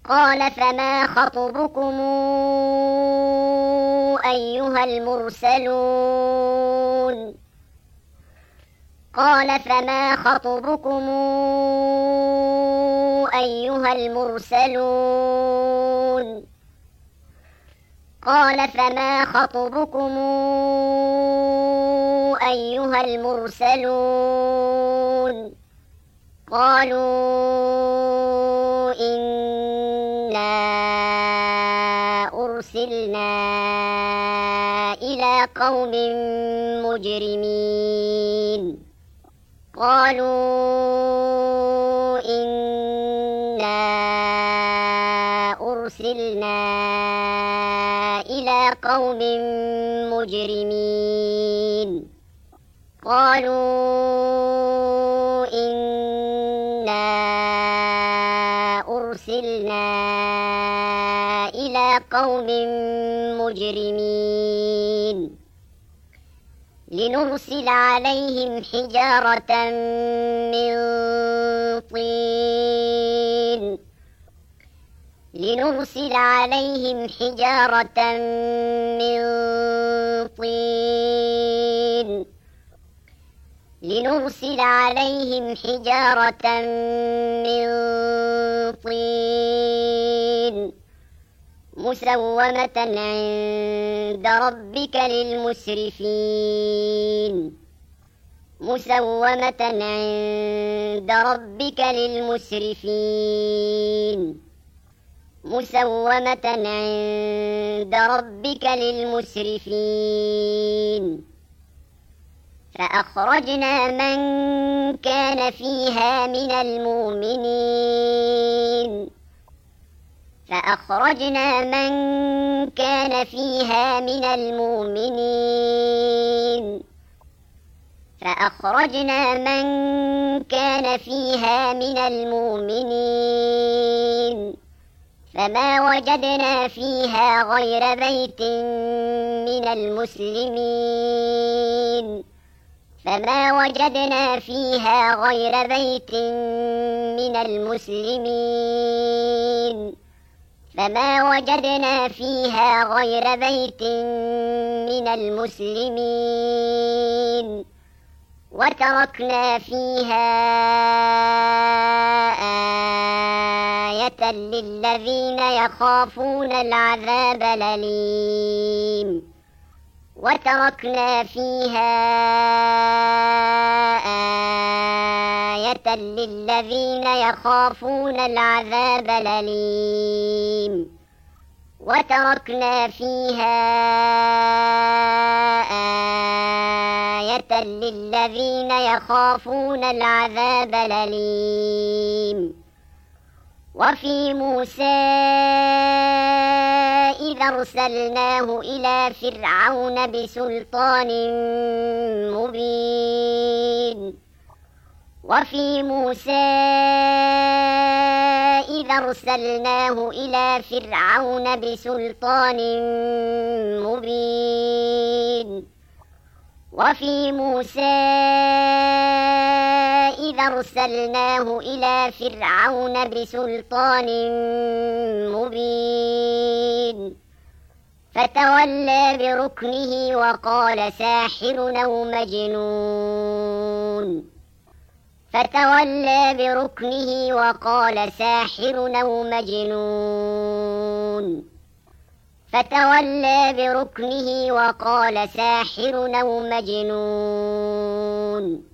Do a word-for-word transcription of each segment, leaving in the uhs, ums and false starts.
قال فما خطبكم أيها المرسلون قال فما خطبكم أيها المرسلون قال فما خطبكم أيها المرسلون قالوا إنا أرسلنا إلى قوم مجرمين قالوا إنا أرسلنا إلى قوم مجرمين قالوا إنا أرسلنا إلى قوم مجرمين لنرسل عليهم حجارة من طين لنرسل عليهم حجارة من طين لنرسل عليهم حجارة من طين مسومة عند ربك للمسرفين مسومة عند ربك للمسرفين مسومة عند ربك للمسرفين فأخرجنا من كان فيها من المؤمنين فأخرجنا من كان فيها من المؤمنين فأخرجنا من كان فيها من المؤمنين فما وجدنا فيها غير بيت من المسلمين فما وجدنا فيها غير بيت من المسلمين فما وجدنا فيها غير بيت من المسلمين وتركنا فيها آية للذين يخافون العذاب الأليم وتركنا فيها آية للذين يخافون العذاب الأليم وتركنا فيها آية للذين يخافون العذاب الأليم وفي موسى إذا أرسلناه إلى فرعون بسلطان مبين وفي موسى إذا أرسلناه إلى فرعون بسلطان مبين وفي موسى إذا أرسلناه إلى فرعون بسلطان مبين فتولى بركنه وقال ساحر أو مجنون فتولى بركنه وقال ساحر أو مجنون فتولى بركنه وقال ساحر أو مجنون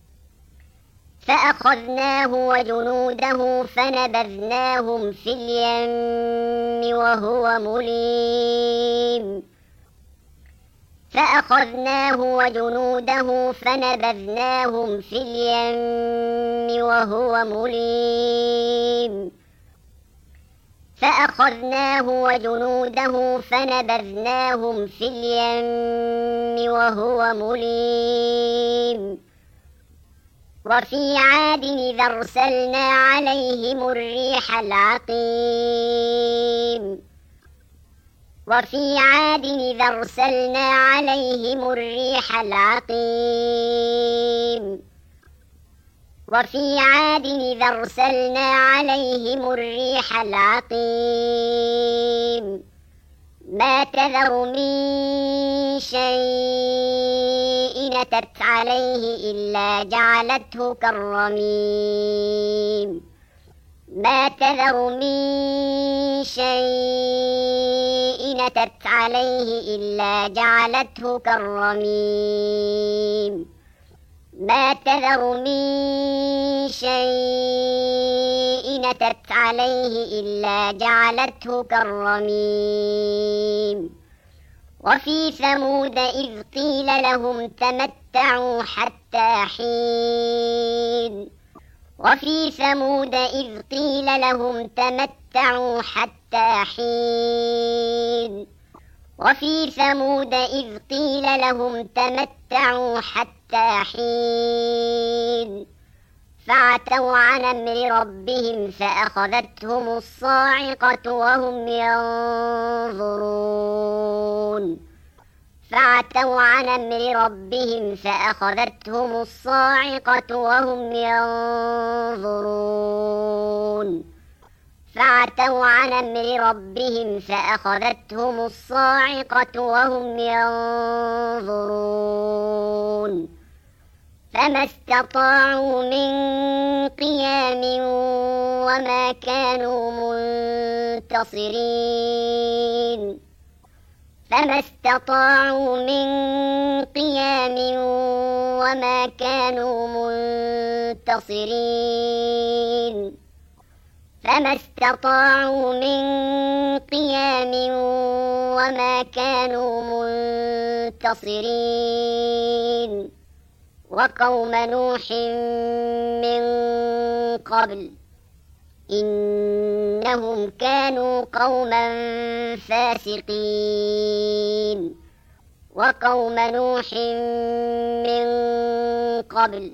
فأخذناه وجنوده فنبذناهم في اليم وهو مليم فأخذناه وجنوده فنبذناهم في اليم وهو مليم فأخذناه وجنوده فنبذناهم في اليم وهو مليم وفي عاد إذا أرسلنا عليهم الريح العقيم وفي عاد إذا أرسلنا عليهم الريح العقيم وفي عاد إذ أرسلنا عليهم الريح العقيم ما تذر من شيء أتت عليه إلا جعلته كالرميم ما تذر من شيء أتت عليه إلا جعلته كالرميم ما تذر من شيء أتت عليه إلا جعلته كالرميم وفي ثمود إذ قيل لهم تمتعوا حتى حين وفي ثمود إذ قيل لهم تمتعوا حتى حين وفي ثمود إذ قيل لهم تمتعوا حتى حين فعتوا عن أمر ربهم فأخذتهم الصاعقة وهم ينظرون فعتوا عن أمر ربهم فأخذتهم الصاعقة وهم ينظرون فعتوا عن أمر ربهم فأخذتهم الصاعقة وهم ينظرون فما استطاعوا من قيام وما كانوا منتصرين فما استطاعوا من قيام وما كانوا منتصرين فما استطاعوا من قيام وما كانوا منتصرين وقوم نوح من قبل إنهم كانوا قوما فاسقين وقوم نوح من قبل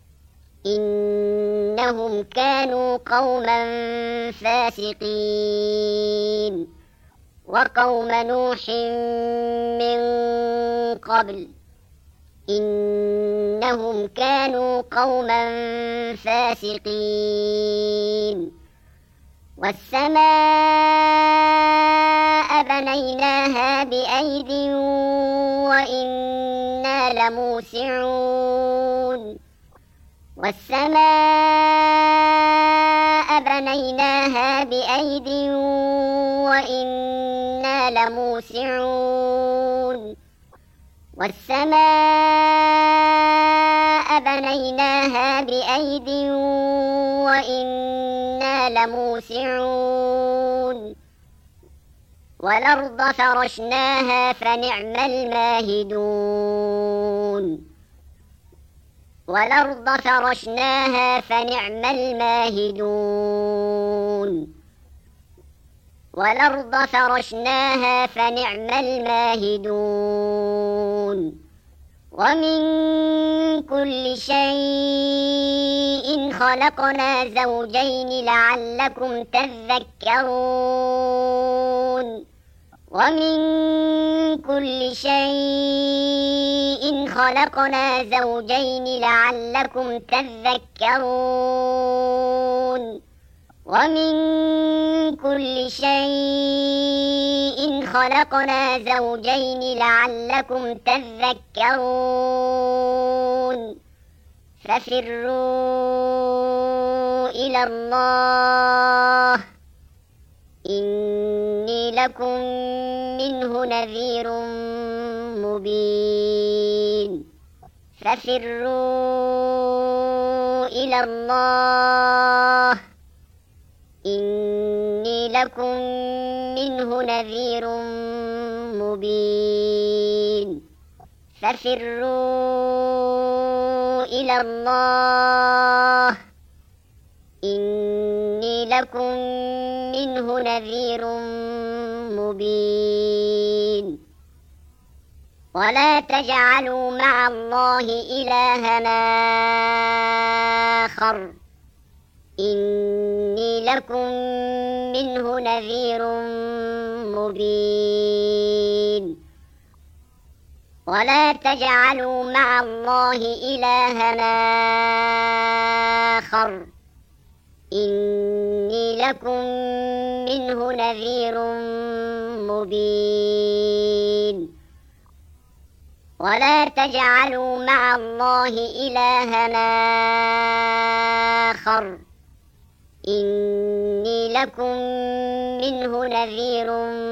إنهم كانوا قوما فاسقين وقوم نوح من قبل إنهم كانوا قوما فاسقين والسماء بنيناها بأيد وإنا لموسعون والسماء بنيناها بأيد وإنا لموسعون والسماء بنيناها بأيد وإنا لموسعون والأرض فرشناها فنعم الماهدون والأرض فرشناها فنعم الماهدون والأرض فرشناها فنعم الماهدون ومن كل شيء خلقنا زوجين لعلكم تذكرون ومن كل شيء خلقنا زوجين لعلكم تذكرون ومن كل شيء خلقنا زوجين لعلكم تذكرون ففروا إلى الله إني لكم منه نذير مبين ففروا إلى الله إني لكم منه نذير مبين ففروا إلى الله إني لكم منه نذير مبين ولا تجعلوا مع الله إلهًا آخر إني لكم منه نذير مبين ولا تجعلوا مع الله إلها آخر إني لكم منه نذير مبين ولا تجعلوا مع الله إلها آخر إني لكم منه نذير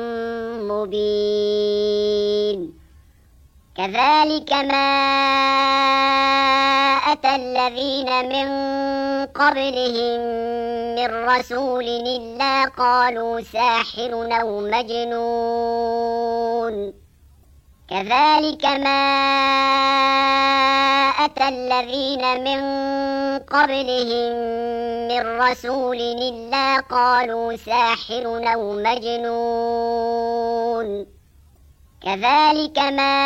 مبين كذلك ما أتى الذين من قبلهم من رسول إلا قالوا ساحر أو مجنون كذلك ما أتى الذين من قبلهم من رسول إلا قالوا ساحر أو مجنون كذلك ما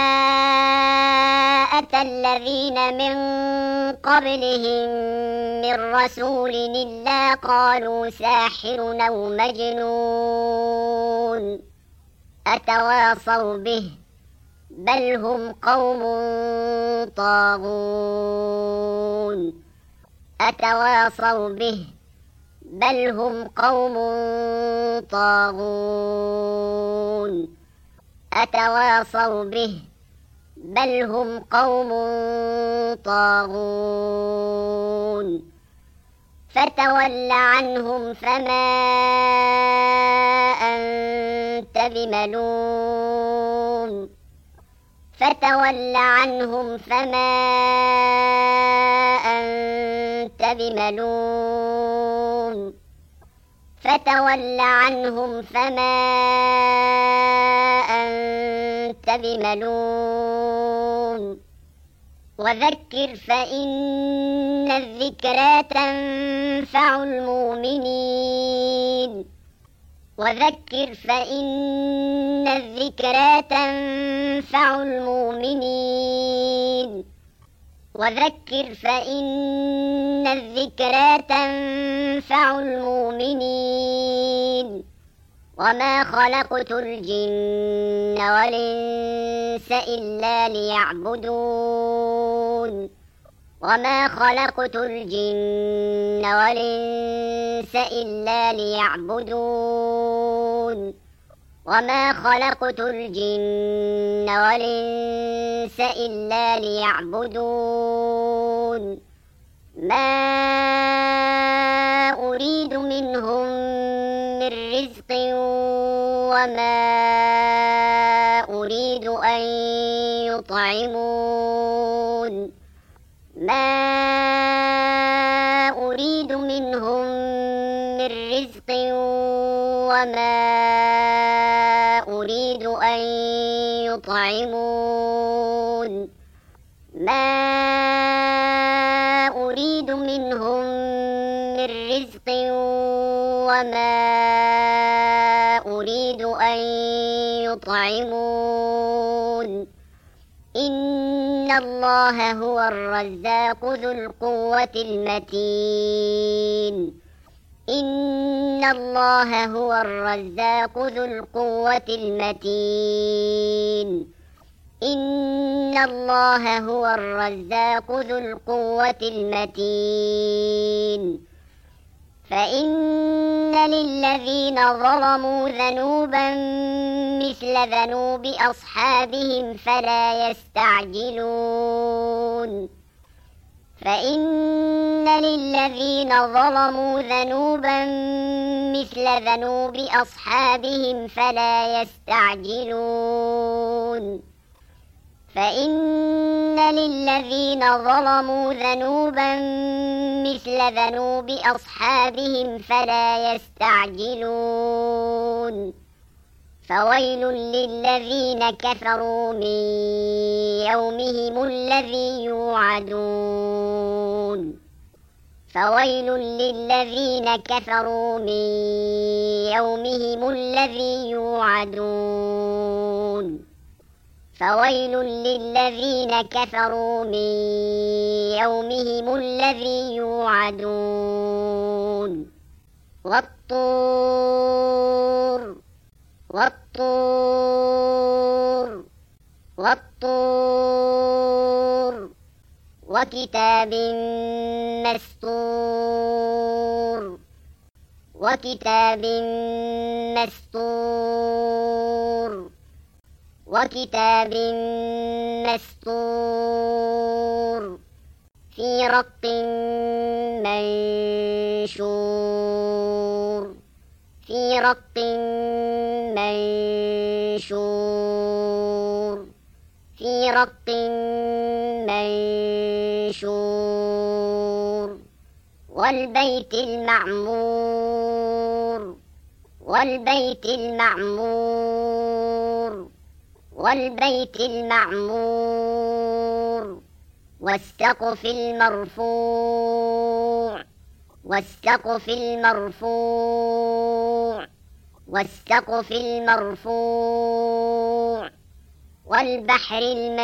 أتى الذين من قبلهم من رسول إلا قالوا ساحر أو مجنون أتواصوا به بل هم قوم طاغون أتواصوا به بل هم قوم طاغون أتواصوا به بل هم قوم طاغون فتول عنهم فما أنت بملوم فتول عنهم فما أنت بملوم فتول عنهم فما أنت بملوم وذكر فإن الذكرى تنفع المؤمنين وذكر فإن الذكرى تنفع المؤمنين وذكر فإن الذكرى تنفع المؤمنين وما خلقت الجن والإنس إلا ليعبدون وما خلقت الجن والإنس إلا ليعبدون وما خلقت الجن والإنس إلا ليعبدون ما أريد منهم من رزق وما أريد أن يطعمون ما أريد منهم من رزق وما أريد أن يطعمون ما أريد منهم من رزق وما أريد أن يطعمون إن الله هو الرزاق ذو القوة المتين إن الله هو الرزاق ذو القوة المتين إن الله هو الرزاق ذو القوة المتين فإن للذين ظلموا ذنوبا مثل ذنوب أصحابهم فلا يستعجلون فإن للذين ظلموا ذنوبا مثل ذنوب أصحابهم فلا يستعجلون فإن للذين ظلموا ذنوبا مثل ذنوب أصحابهم فلا يستعجلون فويل للذين كفروا من يومهم الذي يوعدون فويل للذين كفروا من يومهم الذي يوعدون فويل للذين كفروا من يومهم الذي يوعدون والطور والطور والطور والطور وكتاب مسطور وكتاب مسطور وكتاب مسطور في رق منشور في رق منشور في رق منشور والبيت المعمور والبيت المعمور والبيت المعمور والسقف المرفوع والسقف المرفوع والسقف المرفوع والبحر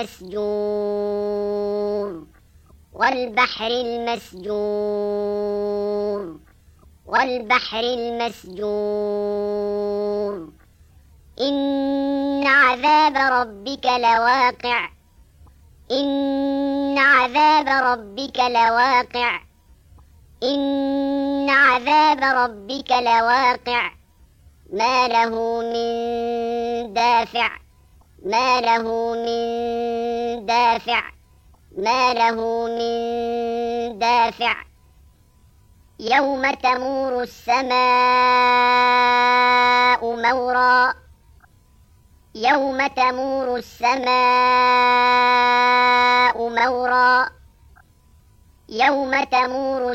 المسجور والبحر المسجور والبحر المسجور إن عذاب ربك لواقع إن عذاب ربك لواقع إن عذاب ربك لواقع ما له من دافع ما له من دافع ما له من دافع يوم تمور السماء مورا يوم تمور السماء مورا يوم تمور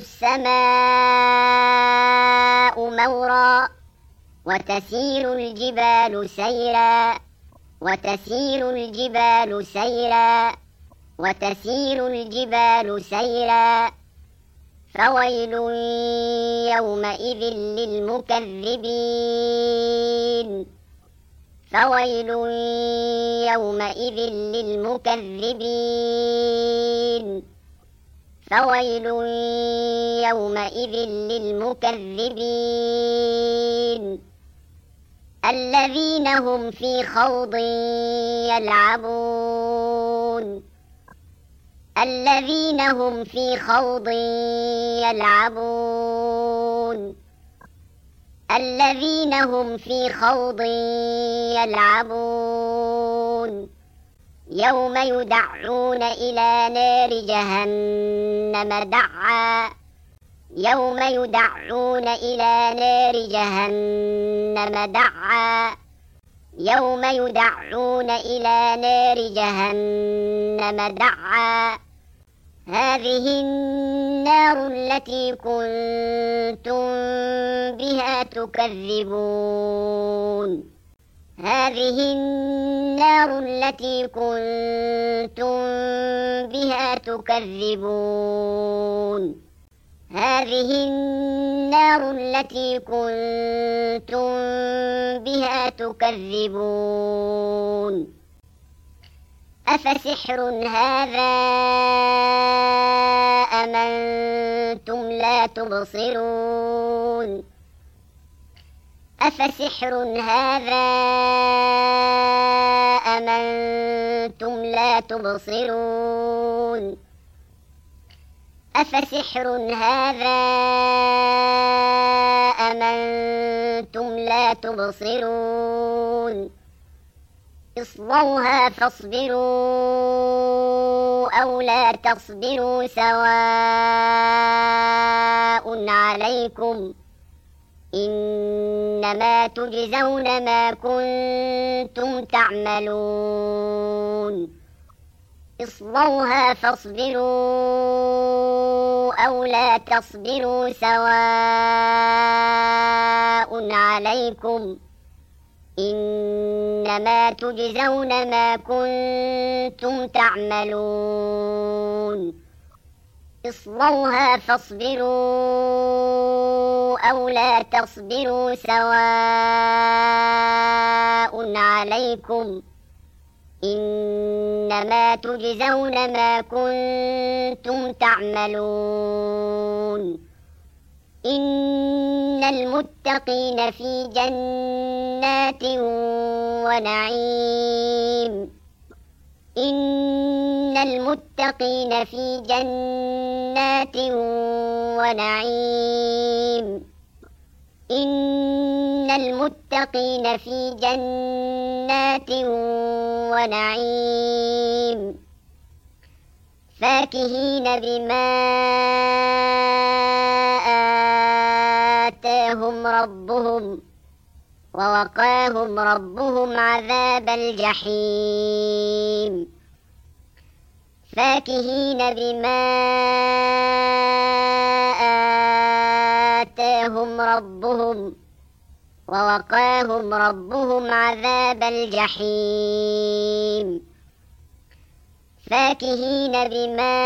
السماء مورا وتسير الجبال سيرا وتسير الجبال سيرا وتسير الجبال سيرا فويل يومئذ للمكذبين فويل يومئذ للمكذبين فويل يومئذ للمكذبين الذين هم في خوض يلعبون الذين هم في خوض يلعبون الذين هم في خوض يلعبون يوم يدعون إلى نار جهنم دعا يوم يدعون إلى نار جهنم دعا يوم يدعون إلى نار جهنم دعا هذه النار التي كنتم بها تكذبون هذه النار التي كنتم بها تكذبون هذه النار التي كنتم بها تكذبون أفسحر هذا أم أنتم لا تبصرون أفسحر هذا أم أنتم لا تبصرون أفسحر هذا أم أنتم لا تبصرون اصلوها فاصبروا أو لا تصبروا سواء عليكم إنما تجزون ما كنتم تعملون اصلوها فاصبروا أو لا تصبروا سواء عليكم إنما تجزون ما كنتم تعملون اصلوها فاصبروا أو لا تصبروا سواء عليكم إنما تجزون ما كنتم تعملون إن المتقين في جنات ونعيم إن المتقين في جنات ونعيم إن المتقين في جنات ونعيم فاكهين بما آتاهم ربهم ووقاهم ربهم عذاب الجحيم فاكهين بما آتاهم ربهم ووقاهم ربهم عذاب الجحيم فاكهين بما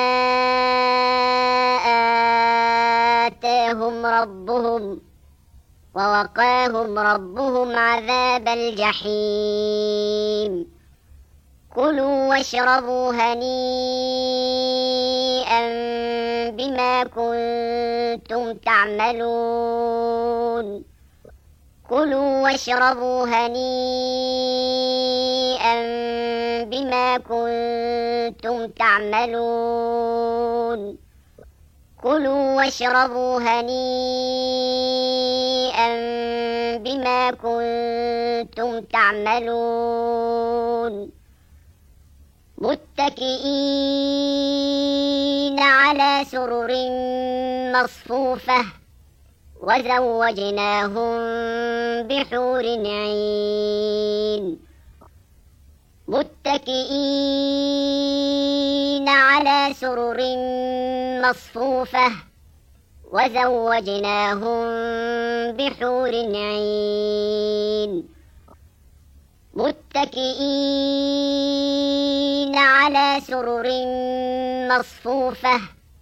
آتاهم ربهم ووقاهم ربهم عذاب الجحيم كلوا واشربوا هنيئا بما كنتم تعملون كلوا واشربوا هنيئا بما كنتم تعملون كلوا واشربوا هنيئا بما كنتم تعملون متكئين على سرر مصفوفة وزوجناهم بحور عين متكئين على سرر مصفوفة وزوجناهم بحور عين متكئين على سرر مصفوفة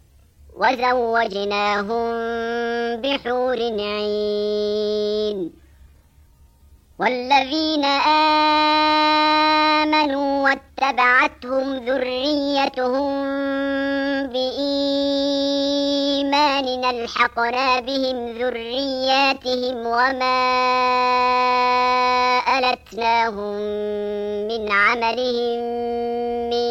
وزوجناهم بحور عين والذين آمنوا واتبعتهم ذريتهم بإيمان ألحقنا بهم ذرياتهم وما ألتناهم من عملهم من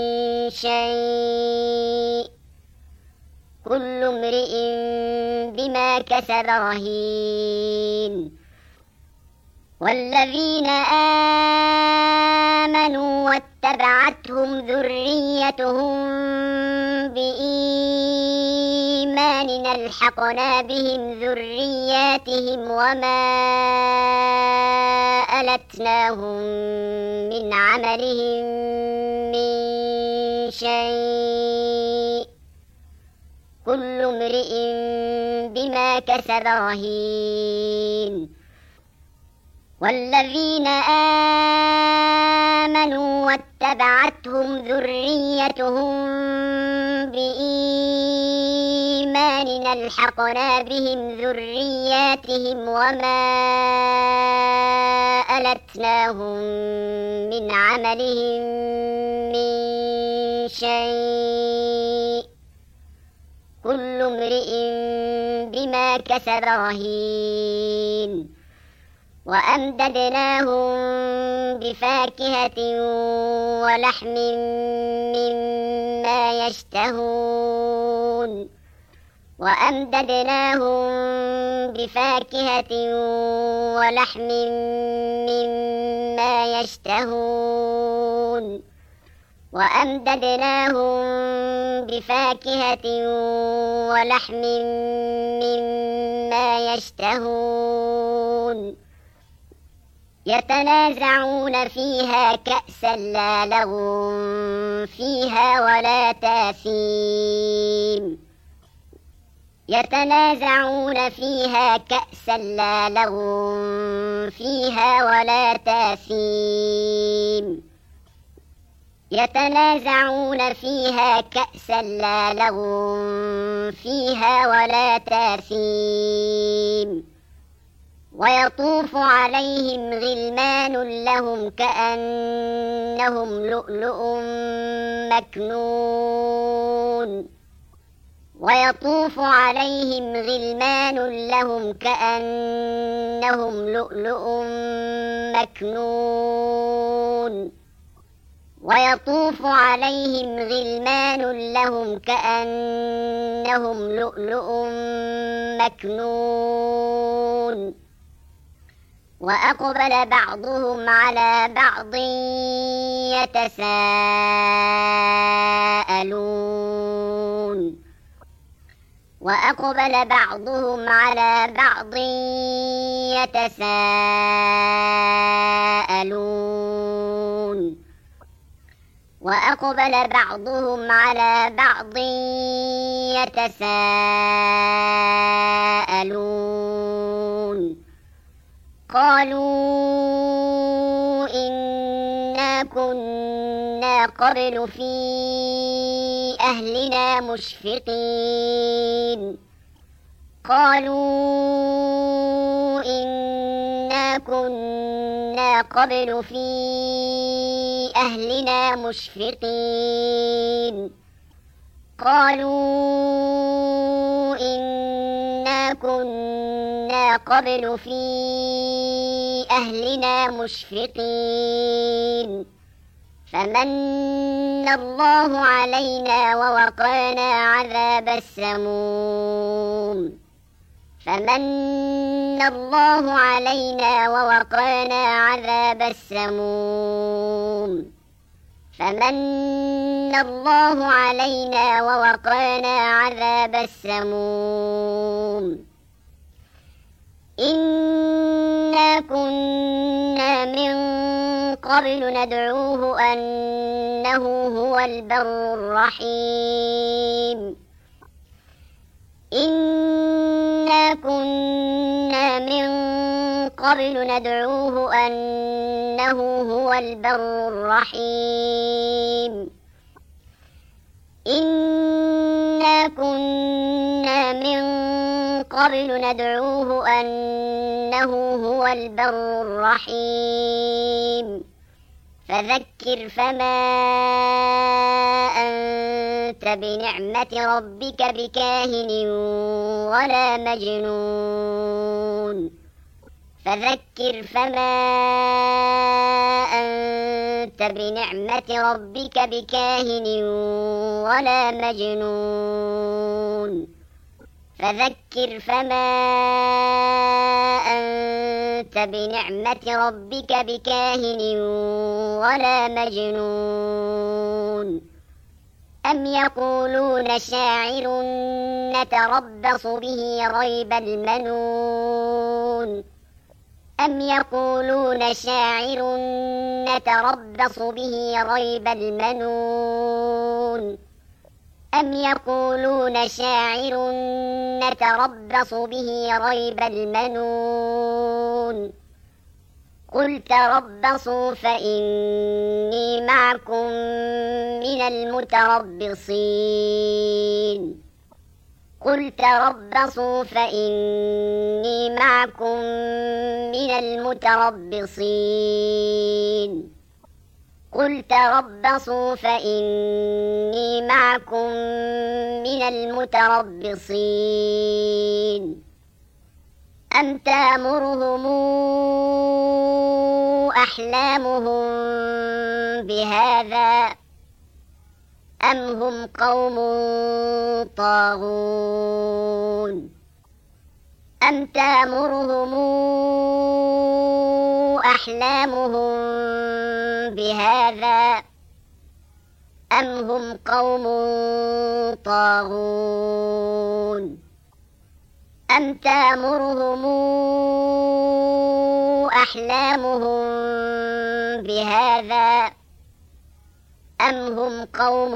شيء كل امرئ بما كسب رهين والذين آمنوا واتبعتهم ذريتهم بإيمان ألحقنا بهم ذرياتهم وما ألتناهم من عملهم من شيء كل امرئ بما كسب رهين والذين آمنوا واتبعتهم ذريتهم بإيمان ألحقنا بهم ذرياتهم وما ألتناهم من عملهم من شيء كل امرئ بما كسب رهين وأمددناهم بفاكهة ولحم مما يشتهون وأمددناهم بفاكهة ولحم مما يشتهون وأمددناهم بفاكهة ولحم مما يشتهون يتنازعون فيها كأسا لا لغو فيها ولا تاثيم يتنازعون فيها كأسا لا لغو فيها ولا تاثيم يتنازعون فيها كأسا لا لغو فيها ولا تاثيم ويطوف عليهم غلمان لهم كأنهم لؤلؤ مكنون ويطوف عليهم غلمان لهم كأنهم لؤلؤ مكنون ويطوف عليهم غلمان لهم كأنهم لؤلؤ مكنون وأقبل بعضهم على بعض يتساءلون وأقبل بعضهم على بعض يتساءلون وأقبل بعضهم على بعض يتساءلون قالوا إنا كنا قبل في أهلنا مشفقين قالوا إنا كنا قبل في أهلنا مشفقين قالوا إنا كنا قبل في أهلنا مشفقين فمن الله علينا ووقانا عذاب السموم فمن الله علينا ووقانا عذاب السموم فمن الله علينا ووقانا عذاب السموم إنا كنا من قبل ندعوه أنه هو البر الرحيم إنا كنا من قبل ندعوه أنه هو البر الرحيم إنا كنا من قبل ندعوه أنه هو البر الرحيم فذكر فما أنت بنعمة ربك بكاهن ولا مجنون فذكر فما أنت بنعمة ربك بكاهن ولا مجنون فذكر فما أنت بنعمة ربك بكاهن ولا مجنون أم يقولون شاعر نتربص به ريب المنون أم يقولون شاعر نتربص به ريب المنون أم يقولون شاعر نتربص به ريب المنون قل تربصوا فإني معكم من المتربصين قل تربصوا فإني معكم من المتربصين قل تربصوا فإني معكم من المتربصين أم تأمرهم أحلامهم بهذا أم هم قوم طاغون أم تأمرهم أحلامهم بهذا أم هم قوم طاغون أم تأمرهم أحلامهم بهذا أم هم قوم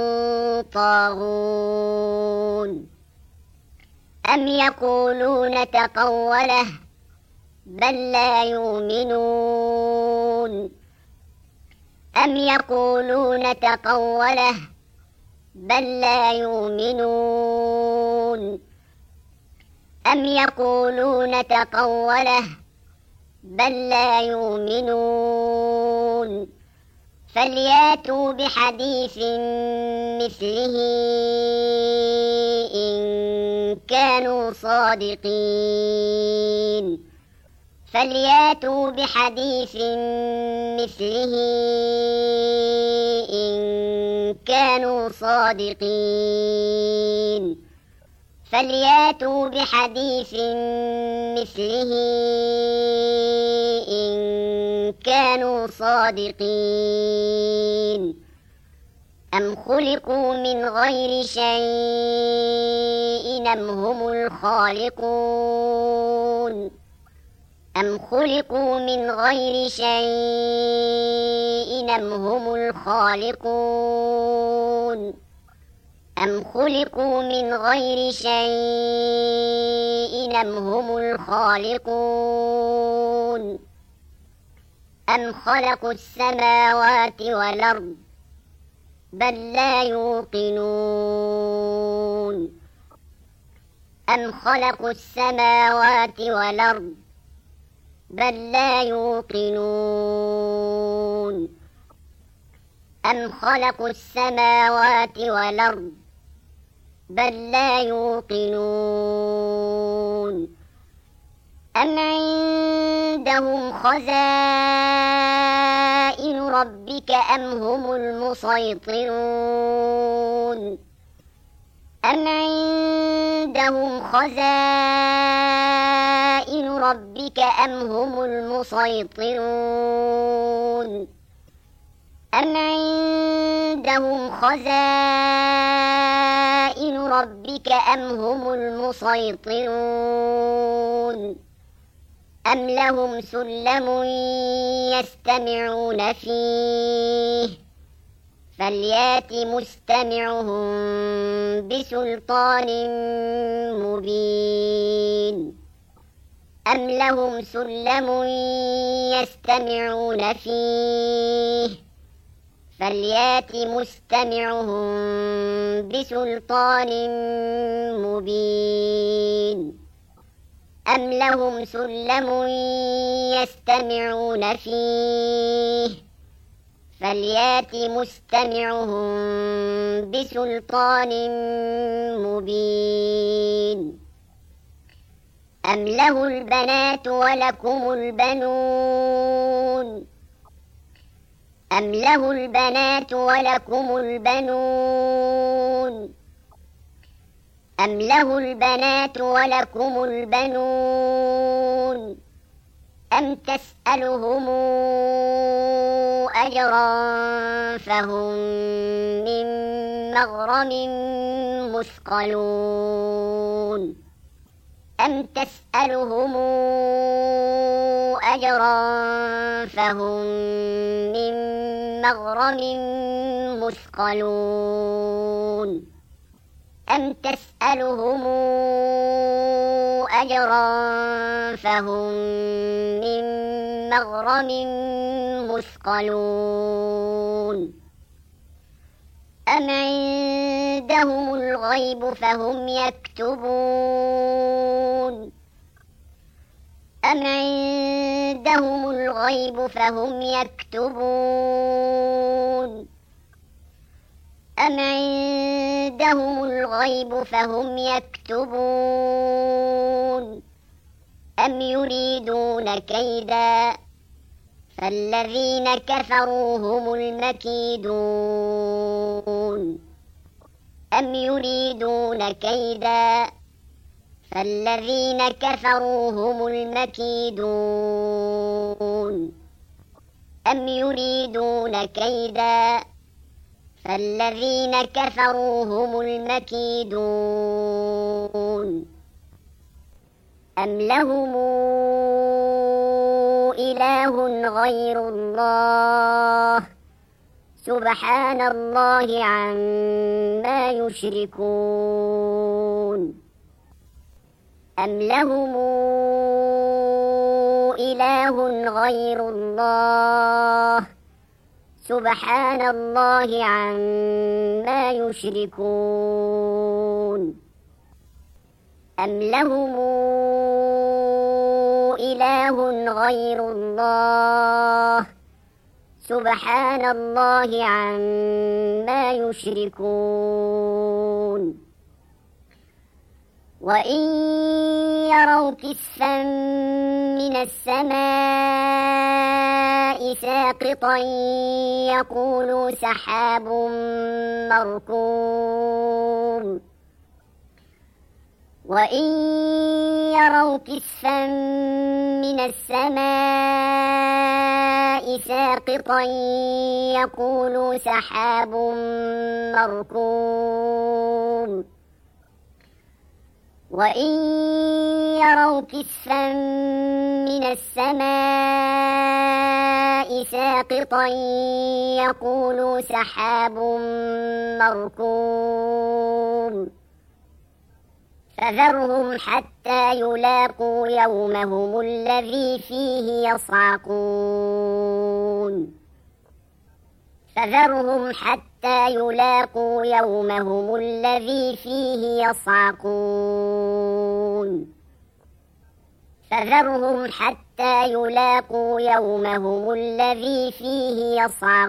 طاغون أم يقولون تقوله بل لا يؤمنون أم يقولون تقوله بل لا يؤمنون أم يقولون تقوله بل لا يؤمنون فلياتوا بحديث مثله إن كانوا صادقين فلياتوا بحديث مثله إن كانوا صادقين فلياتوا بحديث مثله إن كانوا صادقين أم خلقوا من غير شيء أم هم الخالقون أم خلقوا من غير شيء أم هم الخالقون أم خلقوا من غير شيء أم هم الخالقون أم خلقوا السماوات والأرض بل لا يوقنون أم خلقوا السماوات والأرض بل لا يوقنون أم خلقوا السماوات والأرض بل لا يوقنون أم عندهم خزائن ربك أم هم المسيطرون أم عندهم خزائن ربك أم هم المسيطرون أم عندهم خزائن ربك أم هم المسيطرون أم لهم سلم يستمعون فيه فليات مستمعهم بسلطان مبين أم لهم سلم يستمعون فيه فليات مستمعهم بسلطان مبين أم لهم سلم يستمعون فيه فليات مستمعهم بسلطان مبين أم له البنات ولكم البنون أم له البنات ولكم البنون أم له البنات ولكم البنون أم تسألهم أجرا فهم من مغرم مثقلون أم تسألهم أجرا فهم من مغرم مثقلون أم تسألهم أجرا فهم من مغرم مثقلون أم عندهم الغيب فهم يكتبون أم عندهم الغيب فهم يكتبون أم عندهم الغيب فهم يكتبون أم يريدون كيدا فالذين كفروا هم المكيدون أم يريدون كيدا فالذين كفروا هم المكيدون أم يريدون كيدا فالذين كفروا هم المكيدون أم لهم إله غير الله سبحان الله عما يشركون أم لهم إله غير الله سبحان الله عما يشركون أم لهم إله غير الله سبحان الله عما يشركون وإن يروا كسفا من السماء ساقطا يقولوا سحاب مركوم وإن يروا كسفا من السماء ساقطا يقولوا سحاب مركوم وإن يروا كسفا من السماء ساقطا يقولوا سحاب مركوم فذرهم حتى يلاقوا يومهم الذي فيه يصعقون فذرهم حتى يلاقوا يومهم الذي فيه يصعقون فذرهم حتى يلاقوا يومهم الذي فيه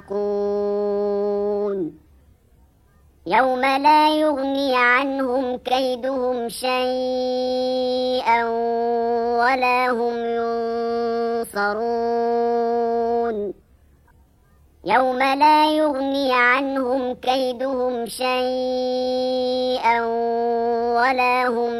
يصعقون يوم لا يغني عنهم كيدهم شيئا ولا هم ينصرون يوم لا يغني عنهم كيدهم شيئا ولا هم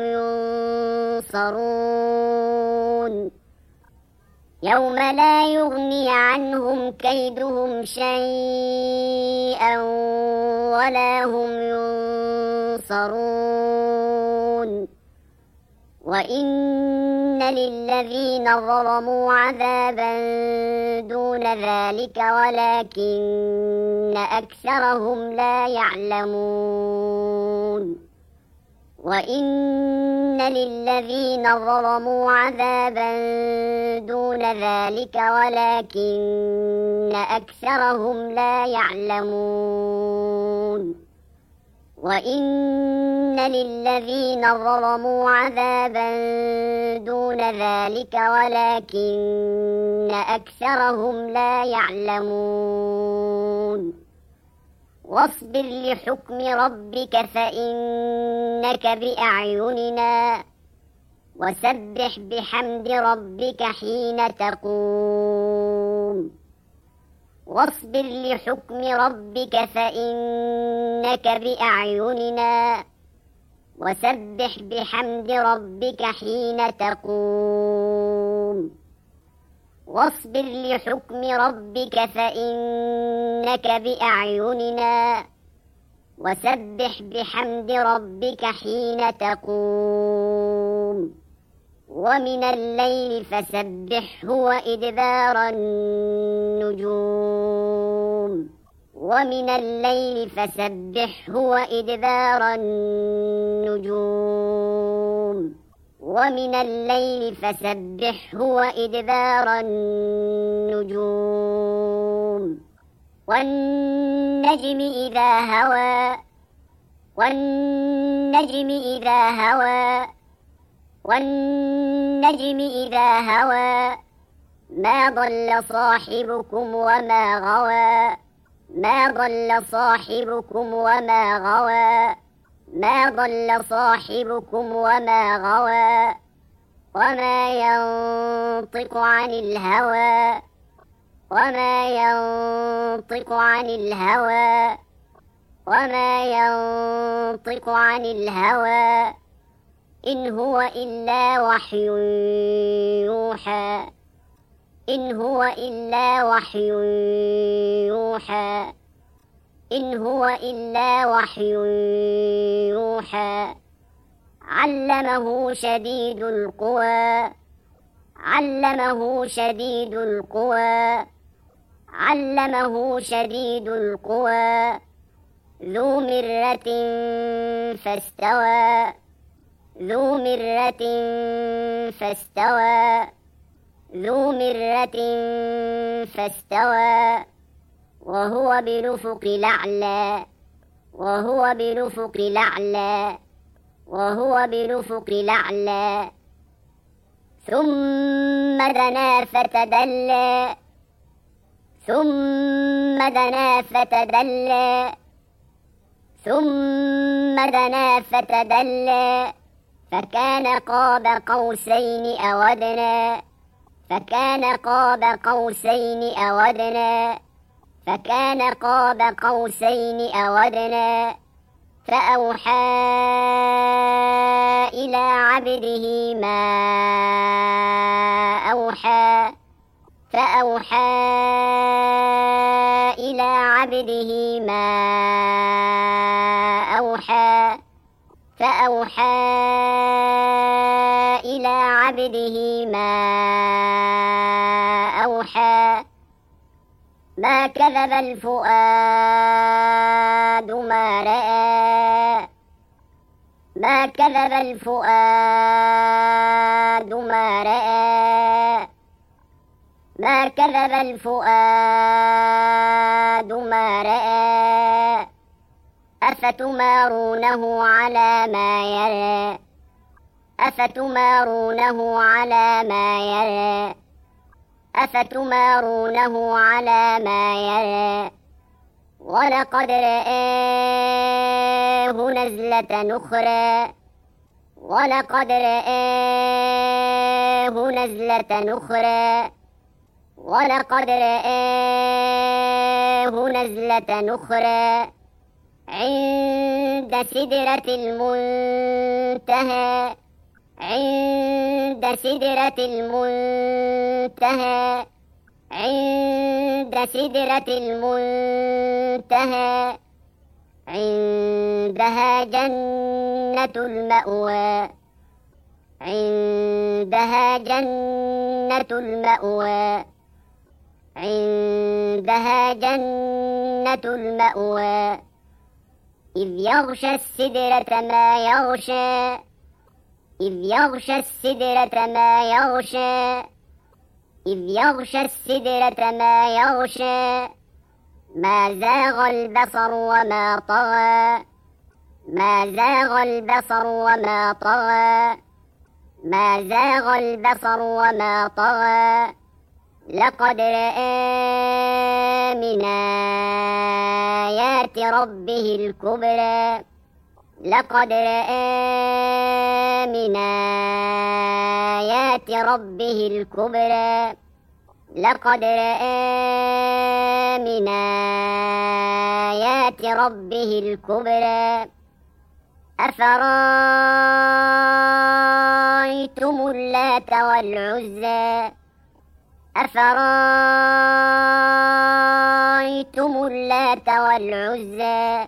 ينصرون يوم لا يغني عنهم كيدهم شيئا ولا هم ينصرون وإن للذين ظلموا عذابا دون ذلك ولكن أكثرهم لا يعلمون وإن للذين ظلموا عذابا دون ذلك ولكن أكثرهم لا يعلمون وإن للذين ظلموا عذابا دون ذلك ولكن أكثرهم لا يعلمون واصبر لحكم ربك فإنك بأعيننا وسبح بحمد ربك حين تقوم واصبر لحكم ربك فإنك بأعيننا وسبح بحمد ربك حين تقوم واصبر لحكم ربك فإنك بأعيننا وسبح بحمد ربك حين تقوم ومن الليل فسبحه وإدبار النجوم ومن الليل فسبحه وإدبار النجوم ومن الليل فسبحه وإدبار النجوم والنجم إذا هوى والنجم إذا هوى والنجم إذا هوى ما ضل صاحبكم وما غوى ما ضل صاحبكم وما غوى ما ضل صاحبكم وما غوى وما ينطق عن الهوى وما ينطق عن الهوى وما ينطق عن الهوى إن هو إلا وحي يوحى إن هو إلا وحي يوحى إن هو إلا وحي يوحى علمه شديد القوى علمه شديد القوى علمه شديد القوى ذو مرة فاستوى ذو مرة فاستوى ذو مرة فاستوى وهو بالأفق الأعلى وهو بالأفق الأعلى وهو بالأفق الأعلى ثم دنا فتدلى ثم دنا فتدلى ثم دنا فتدلى فكان قاب قوسين أو أدنى فكان قاب قوسين أو أدنى فكان قاب قوسين أو أدنى فأوحى إلى عبده ما أوحى فأوحى إلى عبده ما أوحى فأوحى إلى عبده ما أوحى ما كذب الفؤاد ما رأى ما كذب الفؤاد ما رأى ما كذب الفؤاد ما رأى أفتمارونه على ما يرى أفتمارونه على ما يرى أفتمارونه على ما يرى ولقد رآه نزلة أخرى ولقد رآه نزلة أخرى ولقد رآه نزلة أخرى عند سدرة المنتهى عند سدرة المنتهى عند سدرة المنتهى عندها جنة المأوى عندها جنة المأوى عندها جنة المأوى إذ يغشى السدرة ما يغشى إذ يغشى السدرة ما يغشى إذ يغشى السدرة ما يغشى ما زاغ البصر وما طغى ما زاغ البصر وما طغى ما زاغ البصر وما طغى لقد رأى من آيات ربه الكبرى لقد رأى من آيات ربه الكبرى لقد رأى من آيات ربه الكبرى أفرأيتم اللات والعزى أفرأيتم اللات والعزى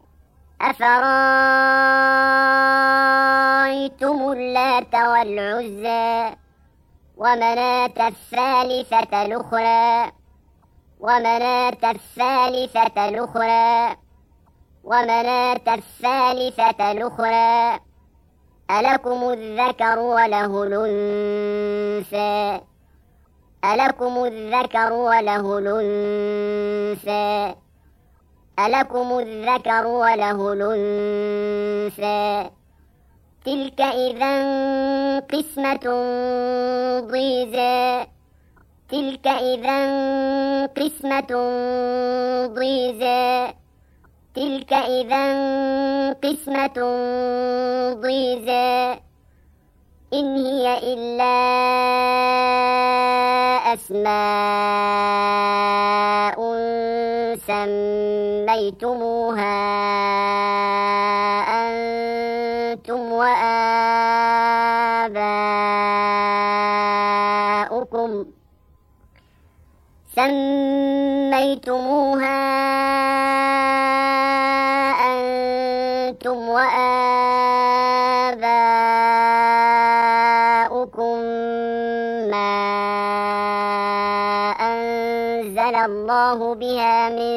أفرأيتم اللات والعزى ومناة الثالثة الأخرى ومناة الثالثة الأخرى ومناة الثالثة الأخرى ألكم الذكر وله الأنثى ألكم الذكر وله الأنثى ألكم الذكر وله الأنثى تلك إذا قسمة ضيزى تلك إذا قسمة ضيزى تلك إذا قسمة ضيزى إن هي إلا أسماء سميتموها أنتم وآباؤكم سميتموها أنتم وآباؤكم ما أنزل الله بها من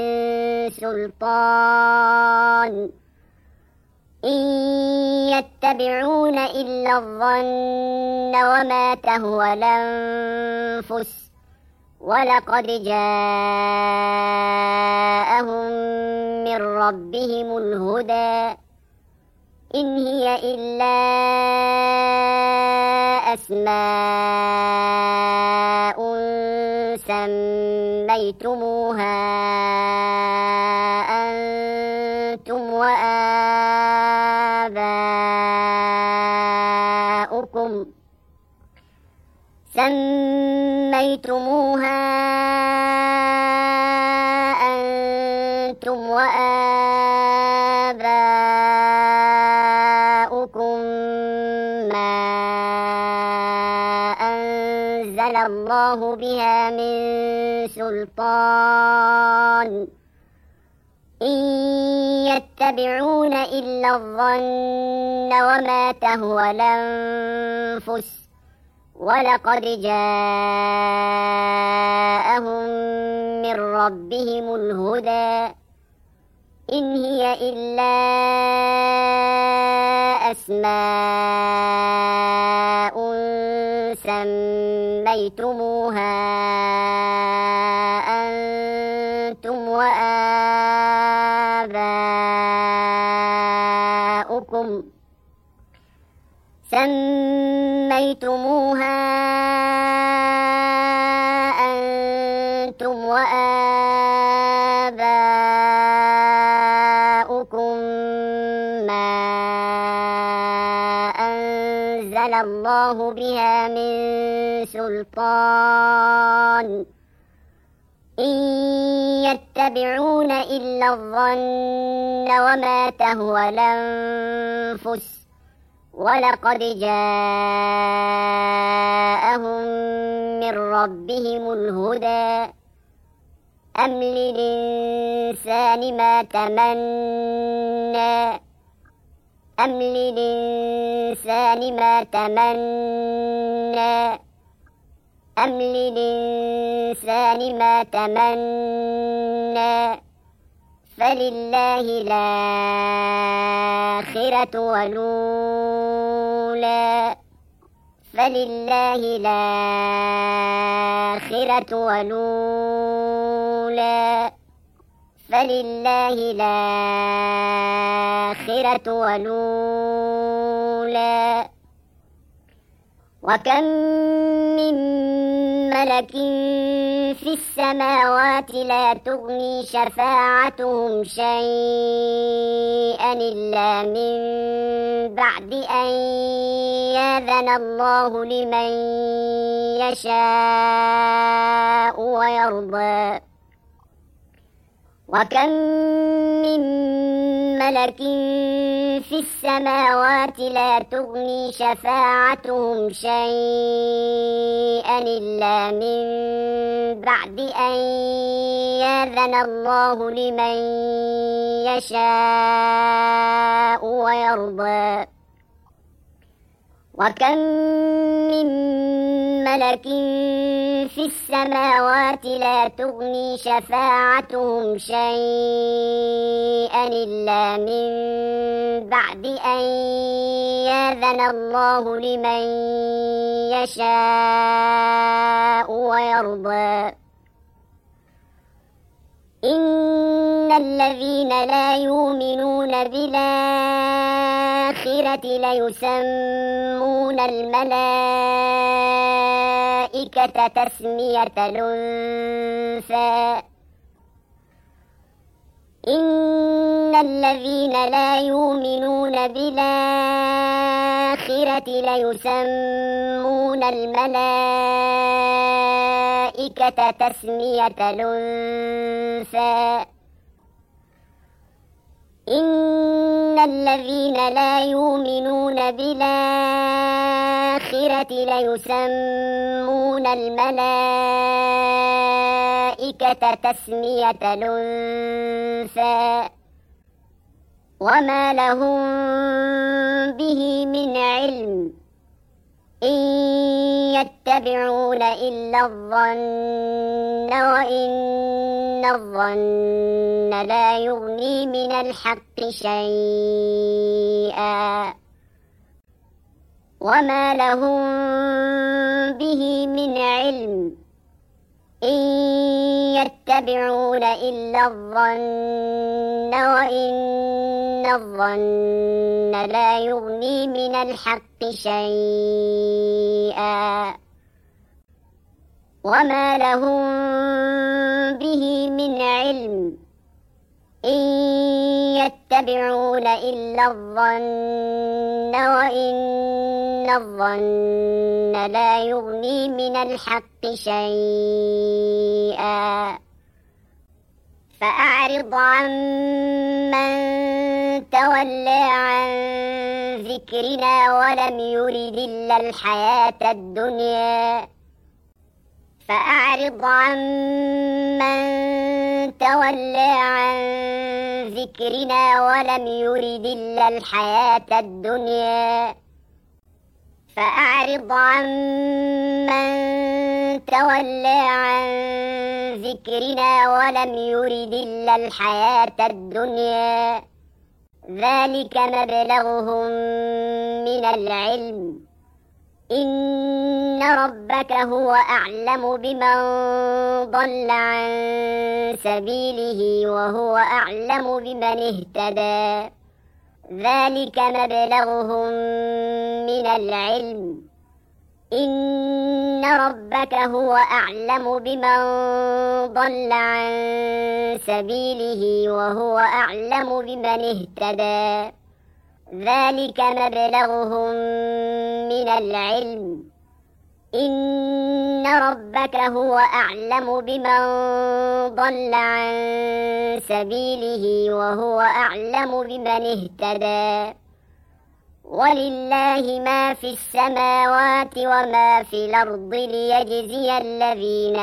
سلطان إن يتبعون إلا الظن وما تهوى الأنفس ولقد جاءهم من ربهم الهدى إن هي إلا أسماء سميتموها أنتم وآباؤكم سميتموها أنتم وآباؤكم ما أنزل الله بها من سلطان إن يتبعون إلا الظن وما تهوى الأنفس ولقد جاءهم من ربهم الهدى إن هي إلا أسماء سميتموها أنتم وآباؤكم سميتموها أنتم وآباؤكم ما أنزل الله بها من سلطان إن يتبعون إلا الظن وما تهوى الأنفس ولقد جاءهم من ربهم الهدى أم للإنسان ما تمنى أم للإنسان ما تمنى أم للإنسان ما تمنى فلله الآخرة والأولى فلله الآخرة والأولى فلله الآخرة والأولى وكم من ملك في السماوات لا تغني شفاعتهم شيئا إلا من بعد أن يأذن الله لمن يشاء ويرضى وكم من ملك في السماوات لا تغني شفاعتهم شيئا إلا من بعد أن يأذن الله لمن يشاء ويرضى وكم من ملك في السماوات لا تغني شفاعتهم شيئا إلا من بعد أن يأذن الله لمن يشاء ويرضى إن الذين لا يؤمنون بالآخرة ليسمون الملائكة تسمية الأنثى إن الذين لا يؤمنون بالآخرة ليسمون الملائكة تسمية الأنثى إن الذين لا يؤمنون بالآخرة ليسمون الملائكة تسمية الأنثى وما لهم به من علم إن يتبعون إلا الظن وإن الظن لا يغني من الحق شيئا وما لهم به من علم إن يتبعون إلا الظن وإن الظن لا يغني من الحق شيئا وما لهم به من علم إن يتبعون إلا الظن وإن الظن لا يغني من الحق شيئا فأعرض عن من تولى عن ذكرنا ولم يرد إلا الحياة الدنيا فأعرض عن من تولى عن ذكرنا ولم يرد إلا الحياة الدنيا فأعرض عن من تولى عن ذكرنا ولم يرد إلا الحياة الدنيا ذلك مبلغهم من العلم إن ربك هو أعلم بمن ضل عن سبيله وهو أعلم بمن اهتدى ذلك مبلغهم من العلم إن ربك هو أعلم بمن ضل عن سبيله وهو أعلم بمن اهتدى ذلك مبلغهم من العلم إن ربك هو أعلم بمن ضل عن سبيله وهو أعلم بمن اهتدى ولله ما في السماوات وما في الأرض ليجزي الذين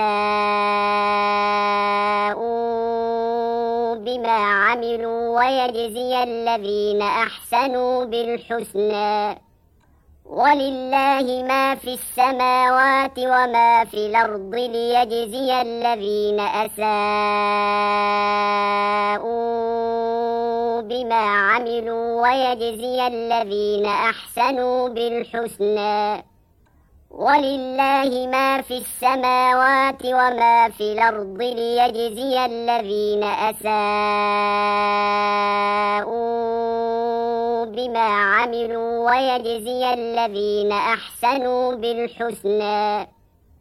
أساءوا بما عملوا ويجزي الذين أحسنوا بالحسنى ولله ما في السماوات وما في الأرض ليجزي الذين أساءوا بما عملوا ويجزي الذين أحسنوا بالحسنى ولله ما في السماوات وما في الأرض ليجزي الذين أساءوا بما عملوا ويجزي الذين أحسنوا بالحسنى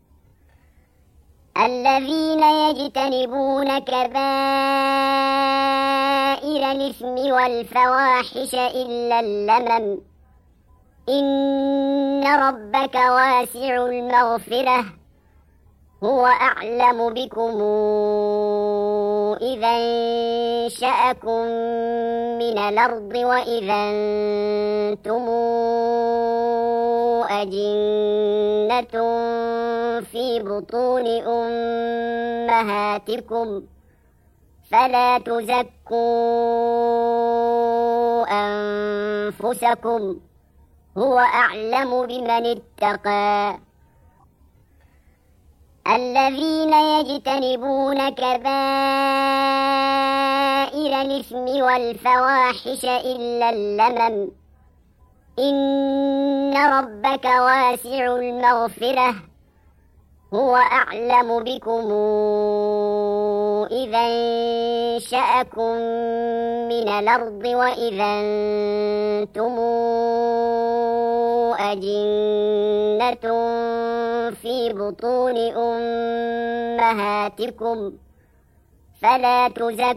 الذين يجتنبون كبائر الإثم والفواحش إلا اللمم إن ربك واسع المغفرة هو أعلم بكم إذا انشأكم من الأرض وإذا أنتم أجنة في بطون أمهاتكم فلا تزكوا أنفسكم هو أعلم بمن اتقى الذين يجتنبون كبائر الإثم والفواحش إلا اللمم إن ربك واسع المغفرة هو أعلم بكم إذا انشأكم من الأرض وإذا أنتم أجنة في بطون أمهاتكم فلا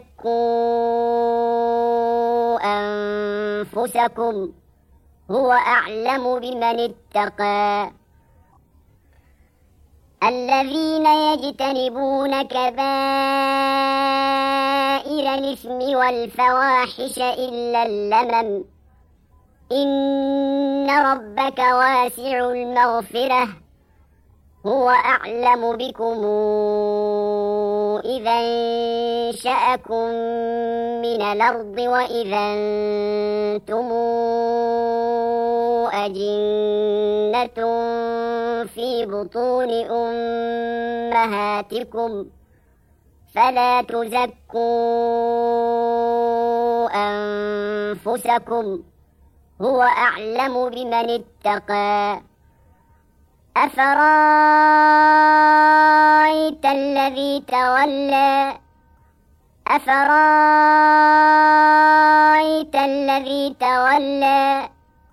تزكوا أنفسكم هو أعلم بمن اتقى الذين يجتنبون كبائر الإثم والفواحش إلا اللمم إن ربك واسع المغفرة هو أعلم بكم إذا انشأكم من الأرض وإذا أنتم أجنة في بطون أمهاتكم فلا تزكوا أنفسكم هو أعلم بمن اتقى أفرأيت الذي تولى أفرأيت الذي تولى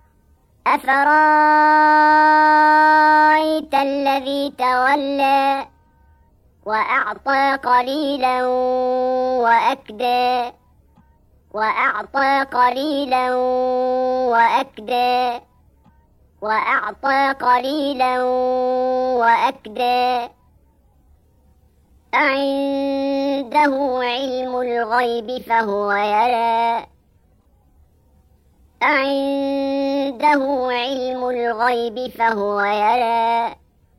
أفرأيت الذي تولى وأعطى قليلا وأكدى وأعطى قليلا وأكدى وأعطى قليلا وأكدى أعنده علم الغيب فهو يرى أعنده علم الغيب فهو يرى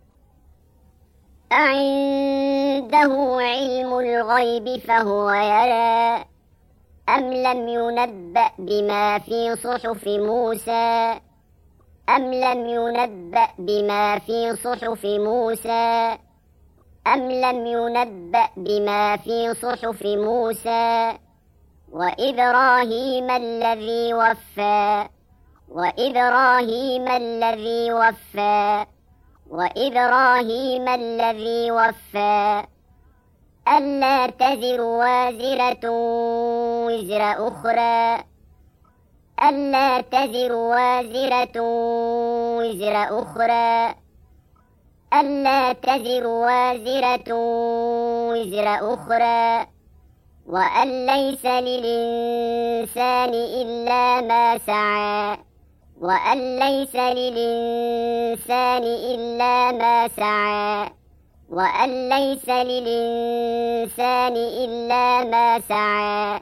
أعنده علم الغيب فهو يرى أم لم ينبأ بما في صحف موسى أم لم ينبأ بما في صحف موسى أم لم ينبأ بما في صحف موسى وإبراهيم الذي وفى وإبراهيم الذي وفى وإبراهيم الذي وفى ألا تزر وازرة وزر أخرى ألا تزر وازرة وزر أخرى ألا تزر وازرة وزر أخرى وأن ليس للإنسان إلا ما سعى وأن ليس للإنسان إلا ما سعى وأن ليس للإنسان إلا ما سعى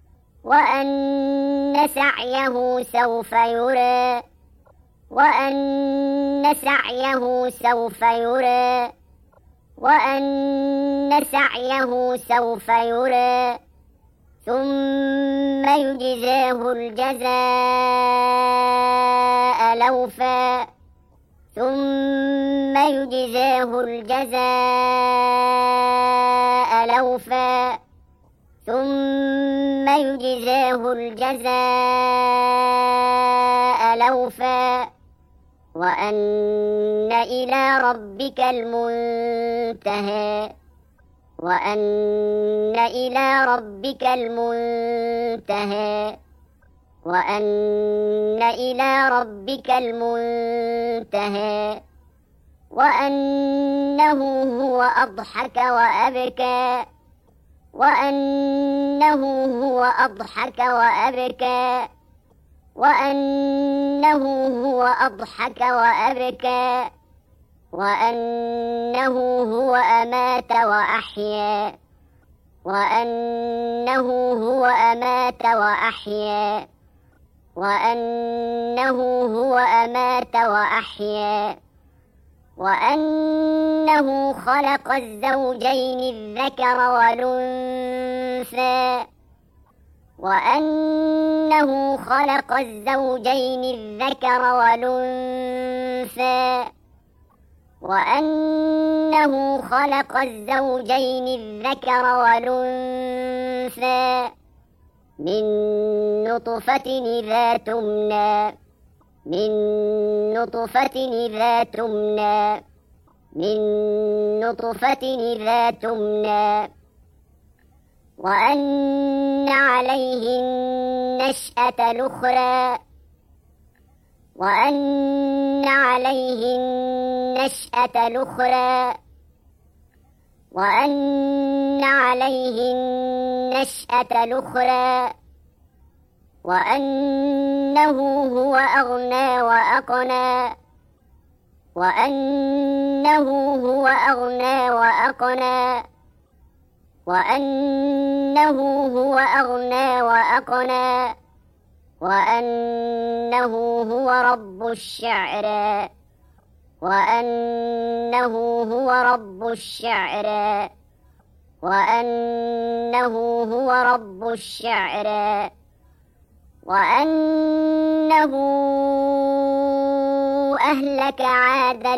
وأن سعيه سوف يرى وأن سعيه سوف يرى وأن سعيه سوف يرى ثم يجزاه الجزاء الأوفى ثم يجزاه الجزاء الأوفى ثم يجزاه الجزاء الأوفى وأن إلى ربك المنتهى وأن إلى ربك المنتهى وأن إلى ربك المنتهى وأنه هو أضحك وأبكى وأنه هو أضحك وأبكى وأنه هو أضحك وأبكى وأنه هو أمات وأحيا وأنه هو أمات وأحيا وأنه هو أمات وأحيا وأنه خلق الزوجين الذكر والأنثى وأنه خلق الزوجين الذكر والأنثى وأنه خلق الزوجين الذكر والأنثى من نطفة إذا تمنى من نطفة إذا تمنى من نطفة إذا تمنى وأن عليه النشأة الأخرى وأن عليه النشأة الأخرى وأن عليه النشأة الأخرى وأنه هو أغنى وأقنى وأنه هو أغنى وأقنى وأنه هو أغنى وأقنى وأنه هو رب الشعرى وأنه هو رب الشعرى وأنه هو رب الشعرى وأنه أهلك عادا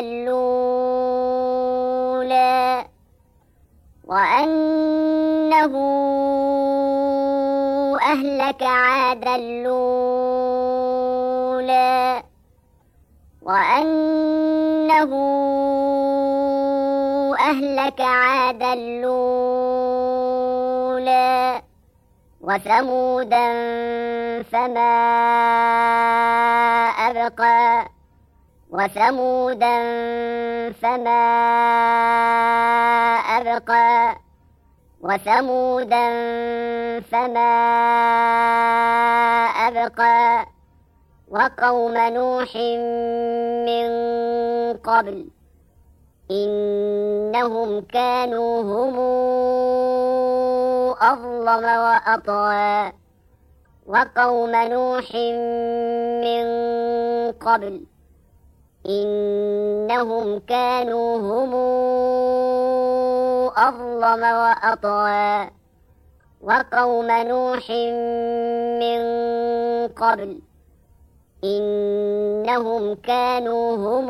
الأولى وأنه أهلك عادا الأولى وأنه أهلك عادا الأولى وثمودا فما أبقى وثمودا فما أبقى وثمودا فما أبقى وقوم نوح من قبل إنهم كانوا هم أظلم وأطغى وقوم نوح من قبل إنهم كانوا هم أظلم وأطغى وقوم نوح من قبل إنهم كانوا هم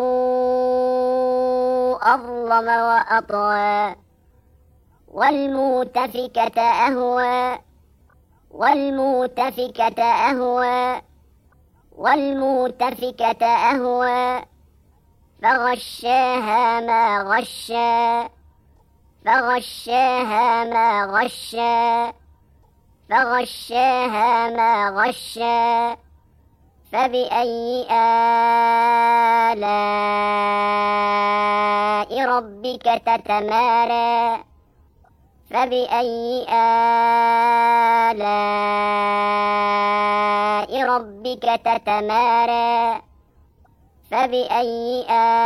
أظلم وأطغى والمؤتفكة أهوى والمؤتفكة أهوى والمؤتفكة أهوى فغشاها ما غشا فغشاها ما غشا فغشاها ما غشا فبأي آلاء ربك تتمارى فبأي آلاء ربك تتمارى فبأي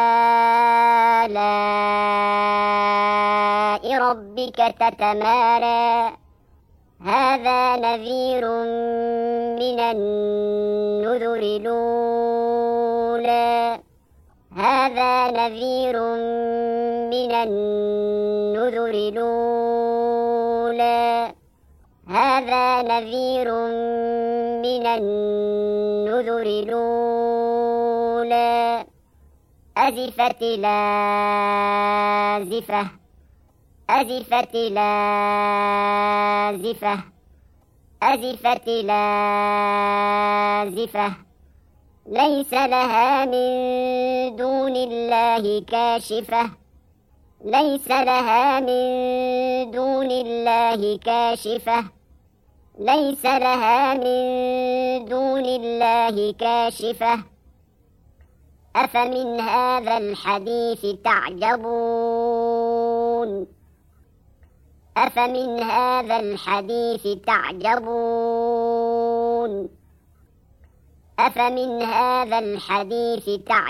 آلاء ربك تتمارى هذا نذير من النذر الأولى هذا نذير من النذر الأولى هذا نذير من النذر الأولى أزفت لازفة أزفت لازفة أزفت لازفة ليس لها من دون الله كاشفة ليس لها من دون الله كاشفة ليس لها من دون الله كاشفة أفمن هذا الحديث تعجبون أفمن هذا الحديث تعجبون أفمن هذا الحديث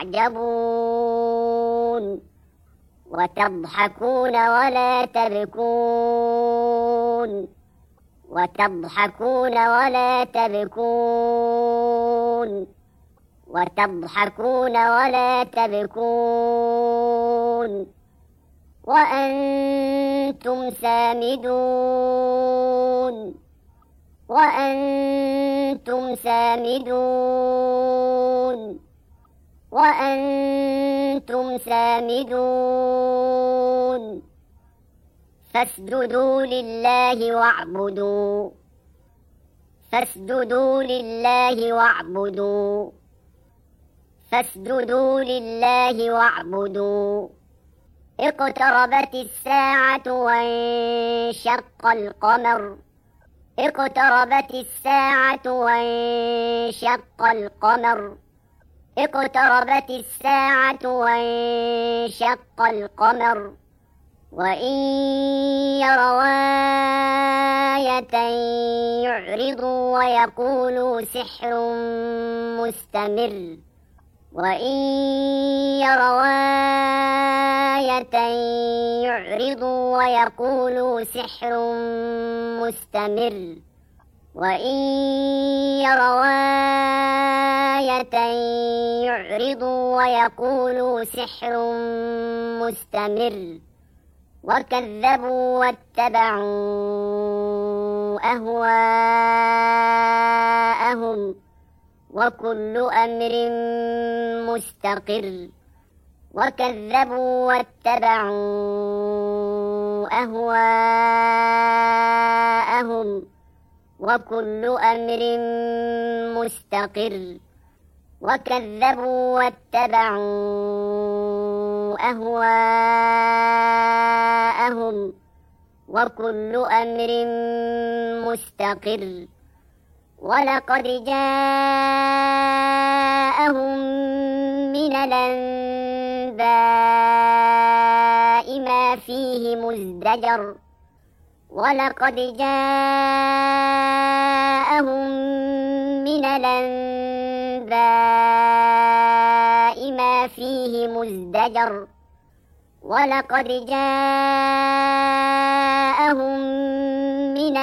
تعجبون وتضحكون ولا تبكون وتضحكون ولا تبكون وتضحكون ولا تبكون وأنتم سامدون وأنتم سامدون وأنتم سامدون فاسجدوا لله واعبدوا فاسجدوا لله واعبدوا فاسجدوا لله واعبدوا اقتربت الساعة وانشق القمر اقتربت الساعة وانشق القمر اقتربت الساعة وانشق القمر وإن يروا آية يعرضوا ويقولوا سحر مستمر وإن يروا آية يعرضوا ويقولوا سحر مستمر وإن يروا آية يعرضوا ويقولوا سحر مستمر وكذبوا واتبعوا أهواءهم وكل أمر مستقر وكذبوا واتبعوا أهواءهم وكل أمر مستقر وكذبوا واتبعوا أهواءهم وكل أمر مستقر ولقد جاءهم من الأنباء ما فيه مزدجر ولقد جاءهم من الأنباء الآباء ما فيه مزدجر ولقد جاءهم من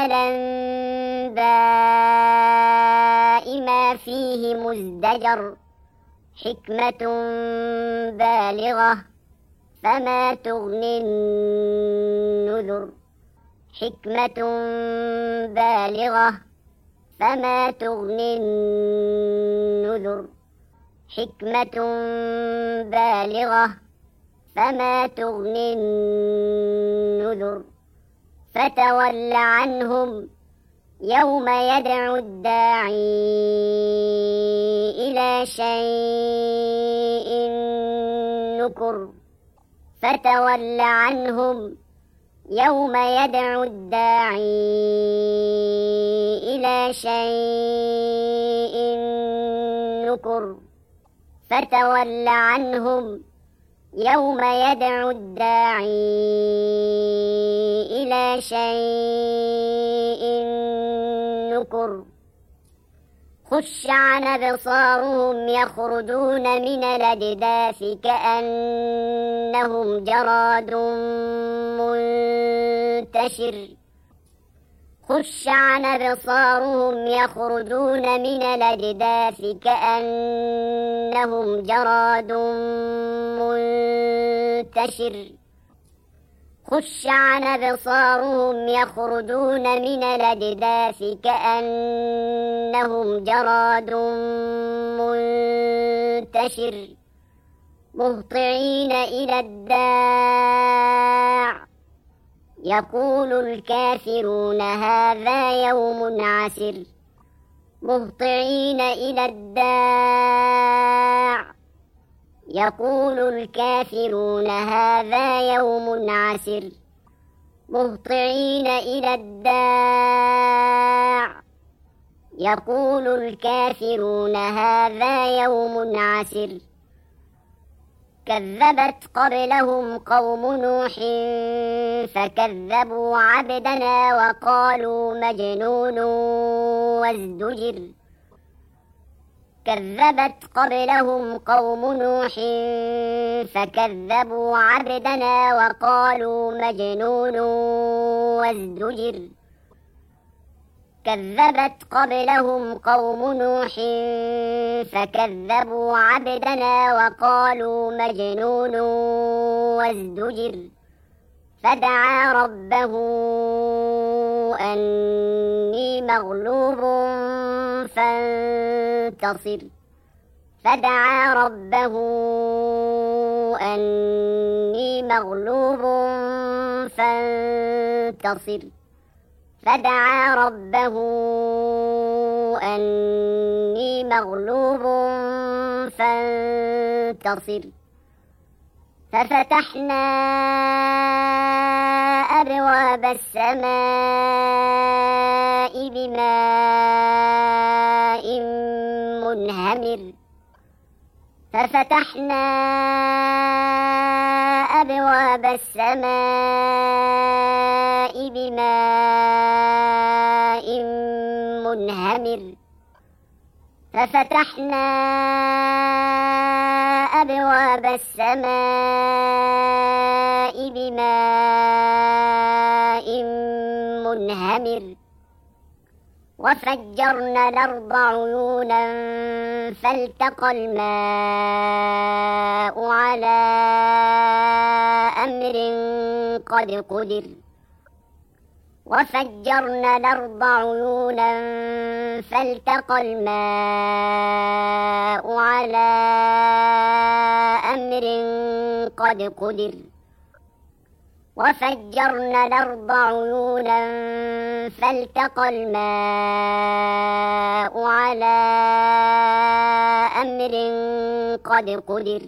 الأنباء ما فيه مزدجر حكمة بالغة فما تغني النذر حكمة بالغة فما تغني النذر حكمة بالغة فما تغني النذر فتول عنهم يوم يدعو الداعي إلى شيء نكر فتول عنهم يوم يدعو الداعي إلى شيء نكر فتول عنهم يوم يدعو الداعي إلى شيء نكر خش عن أبصارهم يخرجون من الأجداث كأنهم جراد منتشر خش عن أبصارهم يخرجون من الأجداث كأنهم جراد منتشر خش عن أبصارهم يخرجون من الأجداث كأنهم جراد منتشر مهطعين إلى الداع يقول الكافرون هذا يوم عسر مهطعين إلى الداع يقول الكافرون هذا يوم عسر مهطعين إلى الداع يقول الكافرون هذا يوم عسر كذبت قبلهم قوم نوح فكذبوا عبدنا وقالوا مجنون وازدجر كذبت قبلهم قوم نوح فكذبوا عبدنا وقالوا مجنون وازدجر كذبت قبلهم قوم نوح فكذبوا عبدنا وقالوا مجنون وازدجر فدعا ربه أني مغلوب فانتصر فدعا ربه أني مغلوب فانتصر فدعا ربه أني مغلوب فانتصر ففتحنا أبواب السماء بماء منهمر ففتحنا أبواب السماء بماء منهمر ففتحنا أبواب السماء بماء منهمر وفجرنا الأرض عيونا فالتقى الماء على أمر قد قدر وفجرنا الأرض عيونا فالتقى الماء على أمر قد قدر وفجرنا الأرض عيونا فالتقى الماء على أمر قد قدر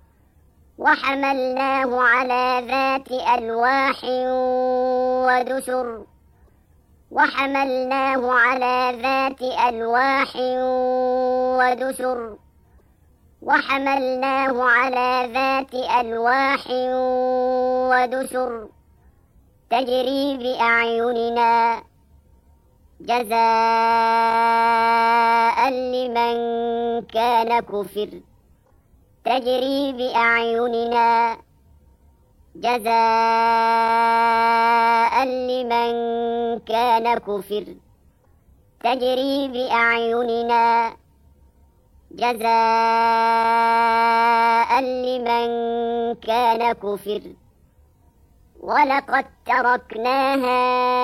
وحملناه على ذات ألواح ودسر وحملناه على ذات ألواح ودسر وحملناه على ذات ألواح ودسر تجري بأعيننا جزاء لمن كان كفر تجري بأعيننا جزاء لمن كان كفر تجري بأعيننا جزاء لمن كان كفر ولقد تركناها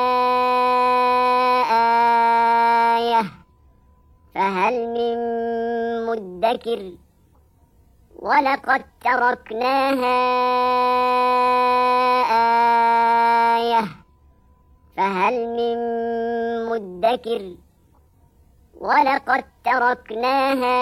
آية فهل من مدكر ولقد تركناها آية فهل من مدكر ولقد تركناها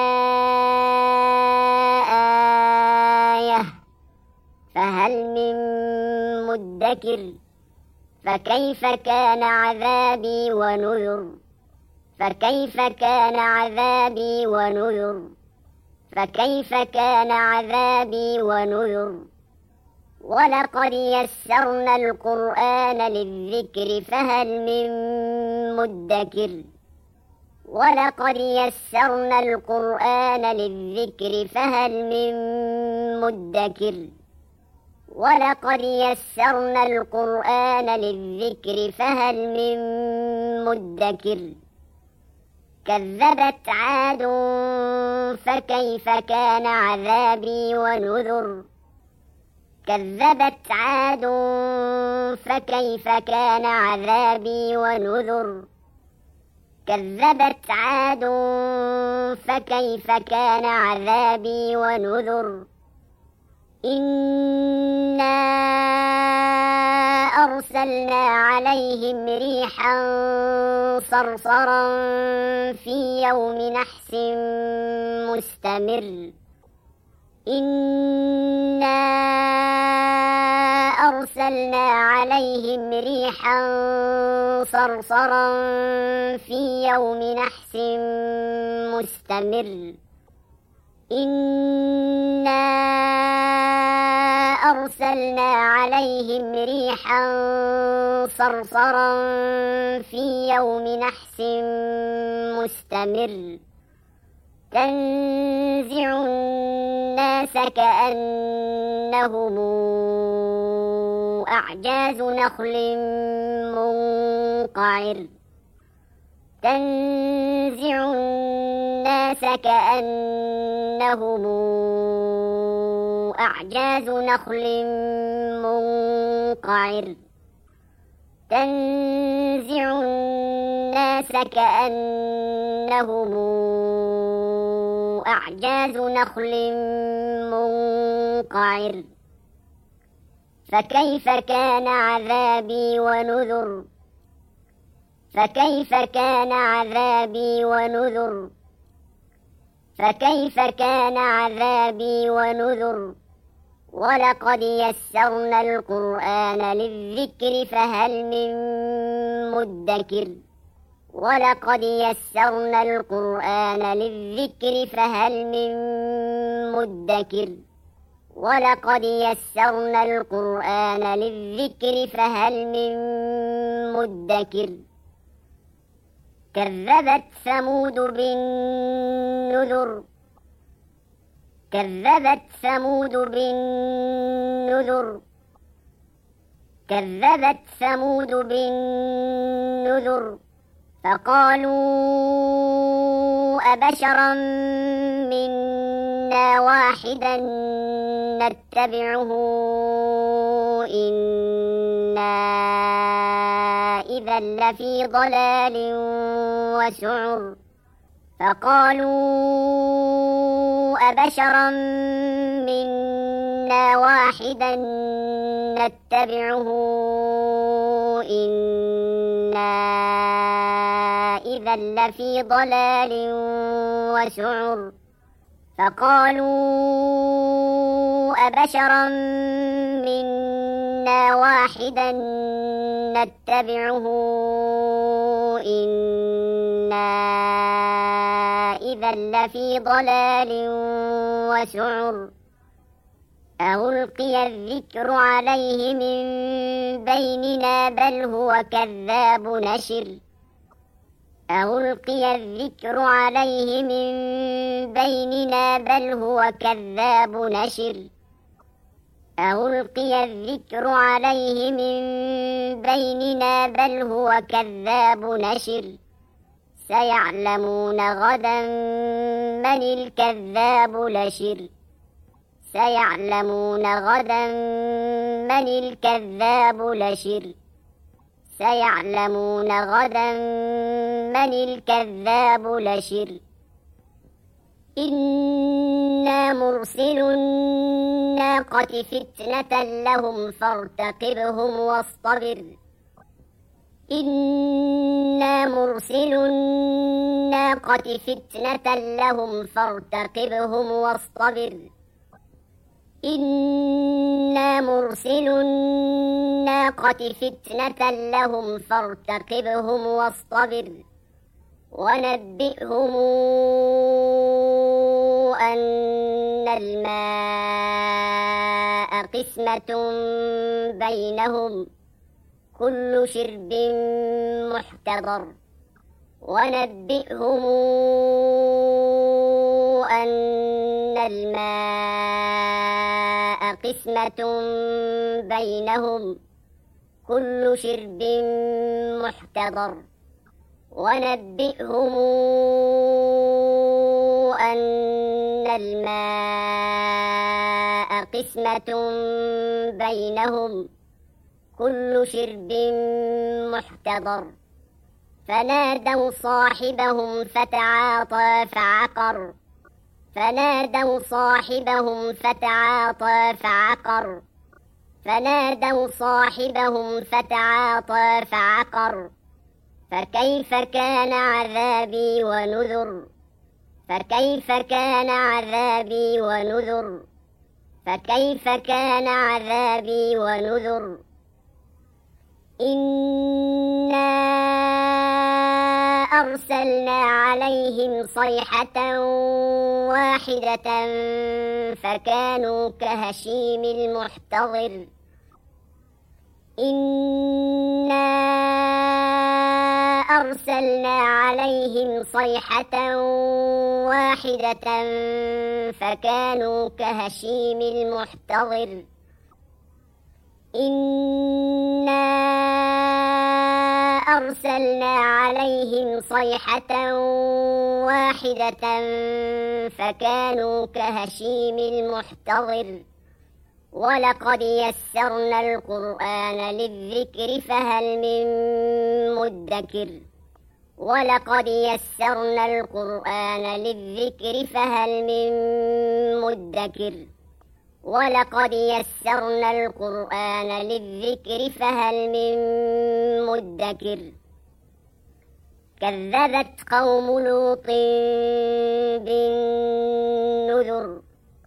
آية فهل من مدكر فكيف كان عذابي ونذر فكيف كان عذابي ونذر فكيف كان عذابي ونذر ولقد يسرنا القرآن للذكر فهل من مدكر ولقد يسرنا القرآن للذكر فهل من مدكر ولقد يسرنا القرآن للذكر فهل من مدكر كذبت عاد فكيف كان عذابي ونذر كذبت عاد فكيف كان عذابي ونذر كذبت عاد فكيف كان عذابي ونذر إنا أرسلنا عليهم ريحا صرصرا في يوم نحس مستمر إنا أرسلنا عليهم ريحا صرصرا في يوم نحس مستمر إنا أرسلنا عليهم ريحا صرصرا في يوم نحس مستمر تنزع الناس كأنهم أعجاز نخل منقعر تنزع الناس كأنهم أعجاز نخل منقعر تنزع الناس كأنهم أعجاز نخل منقعر فكيف كان عذابي ونذر فكيف كان عذابي ونذر فكيف كان عذابي ونذر ولقد يسرنا القرآن للذكر فهل من مدكر ولقد يسرنا القرآن للذكر فهل من مدكر ولقد يسرنا القرآن للذكر فهل من مدكر كذبت ثمود بالنذر كذبت ثمود بالنذر كذبت ثمود بالنذر فقالوا أبشرا منا واحدا نتبعه إنا إذا لفي ضلال وسعر فقالوا أبشرا منا واحدا نتبعه إنا إذا لفي ضلال وسعر فقالوا أبشرا منا واحدا نتبعه إنا إذا لفي ضلال وسعر ألقي الذكر عليه من بيننا بل هو كذاب نشر ألقي الذكر عليه من بيننا بل هو كذاب نشر ألقي الذكر عليه من بيننا بل هو كذاب نشر سيعلمون غدا من الكذاب الأشر سيعلمون غدا من الكذاب الأشر سيعلمون غدا من الكذاب الأشر إنا مرسل الناقة فتنة لهم فارتقبهم واصطبر إنا مرسل الناقة فتنة لهم فارتقبهم واصطبر إنا مرسل الناقة فتنة لهم فارتقبهم واصطبر ونبئهم أن الماء قسمة بينهم كل شرب محتضر ونبئهم أن الماء قسمة بينهم كل شرب محتضر ونبئهم أن الماء قسمة بينهم كل شرب محتضر فنادوا صاحبهم فتعاطى فعقر فنادوا صاحبهم فتعاطى فعقر فنادوا صاحبهم فتعاطى فعقر فكيف كان عذابي ونذر فكيف كان عذابي ونذر فكيف كان عذابي ونذر إنا أرسلنا عليهم صيحة واحدة فكانوا كهشيم المحتضر إنا أرسلنا عليهم صيحة واحدة فكانوا كهشيم المحتضر إنا أرسلنا عليهم صيحة واحدة فكانوا كهشيم المحتضر ولقد يسرنا القرآن للذكر فهل من مدكر ولقد يسرنا القرآن للذكر فهل من مدكر ولقد يسرنا القرآن للذكر فهل من مدكر كذبت قوم لوط بالنذر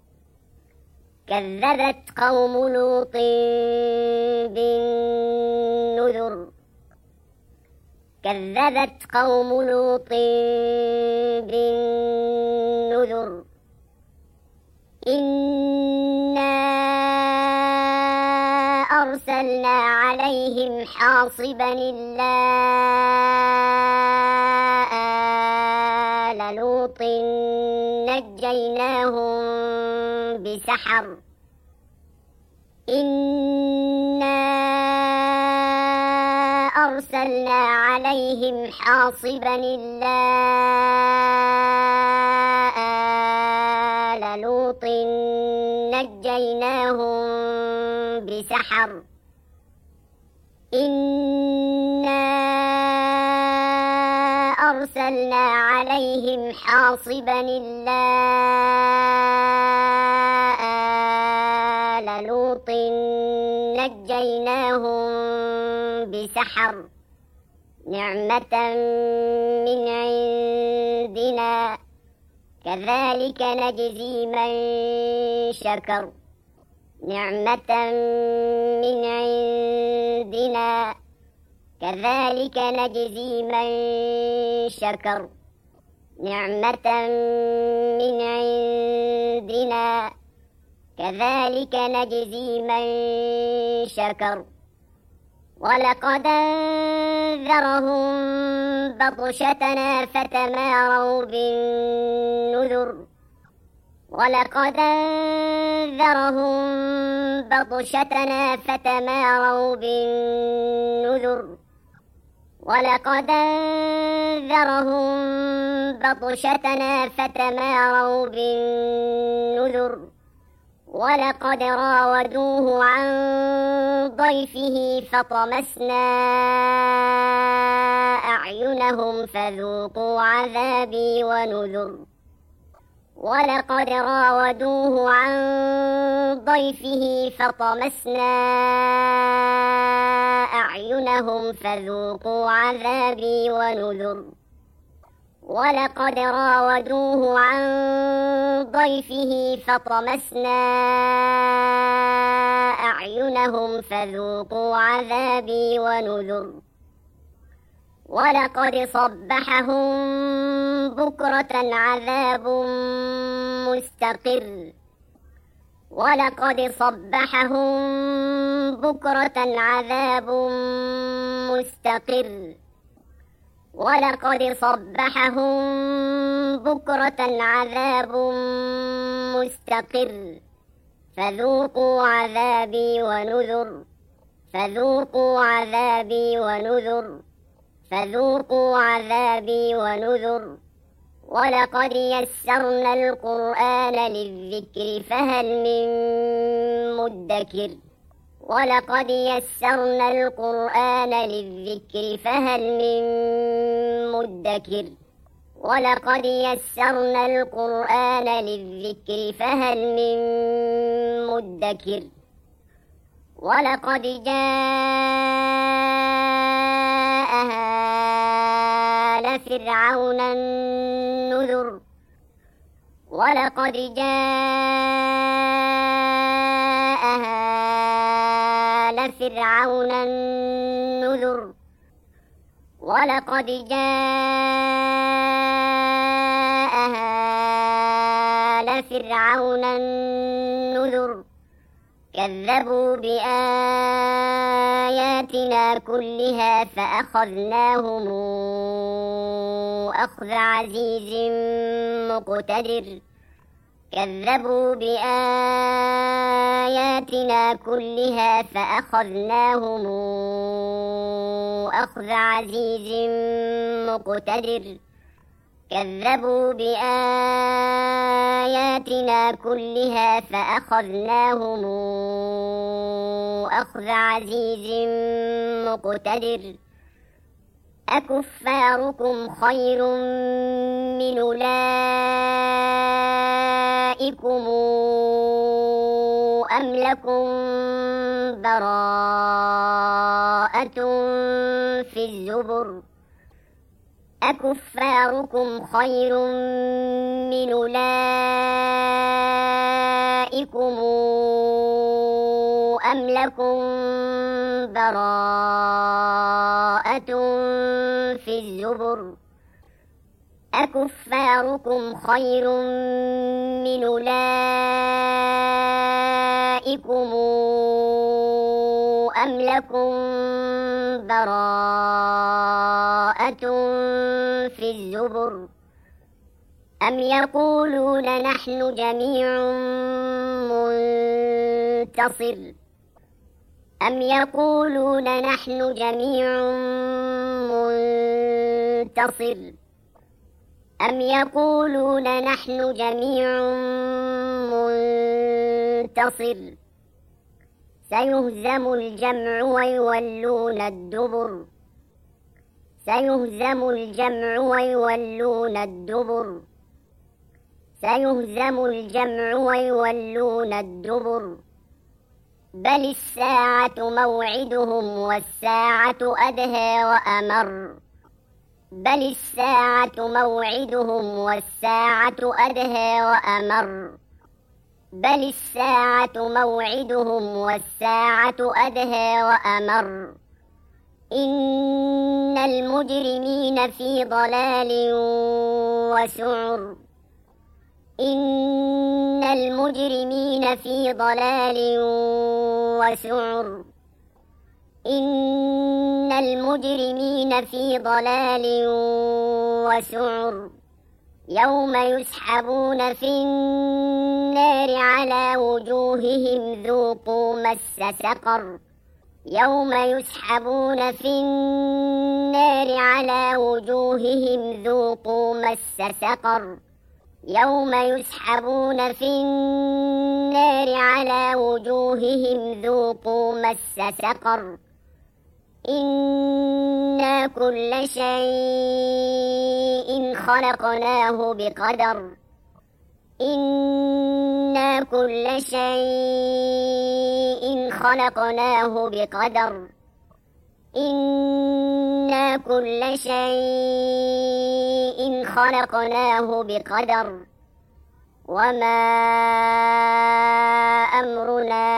كذبت قوم لوط بالنذر كذبت قوم لوط بالنذر إنا أرسلنا عليهم حاصبا إلا آل لوط نجيناهم بسحر إنا أرسلنا عليهم حاصبا إلا آل لوط نجيناهم بسحر إنا أرسلنا عليهم حاصبا إلا آل لوط نجيناهم بسحر نعمة من عندنا كذلك نجزي من شكر نعمة من عندنا كذلك نجزي من شكر نعمة من عندنا كذلك نجزي من شكر ولقد أنذرهم بطشتنا فتماروا بالنذر ولقد أنذرهم بطشتنا فتماروا بالنذر ولقد أنذرهم بطشتنا فتماروا بالنذر ولقد راودوه عن ضيفه فطمسنا أعينهم فذوقوا عذابي ونذر ولقد راودوه عن ضيفه فطمسنا أعينهم فذوقوا عذابي ونذر ولقد راودوه عن ضيفه فطمسنا أعينهم فذوقوا عذابي ونذر ولقد صبحهم بكرة عذاب مستقر ولقد صبحهم بكرة عذاب مستقر ولقد صبحهم بكرة عذاب مستقر فذوقوا عذابي ونذر فذوقوا عذابي ونذر فذوقوا عذابي ونذر ولقد يسرنا القرآن للذكر فهل من مدكر ولقد يسرنا القرآن للذكر فهل من مدكر ولقد يسرنا القرآن للذكر فهل من مدكر ولقد جاء آل فرعون النذر ولقد جاء آل فرعون النذر ولقد جاء آل فرعون النذر كذبوا بآياتنا كلها فأخذناهم أخذ عزيز مقتدر كذبوا بآياتنا كلها فأخذناهم أخذ عزيز مقتدر كذبوا بآياتنا كلها فأخذناهم أخذ عزيز مقتدر أكفاركم خير من أولئكم أم لكم براءة في الزبر أكفاركم خير من أولئكم أم لكم براءة في الزبر أكفاركم خير من أولئكم أم لكم براءة في الزبر أم يقولون نحن جميع منتصر أم يقولون نحن جميع منتصر أم يقولون نحن جميع منتصر سيهزم الجمع ويولون الدبر سيهزم الجمع ويولون الدبر سيهزم الجمع ويولون الدبر بل الساعة موعدهم والساعة أدهى وأمر بل الساعة موعدهم والساعة أدهى وأمر بل الساعة موعدهم والساعة أدهى وأمر إن المجرمين في ضلال وسعر إن المجرمين في ضلال وسعر إن المجرمين في ضلال وسعر يوم يسحبون في النار على وجوههم ذوقوا مس سقر يوم يسحبون في النار على وجوههم ذوقوا مس سقر يوم يسحبون في النار على وجوههم ذوقوا مس سقر إنا كل شيء خلقناه بقدر إنا كل شيء خلقناه بقدر إنا كل شيء خلقناه بقدر وما أمرنا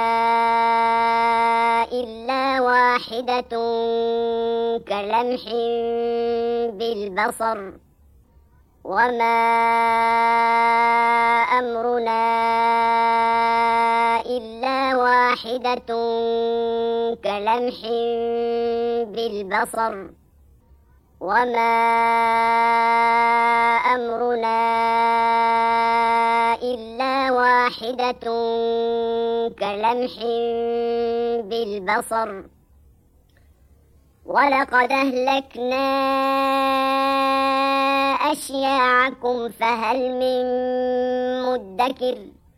إلا واحدة كلمح بالبصر وما أمرنا إلا واحدة كلمح بالبصر وما أمرنا إلا واحدة كلمح بالبصر ولقد أهلكنا أشياعكم فهل من مدكر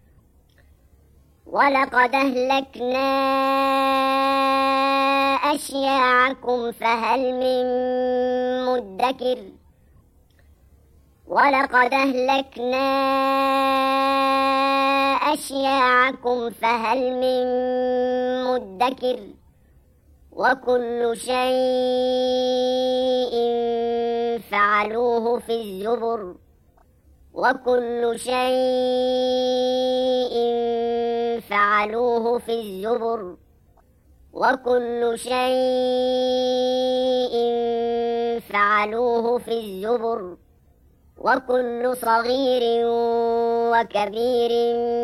ولقد أهلكنا أشياعكم فهل من مدكر ولقد أهلكنا أشياعكم فهل من مدكر وكل شيء فعلوه في الزبر وكل شيء فعلوه في الزبر وكل شيء فعلوه في الزبر وكل صغير وكبير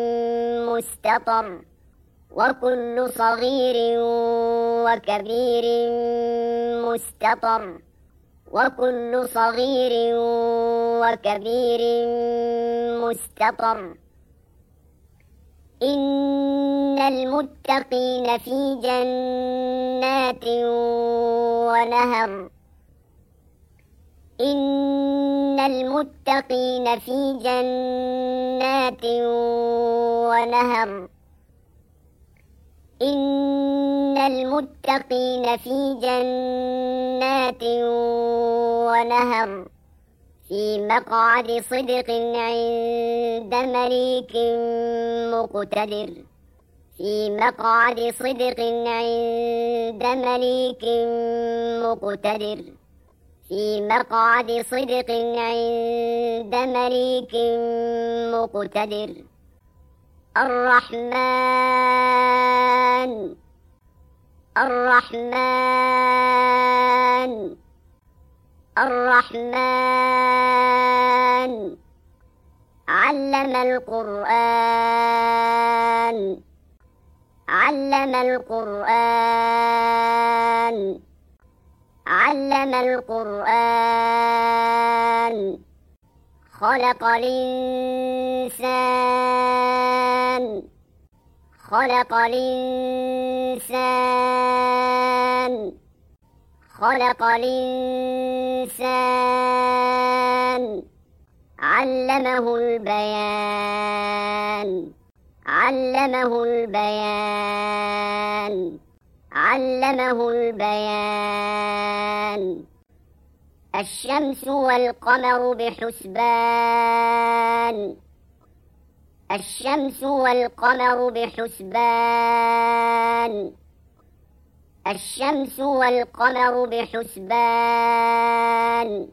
مستطر وكل صغير وكبير مستطر وكل صغير وكبير مستطر إن المتقين في جنات ونهر إن المتقين في جنات ونهر إن المتقين في جنات ونهر في مقعد صدق عند مليك مقتدر في مقعد صدق عند مليك مقتدر في مقعد صدق عند مليك مقتدر الرحمن الرحمن الرحمن علم القرآن علم القرآن علم القرآن خلق الإنسان خلق الإنسان خلق الإنسان علمه البيان علمه البيان علمه البيان الشمس والقمر بحسبان الشمس والقمر بحسبان الشمس والقمر بحسبان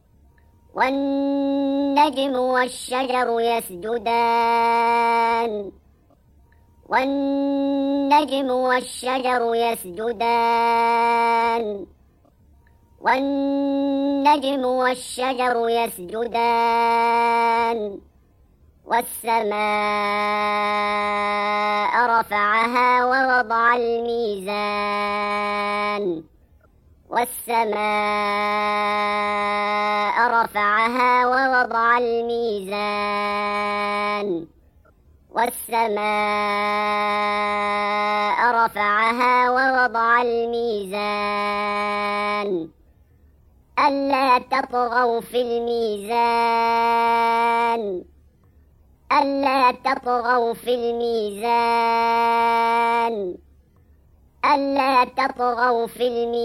والنجم والشجر يسجدان والنجم والشجر يسجدان والنجم والشجر يسجدان والسماء رفعها ووضع الميزان والسماء رفعها ووضع الميزان والسماء رفعها ووضع الميزان ألا تطغوا في الميزان ألا تطغوا في الميزان ألا تطغوا في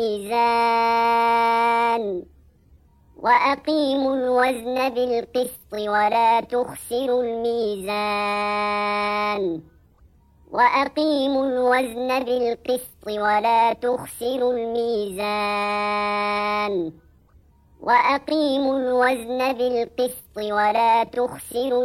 الميزان وأقيموا الوزن بالقسط ولا تخسروا الميزان وأقيموا الوزن بالقسط ولا تخسروا الميزان وأقيموا الوزن بالقسط ولا تخسروا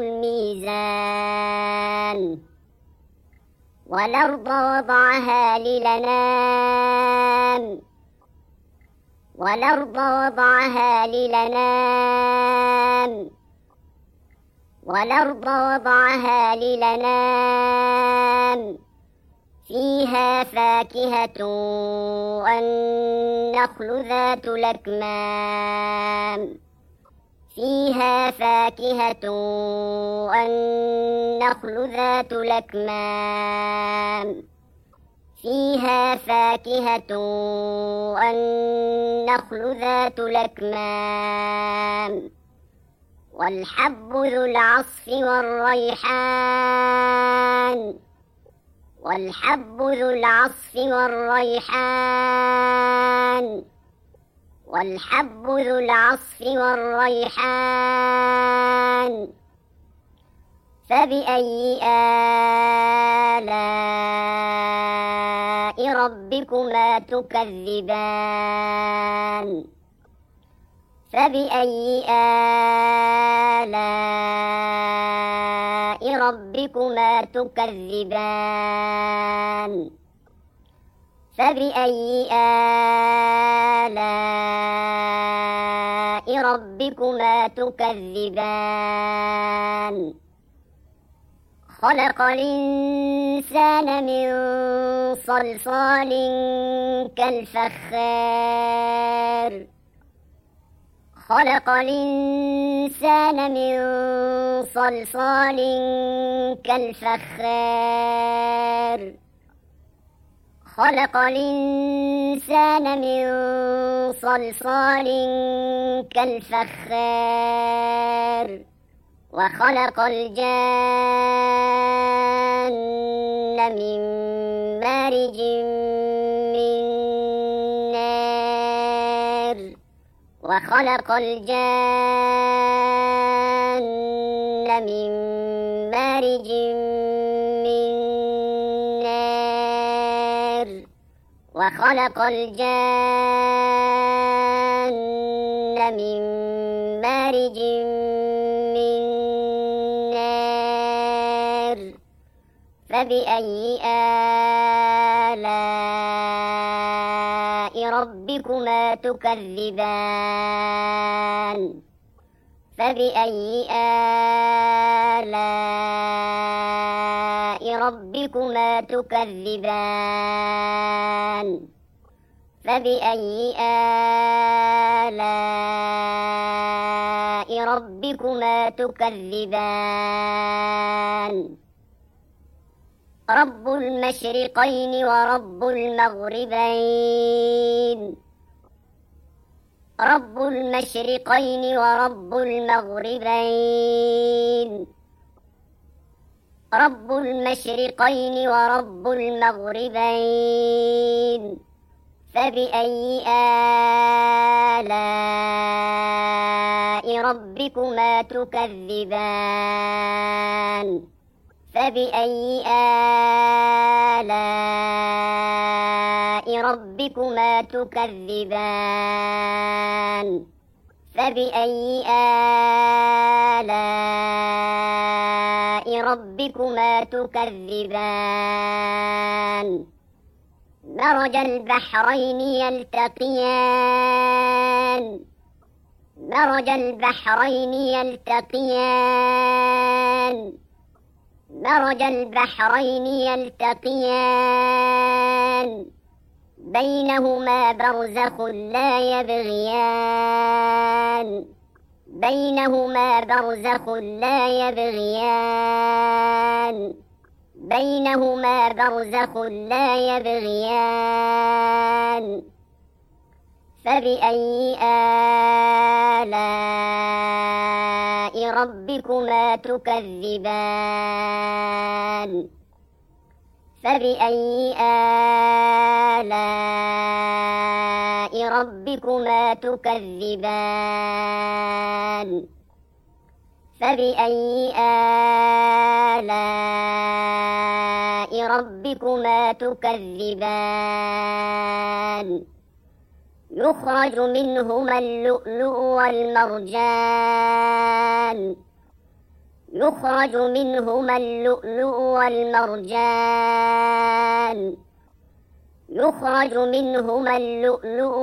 الميزان والأرض وضعها للأنام والأرض وضعها للأنام والأرض وضعها للأنام فيها فاكهة والنخل ذات الأكمام فيها فاكهة والنخل ذات الأكمام فيها فاكهة والنخل ذات الأكمام والحب ذو العصف والريحان والحب ذو العصف والريحان والحب ذو العصف والريحان فبأي آلاء ربكما تكذبان فبأي آلاء ربكما تكذبان فبأي آلاء ربكما تكذبان خلق الإنسان من صلصال كالفخار خلق الإنسان من صلصال كالفخار خلق الإنسان من صلصال كالفخار وخلق الجان من مارج من نار وخلق الجان من مارج من نار وخلق الجان من مارج من نار فبأي آلاء ربكما تكذبان فبأي آلاء ربكما تكذبان فبأي آلاء ربكما تكذبان رب المشرقين ورب المغربين رب المشرقين ورب المغربين رب المشرقين ورب المغربين فبأي آلاء ربكما تكذبان فبأي آلاء ربكما تكذبان فبأي آلاء ربكما تكذبان مرج البحرين يلتقيان مرج البحرين يلتقيان مرج البحرين يلتقيان بينهما برزخ لا يبغيان بينهما برزخ لا يبغيان بينهما برزخ لا يبغيان فبأي آلاء ربكما تكذبان فبأي آلاء ربكما تكذبان فبأي آلاء ربكما تكذبان يخرج منهما اللؤلؤ والمرجان يخرج منهما اللؤلؤ والمرجان يخرج منهما اللؤلؤ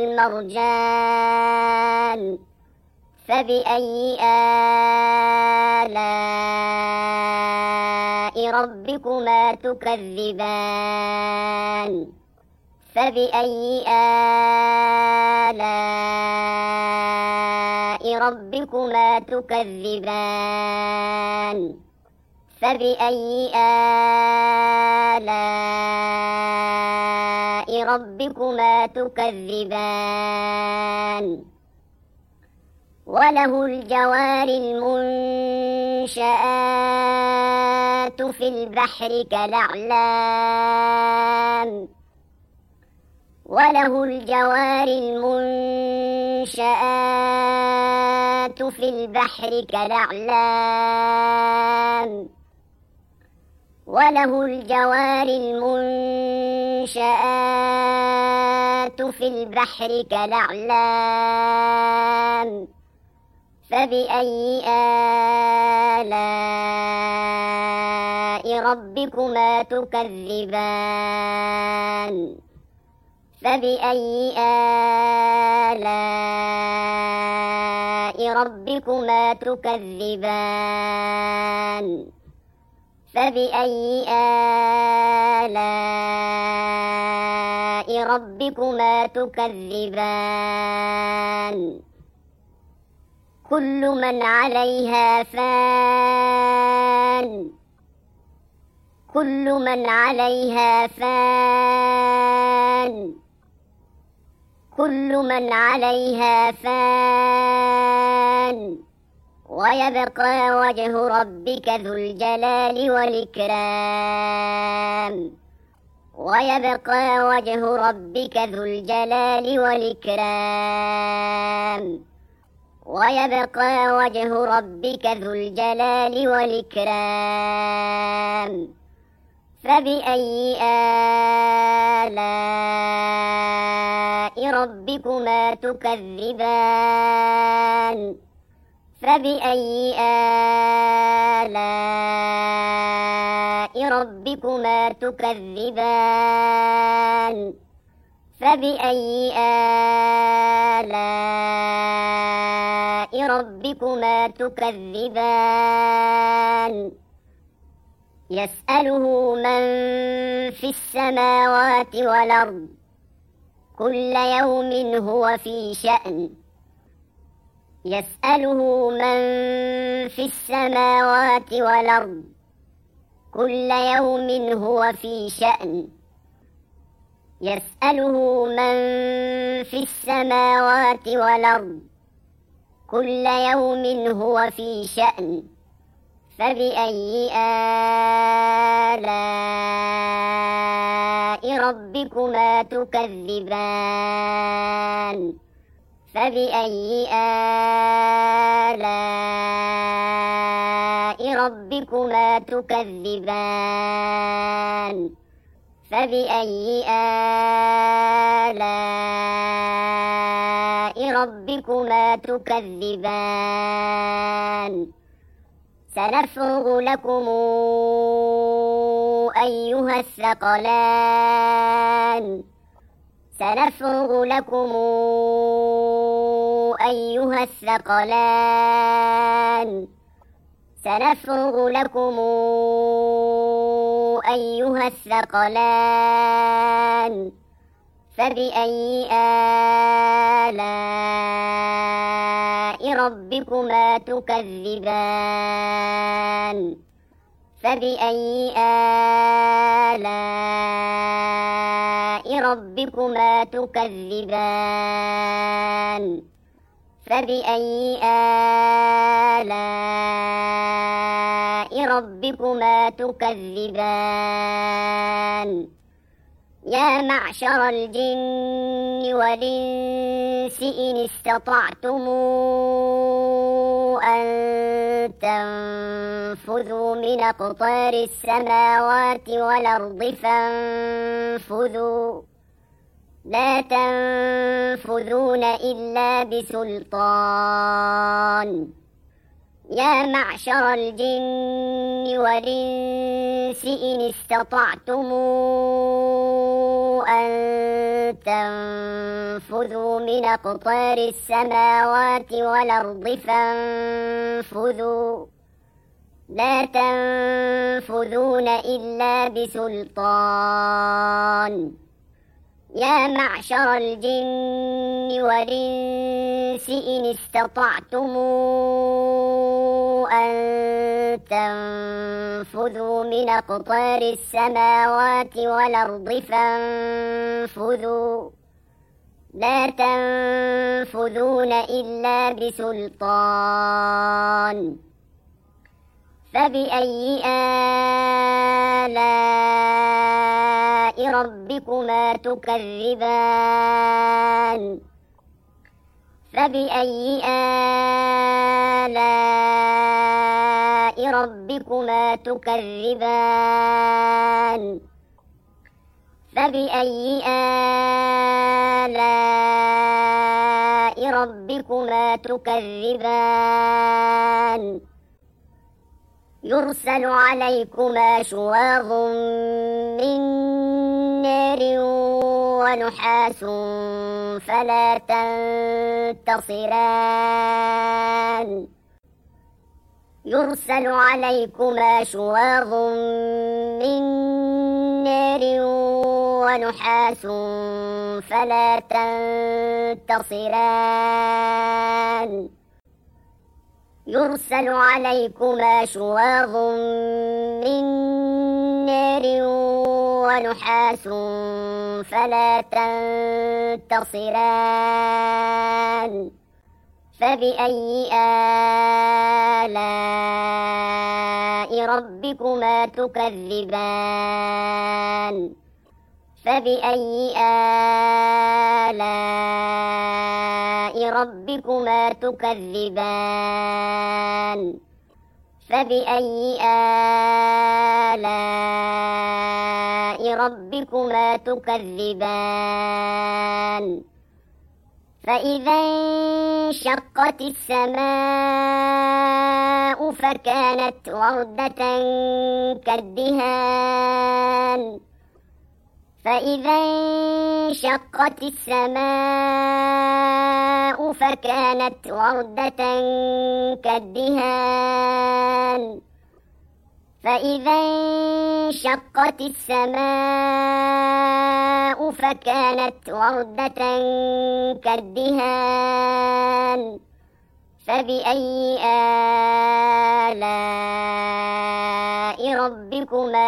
والمرجان فبأي آلاء ربكما تكذبان فبأي آلاء ربكما تكذبان فبأي آلاء ربكما تكذبان وله الجوار المنشآت في البحر كالأعلام وله الجوار المنشآت في البحر كالأعلام وله الجوار المنشآت في البحر كالأعلام فبأي آلاء ربكما تكذبان فبأي آلاء ربكما تكذبان فبأي آلاء ربكما تكذبان كل من عليها فان كل من عليها فان كل من عليها فان ويبقى وجه ربك ذو الجلال والإكرام ويبقى وجه ربك ذو الجلال والإكرام ويبقى وجه ربك ذو الجلال والإكرام فبأي آلاء ربكما تكذبان فبأي آلاء ربكما تكذبان فبأي آلاء ربكما تكذبان يسأله من في السماوات والأرض كل يوم هو في شأن يسأله من في السماوات والأرض كل يوم هو في شأن يسأله من في السماوات والأرض كل يوم هو في شأن فبأي آلاء ربكما تكذبان فبأي آلاء ربكما تكذبان فبأي آلاء ربكما تكذبان سنفرغ لكم أيها الثقلان سنفرغ لكم أيها الثقلان سنفرغ لكم أيها الثقلان فبأي آلاء ربكما تكذبان فبأي آلاء ربكما تكذبان فبأي آلاء ربكما تكذبان يا معشر الجن والإنس إن استطعتم أن تنفذوا من أقطار السماوات والأرض فانفذوا لا تنفذون إلا بسلطان يا معشر الجن والإنس إن استطعتم أن تنفذوا من أقطار السماوات والأرض فانفذوا لا تنفذون إلا بسلطان يا معشر الجن والإنس إن استطعتم أن تنفذوا من أقطار السماوات والأرض فانفذوا لا تنفذون إلا بسلطان فبأي آلاء ربكما تكذبان فبأي آلاء ربكما تكذبان فبأي آلاء ربكما تكذبان يرسل عليكما شواظ من نار ونحاس فلا تنتصران يرسل عليكما شواظ من نار ونحاس فلا تنتصران يرسل عليكما شواظ من نار ونحاس فلا تنتصران فبأي آلاء ربكما تكذبان فبأي آلاء ربكما تكذبان فبأي آلاء ربكما تكذبان فإذا انشقت السماء فكانت وردة كالدهان فإذا انشقت السماء فكانت وردة كالدهان فإذا انشقت السماء فكانت وردة كالدهان فبأي آلاء ربكما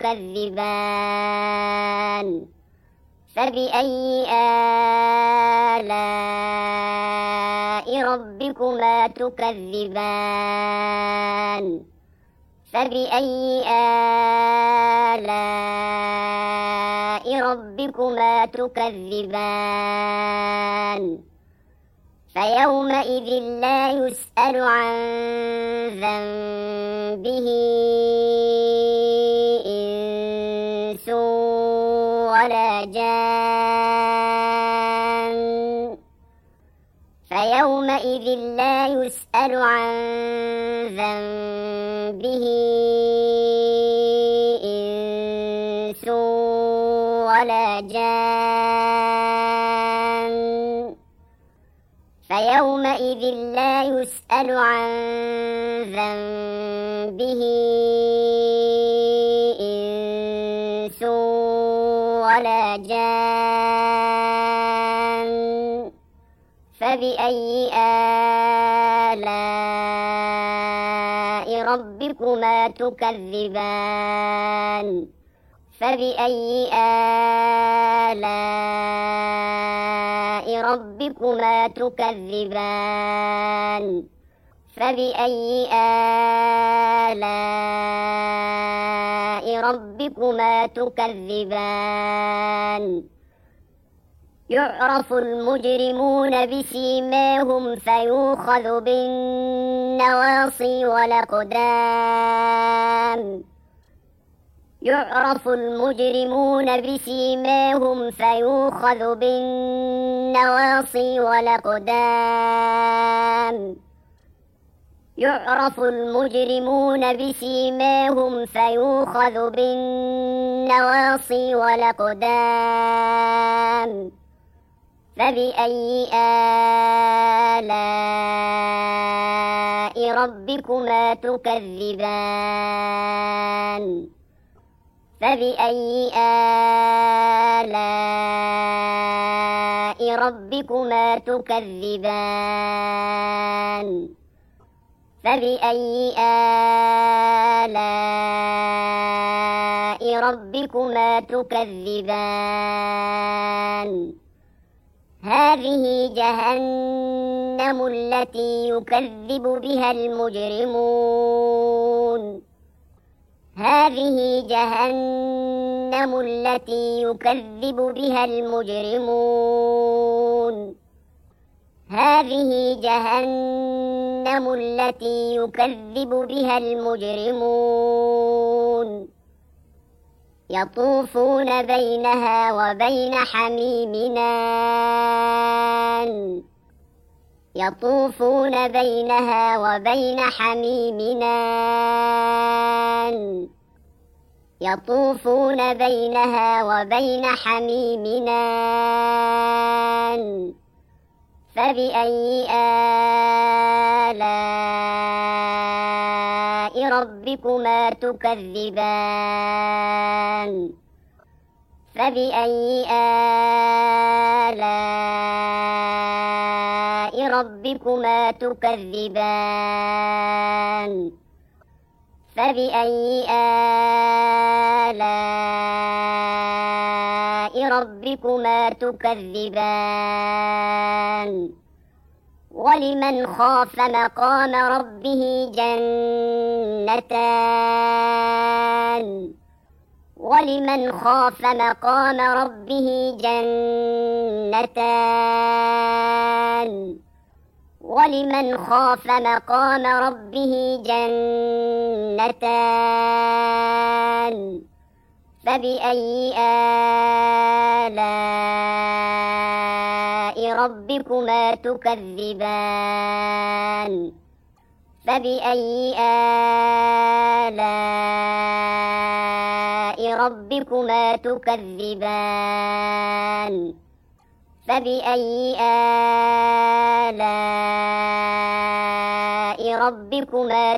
تكذبان فبأي آلاء ربكما تكذبان فبأي آلاء ربكما تكذبان فيومئذ لا يسأل عن ذنبه إنس ولا جان فيومئذ لا يسأل عن ذنبه إنس ولا جان فيومئذ لا يسأل عن ذنبه إنس ولا جان فبأي آلاء ربكما تكذبان فبأي آلاء ربكما تكذبان فبأي آلاء ربكما تكذبان يعرف المجرمون بسيماهم فيؤخذ بالنواصي والأقدام يعرف المجرمون بسيماهم فيؤخذ بالنواصي والأقدام يعرف المجرمون بسيماهم فيؤخذ بالنواصي والأقدام فبأي آلاء ربكما تكذبان فبأي آلاء ربكما تكذبان فبأي آلاء ربكما تكذبان هذه جهنم التي يكذب بها المجرمون هذه جهنم التي يكذب بها المجرمون هذه جهنم التي يكذب بها المجرمون يطوفون بينها وبين حميم آن يطوفون بينها وبين حميم آن يطوفون بينها وبين حميم آن فبأي آلاء ربكما تكذبان فبأي آلاء ربكما تكذبان فبأي آلاء ربكما تكذبان ولمن خاف مقام ربه جنتان ولمن خاف مقام ربه جنتان ولمن خاف مقام ربه جنتان فبأي آلاء ربكما تكذبان فبأي آلاء ربكما تكذبان فبأي آلاء ربكما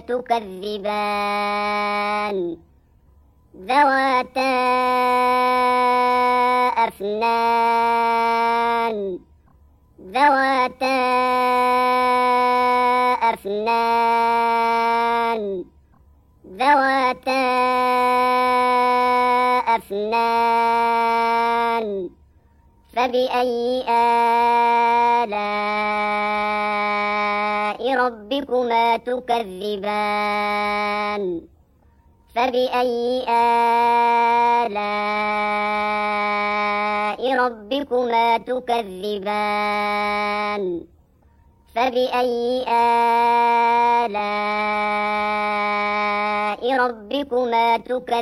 تكذبان ذواتا أفنان ذواتا أفنان ذواتا أفنان فبأي آلاء ربكما تكذبان فبأي آلاء ربكما تكذبان فبأي آلاء ربكما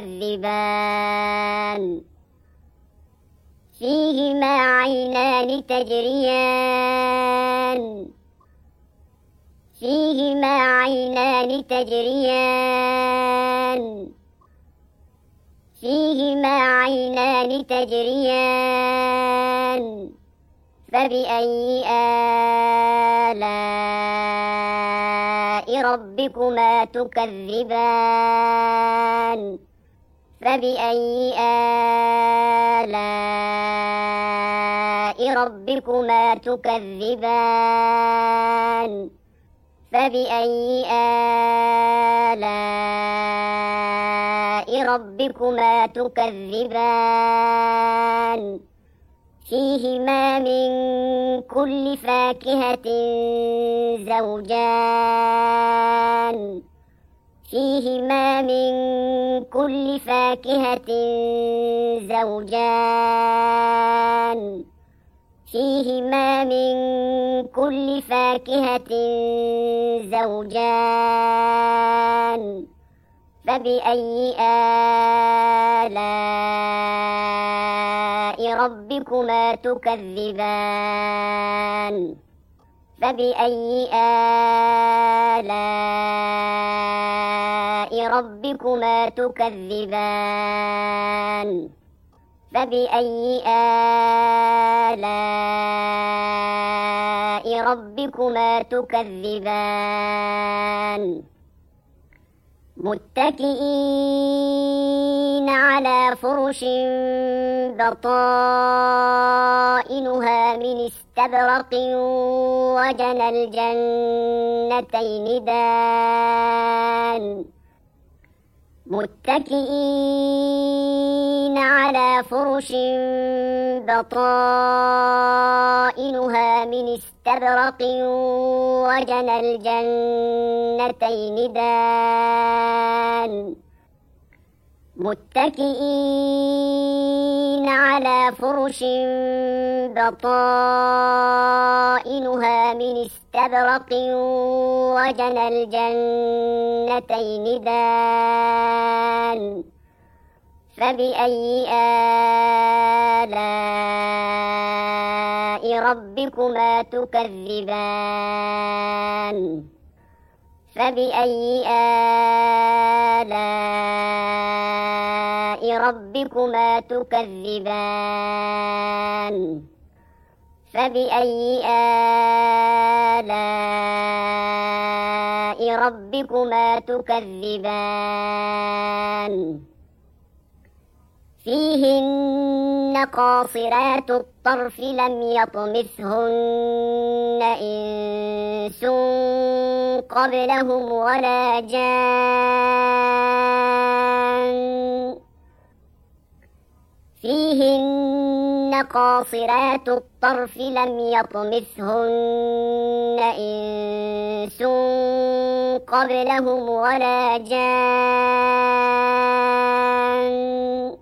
تكذبان فيهما عينان تجريان فيهما عينان تجريان فيهما عينان تجريان فبأي آلاء ربكما تكذبان فبأي آلاء ربكما تكذبان فبأي آلاء ربكما تكذبان فيهما من كل فاكهة زوجان فيهما من كل فاكهة زوجان فيهما من كل فاكهة زوجان فبأي آلاء ربكما تكذبان فبأي آلاء ربكما تكذبان فبأي آلاء ربكما تكذبان متكئين على فرش بطائنها من استبرق وجنى الجنتين دان متكئين على فرش بطائنها من استبرق وجنى الجنتين دان متكئين على فرش بطائنها من استبرق وجنى الجنتين دان فبأي آلاء ربكما تكذبان فبأي آلاء ربكما تكذبان فبأي آلاء ربكما تكذبان فيهن قاصرات الطرف لم يطمثهن إنس قبلهم ولا جان فيهن قاصرات الطرف لم يطمثهن إنس قبلهم ولا جان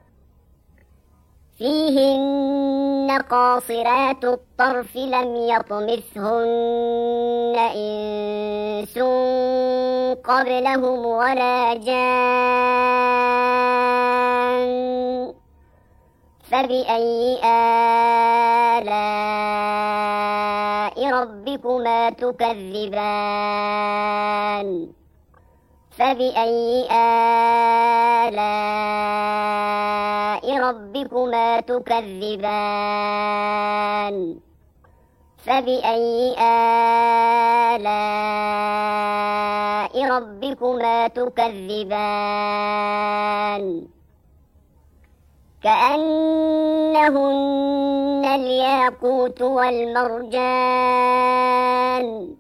فيهن قاصرات الطرف لم يطمثهن إنس قبلهم ولا جان فبأي آلاء ربكما تكذبان فبأي آلاء ربكما تكذبان فبأي آلاء ربكما تكذبان كأنهن الياقوت والمرجان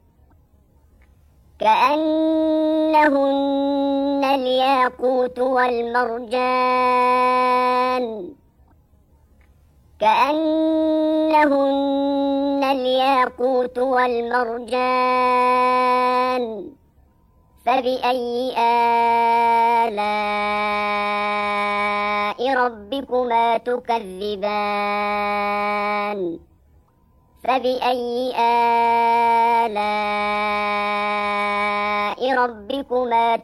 كأنهن الياقوت والمرجان كأنهن الياقوت والمرجان فبأي آلاء ربكما تكذبان فبأي آلاء ربكما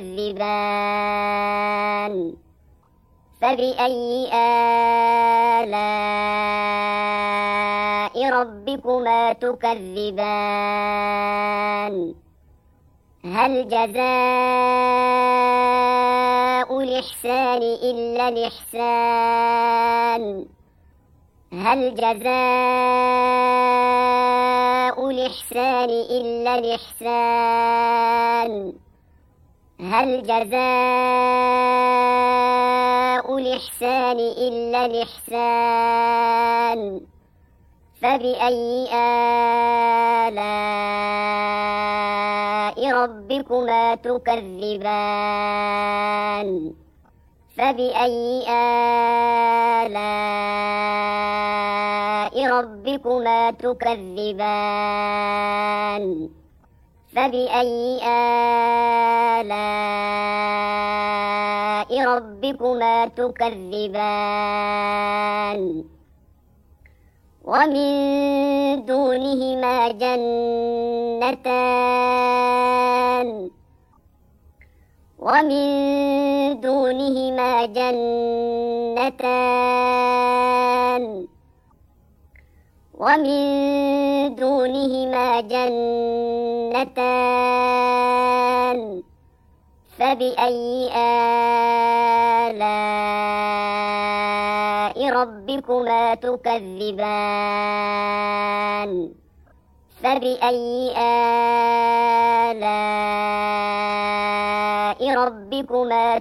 تكذبان فبأي آلاء ربكما تكذبان هل جزاء الإحسان إلا الإحسان هل جزاء الإحسان إلا الإحسان هل جزاء الإحسان إلا الإحسان فبأي آلاء ربكما تكذبان فبأي آلاء ربكما تكذبان فبأي آلاء ربكما تكذبان ومن دونهما جنتان ومن دونهما جنتان ومن دونهما جنتان فبأي آلاء ربكما تكذبان فبأي آلاء ربكما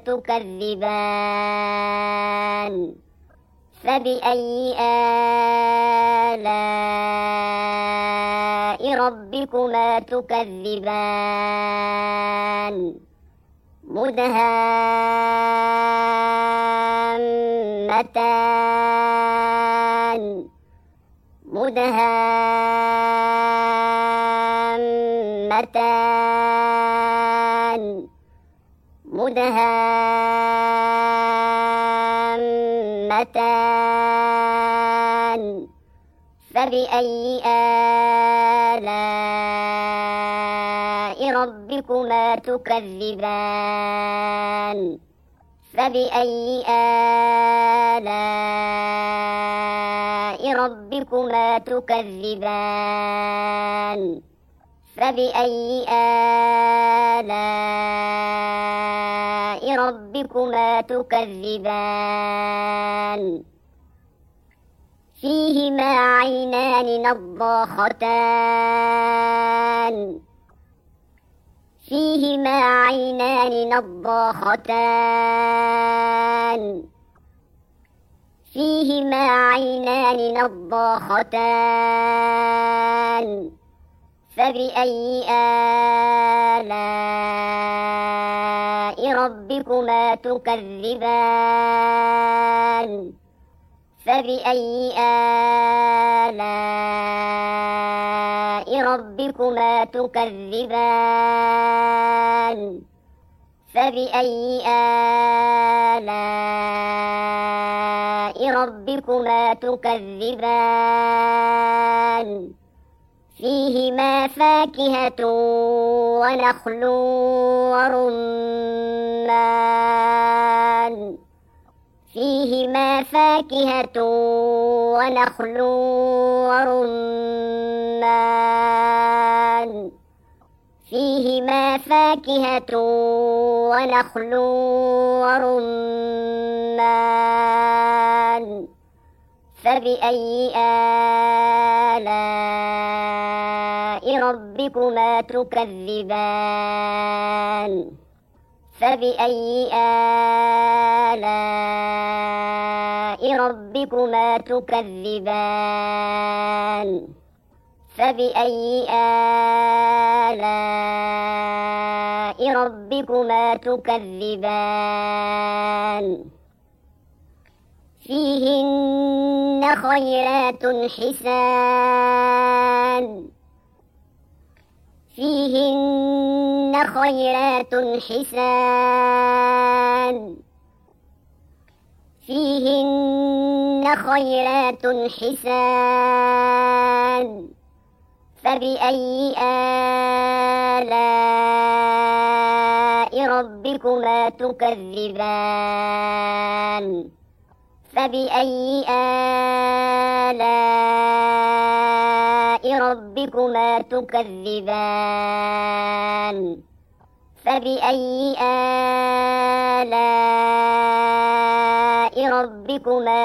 تكذبان فبأي آلاء ربكما تكذبان مدهامتان مدهامتان مدهامتان فبأي آلاء ربكما تكذبان فبأي آلاء ربكما تكذبان فبأي آلاء ربكما تكذبان فيهما عينان نضاختان فيهما عينان نضاختان فيهما عينان نضاختان فبأي آلاء ربكما تكذبان فبأي آلاء ربكما تكذبان فبأي آلاء ربكما تكذبان فيهما فاكهة ونخل ورمان فيهما فاكهة ونخل ورمان فيهما فاكهة ونخل ورمان فبأي آلاء ربكما تكذبان فبأي آلاء ربكما تكذبان فبأي آلاء ربكما تكذبان فيهن خيرات حسان فيهن خيرات حسان فيهن خيرات حسان فبأي آلاء ربكما تكذبان فبأي آلاء ربكما تكذبان فبأي آلاء ربكما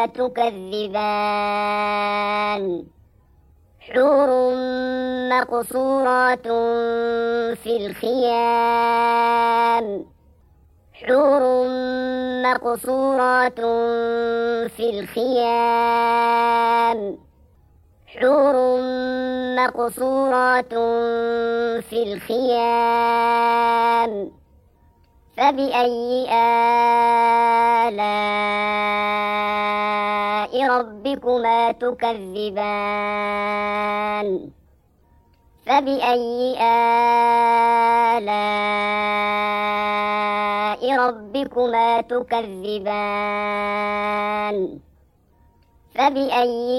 تكذبان حور مقصورات في الخيام حور مقصورات في الخيام حور مقصورات في الخيام فبأي آلاء ربكما تكذبان فبأي آلاء ربكما تكذبان فبأي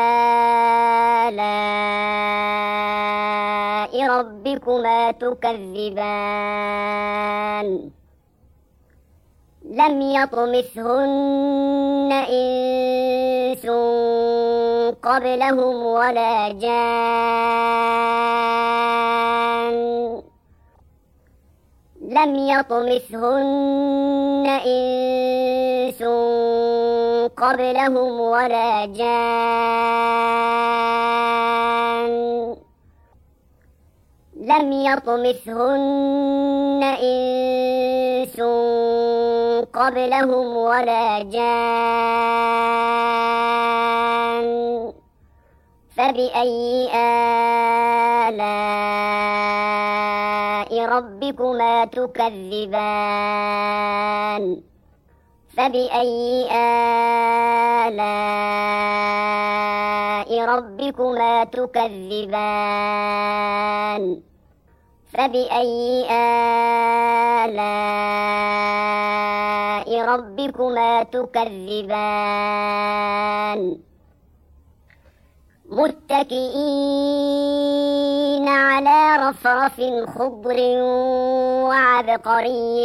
آلاء ربكما تكذبان لم يطمثهن إنس قبلهم ولا جان لم يطمثهن إنس قبلهم ولا جان لم يطمثهن إنس قبلهم ولا جان فبأي آلاء ربكما تكذبان فبأي آلاء ربكما تكذبان فبأي آلاء ربكما تكذبان متكئين على رفرف خضر وعبقري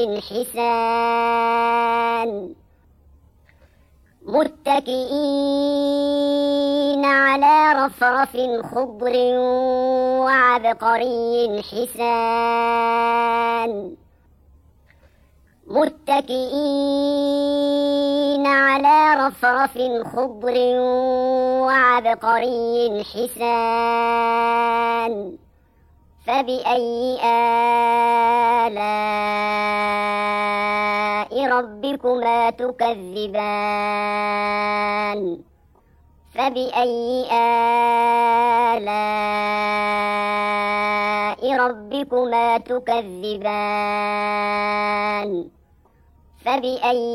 حسان متكئين على رفرف خضر وعبقري حسان متكئين على رفرف خضر وعبقري حسان فبأي آلاء ربكما تكذبان فبأي آلاء ربكما تكذبان فبأي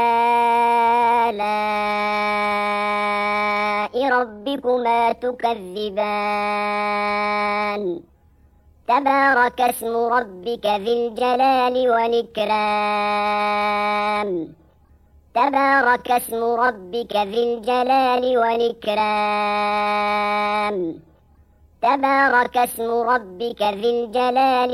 آلاء ربكما تكذبان تبارك اسم ربك ذي الجلال والإكرام تبارك اسم ربك ذي الجلال والإكرام تبارك اسم ربك ذي الجلال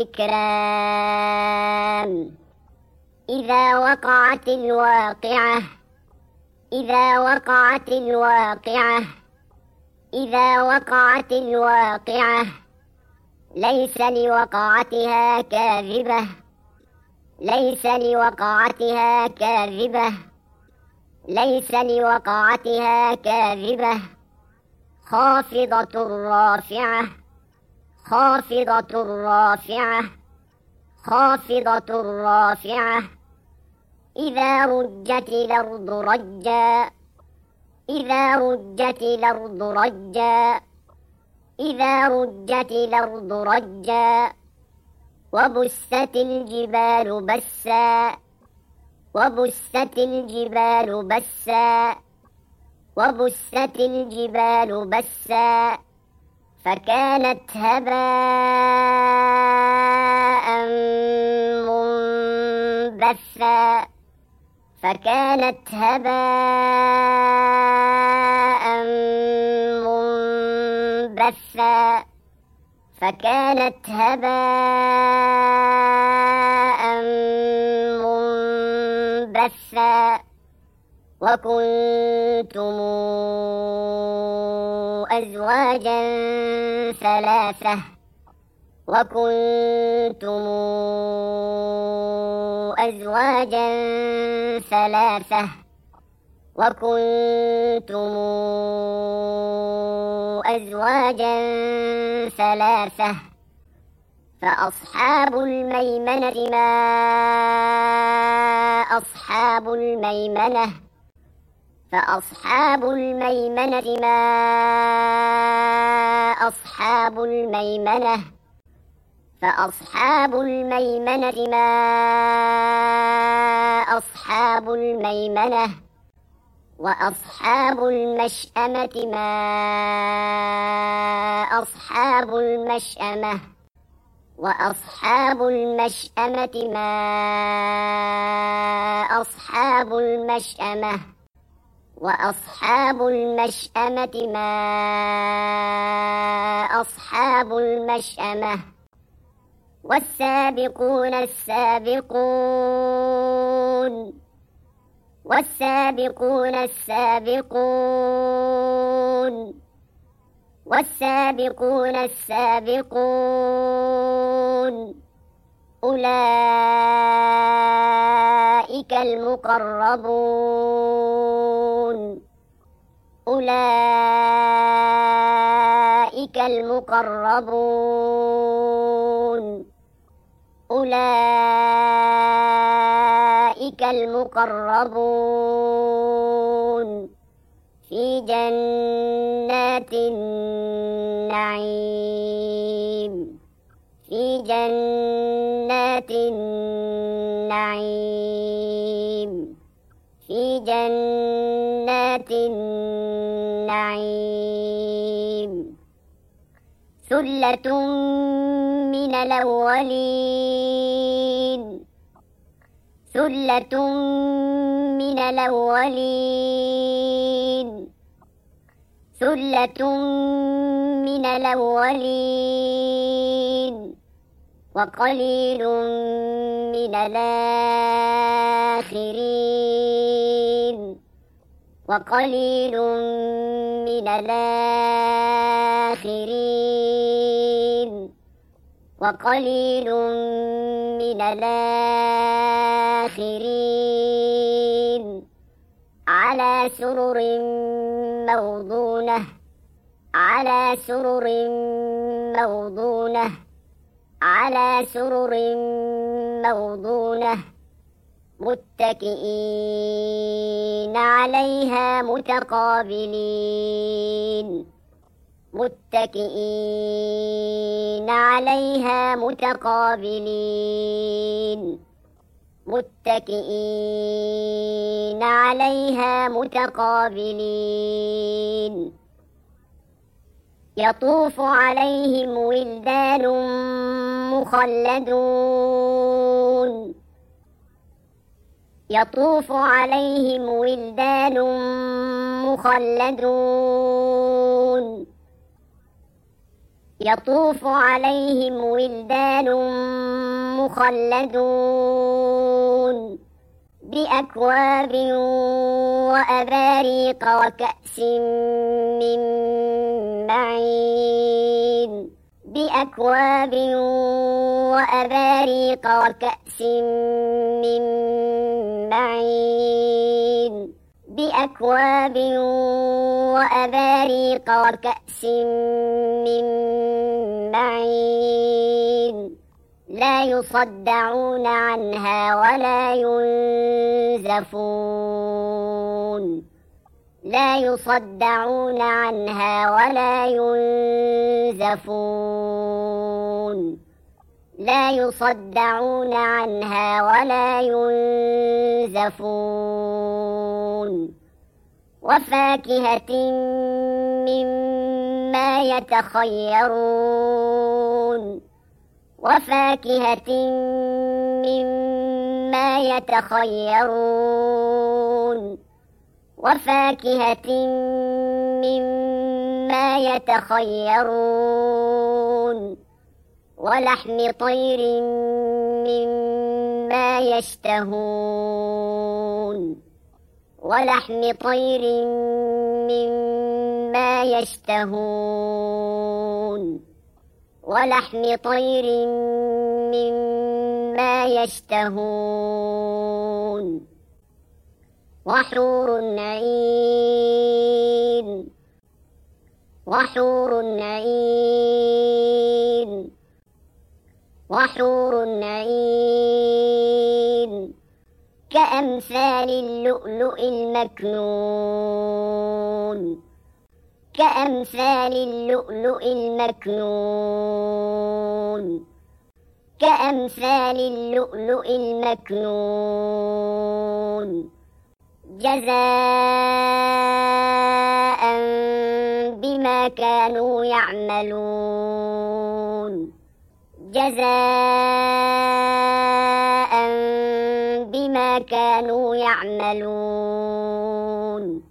والإكرام إذا وقعت الواقعة إذا وقعت الواقعة إذا وقعت الواقعة ليس لوقعتها كاذبة ليس لوقعتها كاذبة ليس لوقعتها كاذبة خافضة رافعة خافضة رافعة خافضة رافعة إذا رجت الأرض رجا إذا رجت الأرض رجا إذا رجت الأرض رجا وبست الجبال بسا وبست الجبال بسا وبست الجبال بسا فكانت هباء منبثا فكانت هباء منبثا فكانت هباء منبثا وكنتم أزواجا ثلاثة وكنتم أزواجا ثلاثة وكنتم أزواجا ثلاثة فأصحاب الميمنة ما أصحاب الميمنة فأصحاب الميمنة ما أصحاب الميمنة فأصحاب الميمنة ما أصحاب الميمنة وأصحاب المشأمة ما أصحاب المشأمة وأصحاب المشأمة ما أصحاب المشأمة وأصحاب المشأمة ما أصحاب المشأمة والسابقون السابقون والسابقون السابقون والسابقون السابقون أولئك المقربون أولئك المقربون أولئك المقربون في جنات النعيم في جنات النعيم في جنات النعيم ثلة من الأولين ثلة من الأولين ثلة من الأولين وقليل من الآخرين وقليل من الآخرين وقليل من الآخرين على سرر موضونة على سرر موضونة على سرر موضونة متكئين عليها متقابلين متكئين عليها متقابلين متكئين عليها متقابلين يطوف عليهم ولدان مخلدون يطوف عليهم ولدان مخلدون يطوف عليهم ولدان مخلدون بأكواب وأباريق وكأس من معين بأكواب وأباريق وكأس من معين بأكواب وأباريق وكأس من معين لا يصدعون عنها ولا ينزفون لا يصدعون عنها ولا ينزفون لا يصدعون عنها ولا ينزفون وفاكهة مما يتخيرون وفاكهة مما يتخيرون وفاكهة مما يتخيرون ولحم طير مما يشتهون ولحم طير مما يشتهون ولحم طير مما يشتهون وحور عين وحور عين وحور عين كأمثال اللؤلؤ المكنون كأمثال اللؤلؤ المكنون كأمثال اللؤلؤ المكنون جزاء بما كانوا يعملون جزاء بما كانوا يعملون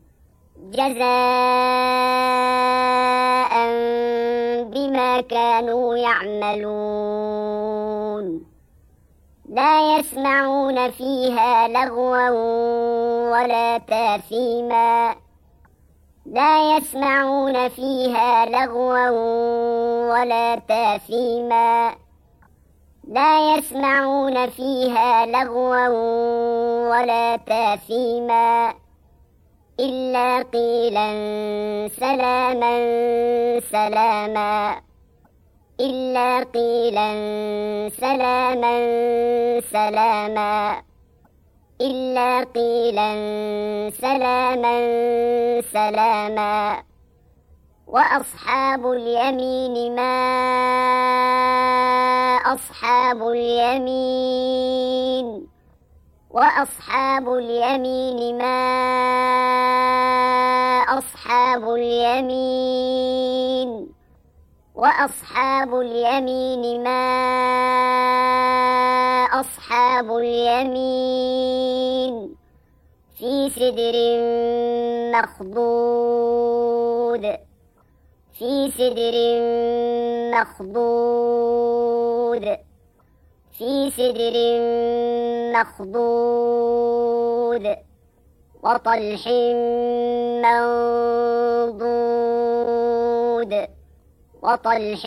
جزاء بما كانوا يعملون لا يسمعون فيها لغوا ولا تاثيما لا يسمعون فيها لغوا ولا تاثيما لا يسمعون فيها لغوا ولا تاثيما إلا قيلا سلاما سلاما إلا قيلا سلاما سلاما إلا قيلا سلاما سلاما وأصحاب اليمين ما أصحاب اليمين وأصحاب اليمين ما أصحاب اليمين وأصحاب اليمين ما أصحاب اليمين في سدر مخضود في سدر مخضود في سدر مخضود وطلح منضود وطلح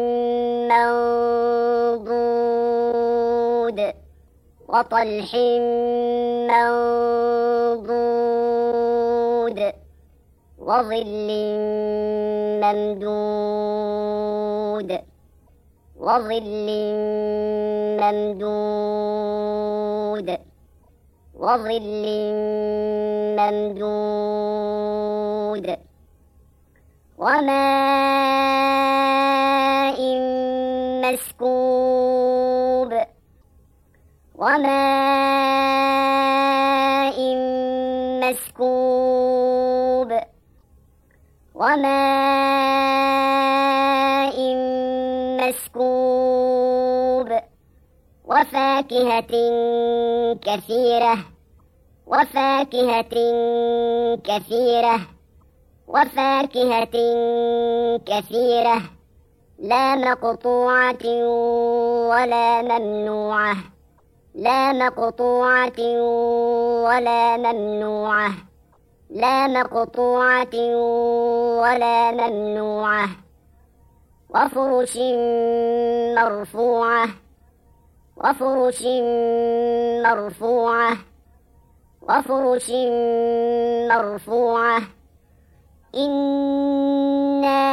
منضود وطلح منضود وظل ممدود وظل ممدود وظل ممدود وماء مسكوب وماء مسكوب وماء مسكوب وفاكهة كثيرة وفاكهة كثيرة وفاكهة كثيرة لا مقطوعة ولا ممنوعة لا مقطوعة ولا ممنوعة لا مقطوعة ولا ممنوعة وفرش مرفوعة وفرش مرفوعة وفرش مرفوعة إنا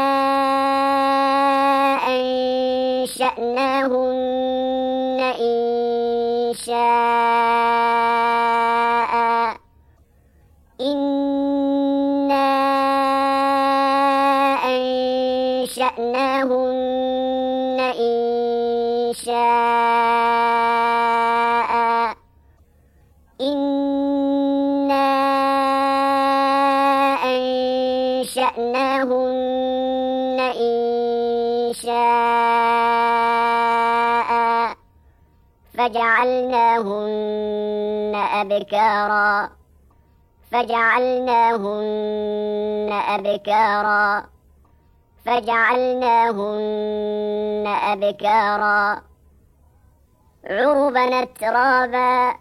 أنشأناهن إنشاء إنا أنشأناهن إنشاء إنا أنشأناهن إنشاء فجعلناهن أبكارا فجعلناهن أبكارا فجعلناهن أبكارا عربا أترابا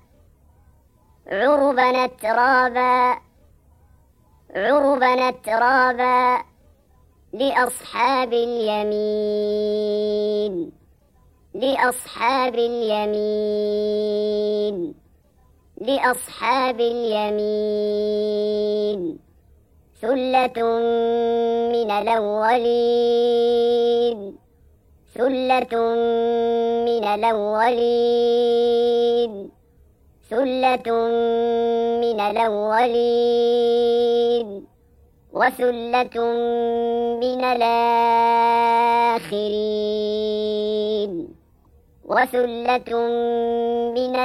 عربا أترابا عربا أترابا لأصحاب اليمين لأصحاب اليمين لأصحاب اليمين ثلة من الأولين ثلة من الأولين ثلة من الأولين وثلة من الآخرين وثلة من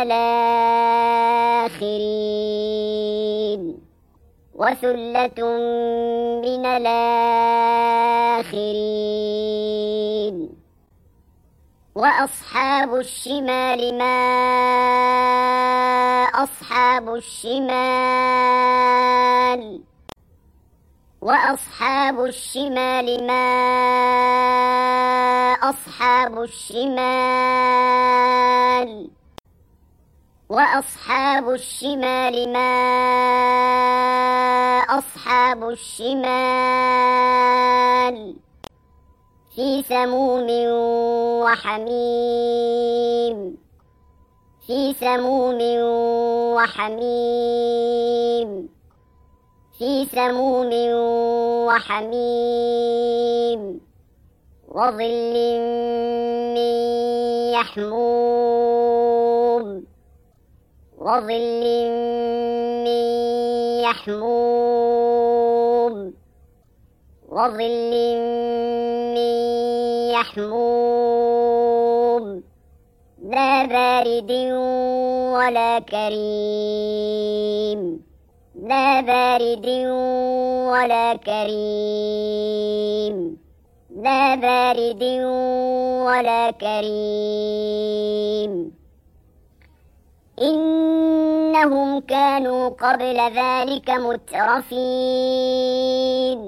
الآخرين وثلة من الآخرين وأصحاب الشمال ما أصحاب الشمال وأصحاب الشمال ما أصحاب الشمال وأصحاب الشمال ما أصحاب الشمال في سموم وحميم في سموم وحميم في سموم وحميم وظل من يحموم وظل من يحموم وظل من يحموم لا بارد ولا كريم لا بارد ولا كريم لا بارد ولا كريم إنهم كانوا قبل ذلك مترفين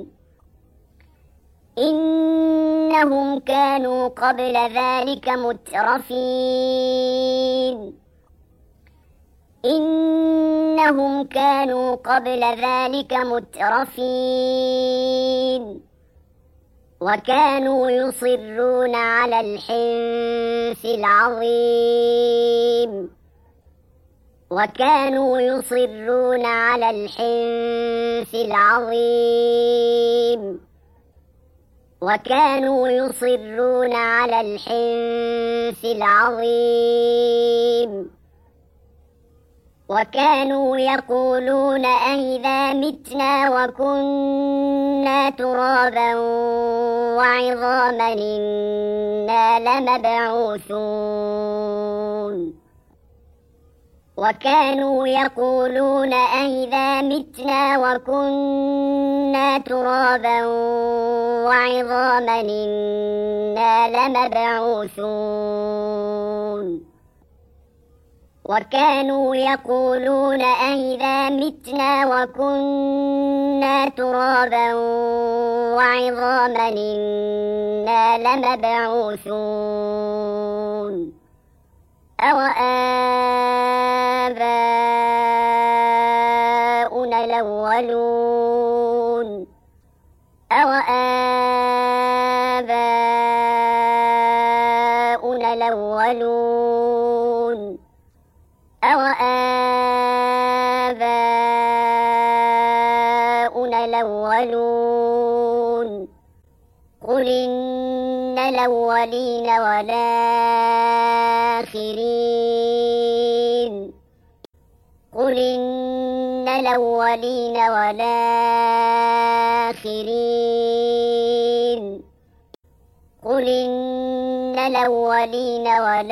إنهم كانوا قبل ذلك مترفين إنهم كانوا قبل ذلك مترفين وكانوا يصرون على الحنث العظيم وكانوا يصرون على الحنث العظيم وكانوا يصرون على الحنث العظيم وكانوا يقولون أئذا متنا وكنا ترابا وعظاما إنا لمبعوثون وكانوا يقولون أئذا متنا وكنا ترابا وعظاما إنا لمبعوثون وكانوا يقولون أئذا متنا وكنا ترابا وعظاما إنا لمبعوثون أوآباؤنا الأولون أوآباؤنا الأولون أوآباؤنا الأولون قل إن الأولين والآخرين قل إن الأولين والآخرين قل إن الأولين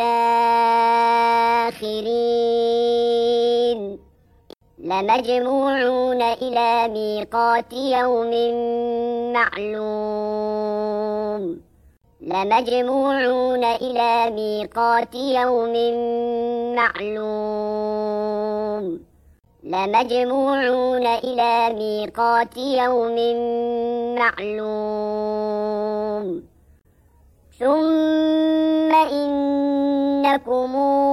والآخرين لمجموعون إلى ميقات يوم معلوم لمجموعون إلى ميقات يوم معلوم لمجموعون إلى ميقات يوم معلوم ثم إنكم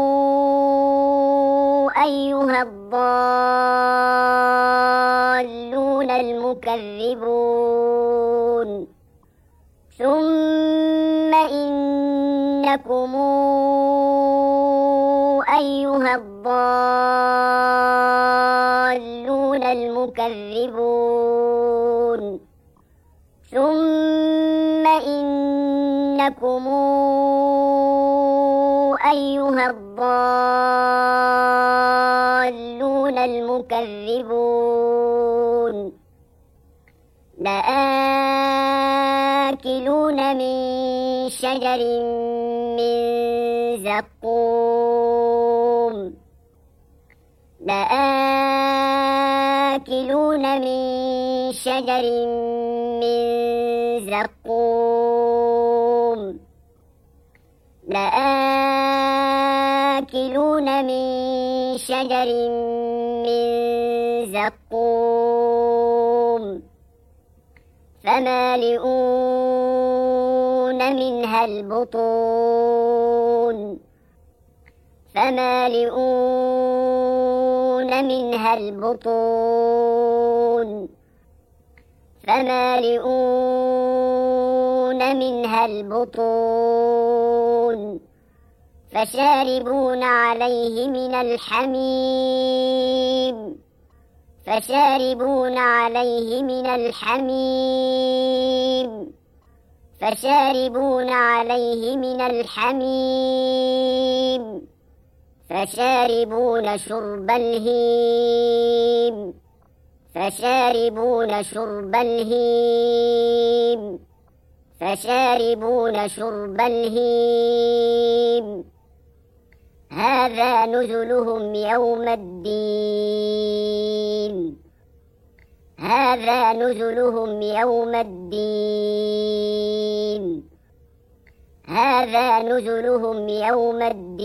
أيها الضالون المكذبون ثم إنكم أيها الضالون المكذبون ثم إنكم أيها الضالون لَكَاذِبُونَ الْمُكَذِّبُونَ لَآكِلُونَ مِن شَجَرٍ مِّن زَقُّومٍ لَآكِلُونَ مِن شَجَرٍ مِّن زَقُّومٍ لَآكِلُونَ مِن شَجَرٍ مِّن زَقُّومٍ فَمَالِئُونَ مِنْهَا الْبُطُونَ فَمَالِئُونَ مِنْهَا الْبُطُونَ فَمَالِئُونَ مِنْهَا الْبُطُونَ فَشَارِبُونَ عَلَيْهِ مِنَ الْحَمِيمِ فَشَارِبُونَ عَلَيْهِ مِنَ الْحَمِيمِ فَشَارِبُونَ عَلَيْهِ مِنَ الْحَمِيمِ فَشَارِبُونَ شُرْبَ الْهِيمِ فَشَارِبُونَ شُرْبَ الْهِيمِ فَشَارِبُونَ شُرْبَ الْهِيمِ هَذَا نُزُلُهُمْ يَوْمَ الدِّينِ هَذَا نُزُلُهُمْ يَوْمَ الدِّينِ هَذَا نُزُلُهُمْ يَوْمَ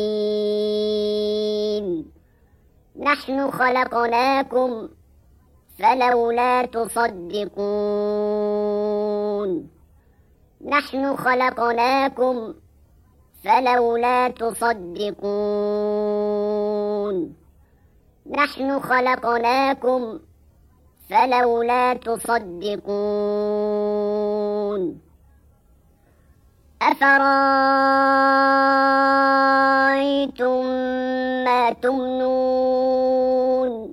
الدِّينِ نَحْنُ خَلَقْنَاكُمْ فَلَوْلَا تُصَدِّقُونَ نَحْنُ خَلَقْنَاكُمْ فَلَوْلَا تُصَدِّقُونَ نَحْنُ خَلَقْنَاكُمْ فَلَوْلَا تُصَدِّقُونَ أَفَرَأَيْتُم مَّا تُمْنُونَ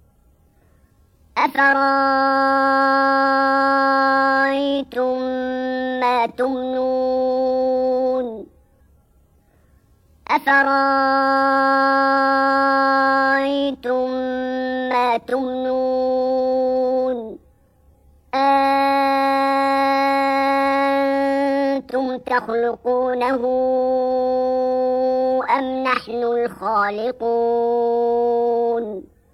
أَفَرَأَيْتُم مَّا تُمْنُونَ أَفَرَأَيْتُم مَّا تُمْنُونَ أَأَنتُمْ تَخْلُقُونَهُ أَمْ نَحْنُ الْخَالِقُونَ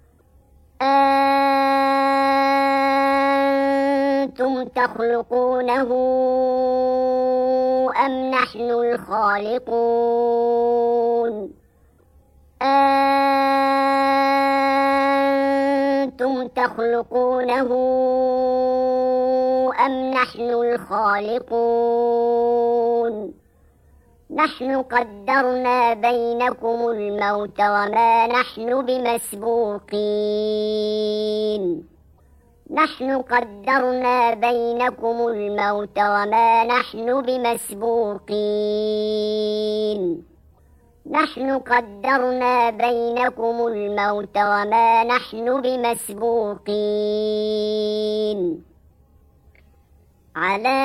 أَأَنتُمْ تَخْلُقُونَهُ أَمْ نَحْنُ الْخَالِقُونَ أَأَنتُمْ تَخْلُقُونَهُ أَمْ نَحْنُ الْخَالِقُونَ نَحْنُ قَدَّرْنَا بَيْنَكُمُ الْمَوْتَ وَمَا نَحْنُ بِمَسْبُوقِينَ نَحْنُ قَدَّرْنَا بَيْنَكُمُ الْمَوْتَ وَمَا نَحْنُ بِمَسْبُوقِينَ نَحْنُ قَدَّرْنَا بَيْنَكُمُ الْمَوْتَ وَمَا نَحْنُ بِمَسْبُوقِينَ عَلَىٰ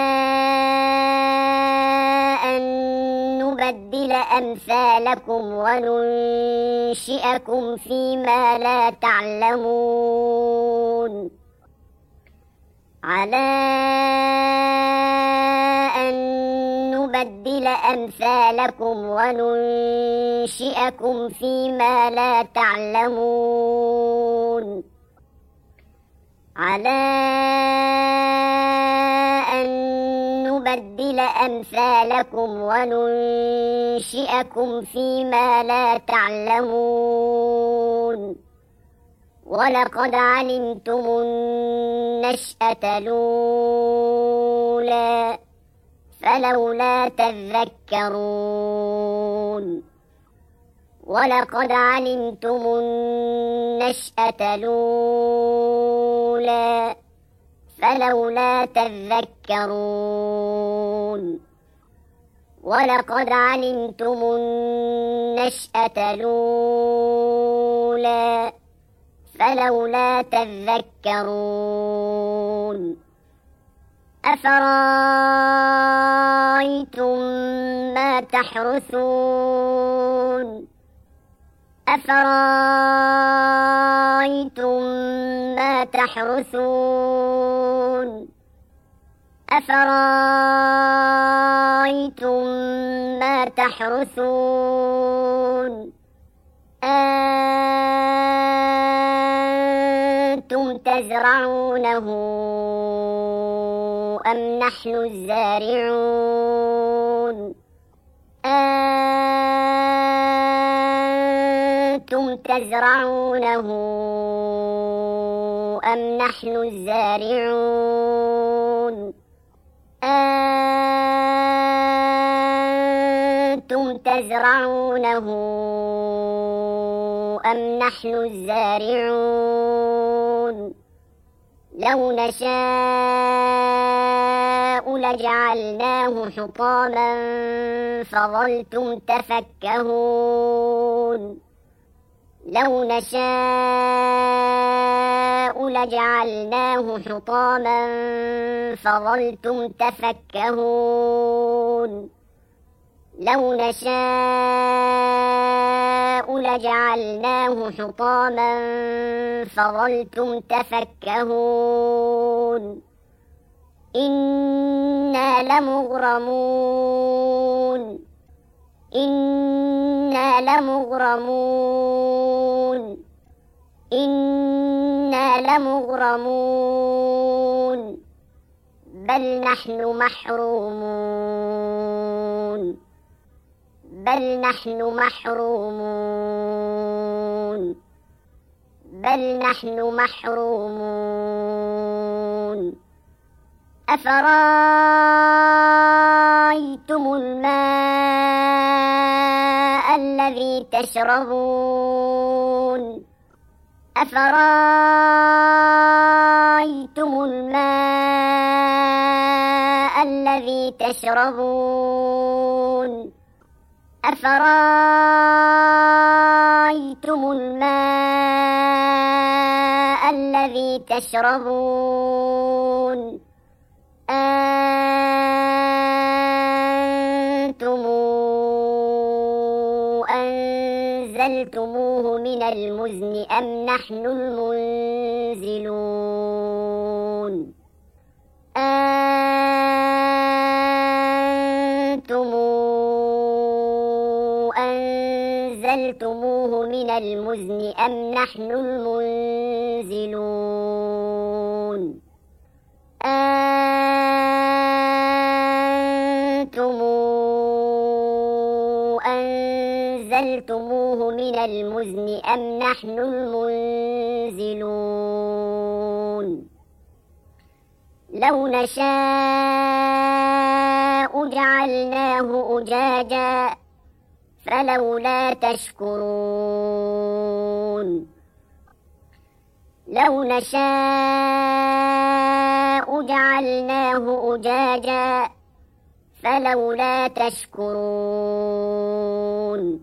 أَن نُّبَدِّلَ أَمْثَالَكُمْ وَنُنشِئَكُمْ فِيمَا لَا تَعْلَمُونَ عَلَىٰ أَن نُّبَدِّلَ أَمْثَالَكُمْ وَنُنشِئَكُمْ فِيمَا لَا تَعْلَمُونَ عَلَىٰ أَن نُّبَدِّلَ أَمْثَالَكُمْ وَنُنشِئَكُمْ فِيمَا لَا تَعْلَمُونَ وَلَقَدْ عَلِمْتُمُ النَّشْأَةَ الْأُولَىٰ فَلَوْلَا تَذَكَّرُونَ وَلَقَدْ عَلِمْتُمُ النَّشْأَةَ الْأُولَىٰ فَلَوْلَا تَذَكَّرُونَ وَلَقَدْ عَلِمْتُمُ النَّشْأَةَ الْأُولَىٰ فَلَوْلَا تَذَكَّرُونَ أَفَرَأَيْتُم مَّا تَحْرُثُونَ أفرأيتم ما تحرثون أفرأيتم ما تحرثون أنتم تزرعونه أم نحن الزارعون أنتم تزرعونه أم نحن الزارعون أنتم تزرعونه أم نحن الزارعون لو نشاء لجعلناه حطاما فظلتم تفكهون لو نشاء لجعلناه حطاما فظلتم تفكهون لو نشاء لجعلناه حطاما فظلتم تفكهون إنا لمغرمون إنا لمغرمون إنا لمغرمون بل نحن محرومون بل نحن محرومون بل نحن محرومون أفرأيتم الماء الذي تشربون أفرأيتم الماء الذي تشربون أفرأيتم الماء الذي تشربون أنتم أنزلتموه من المزن أم نحن المنزلون أنتم أنزلتموه من المزن أم نحن المنزلون أنتم أنزلتموه من المزن أم نحن المنزلون لو نشاء جعلناه أجاجا فلولا تشكرون لو نشاء جعلناه أجاجا فلولا تشكرون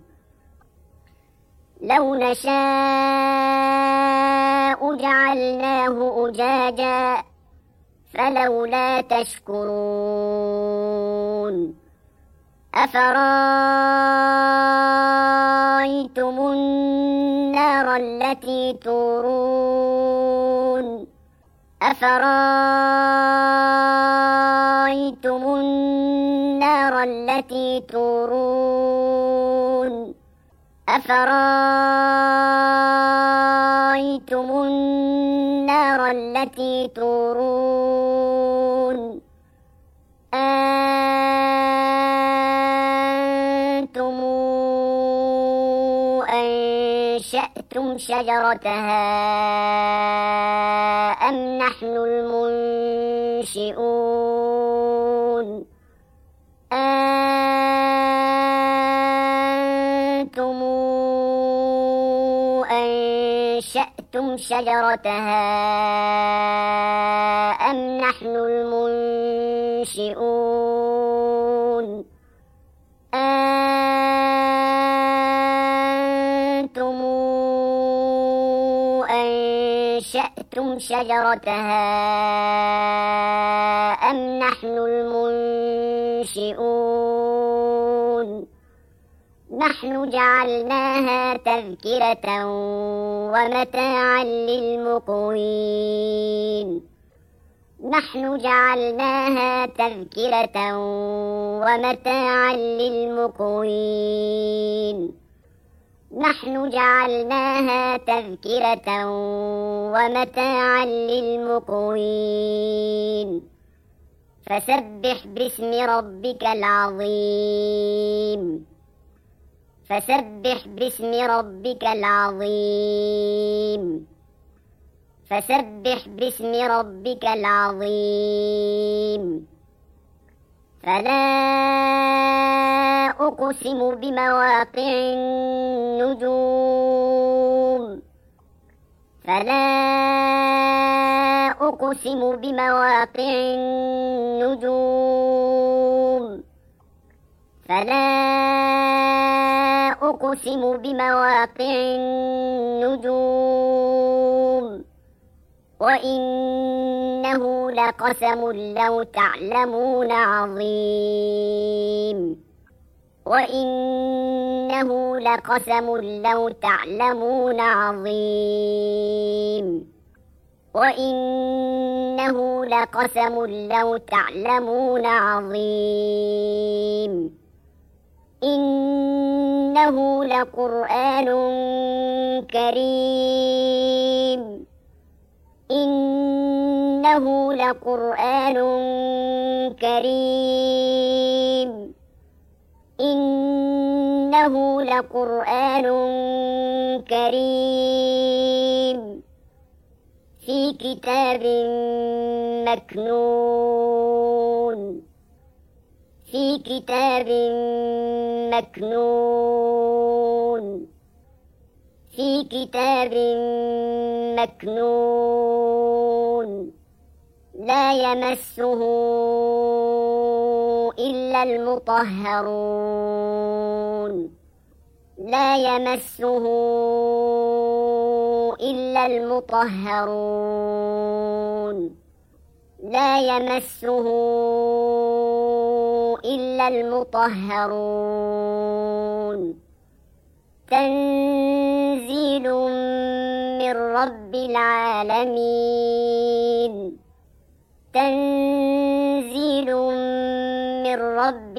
لو نشاء جعلناه أجاجا فلولا تشكرون أفرأيتم النار التي تورون أفرأيتم النار التي تورون أفرأيتم النار التي تورون أنتم أنشأتم شجرتها أم نحن المنشئون أنتم أنشأتم شجرتها أم نحن المنشئون أنتم أنشأتم شجرتها أم نحن المنشئون نحن جعلناها تذكرة ومتاعا للمقوين نحن جعلناها تذكرة ومتاعا للمقوين نحن جعلناها تذكرة ومتاعا للمقوين فسبح باسم ربك العظيم فسبح باسم ربك العظيم فسبح باسم ربك العظيم فلا أقسم بمواقع النجوم فلا أقسم بمواقع النجوم فلا أقسم بمواقع النجوم وإنه لقسم لو تعلمون عظيم وإنه لقسم لو تعلمون عظيم وإنه لقسم لو تعلمون عظيم إنه لقرآن كريم إنه لقرآن كريم إنه لقرآن كريم في كتاب مكنون في كتاب مكنون في كتاب مكنون لا يمسه إلا المطهرون لا يمسه إلا المطهرون لا يمسه إلا المطهرون تنزيل من رب العالمين تنزيل من رب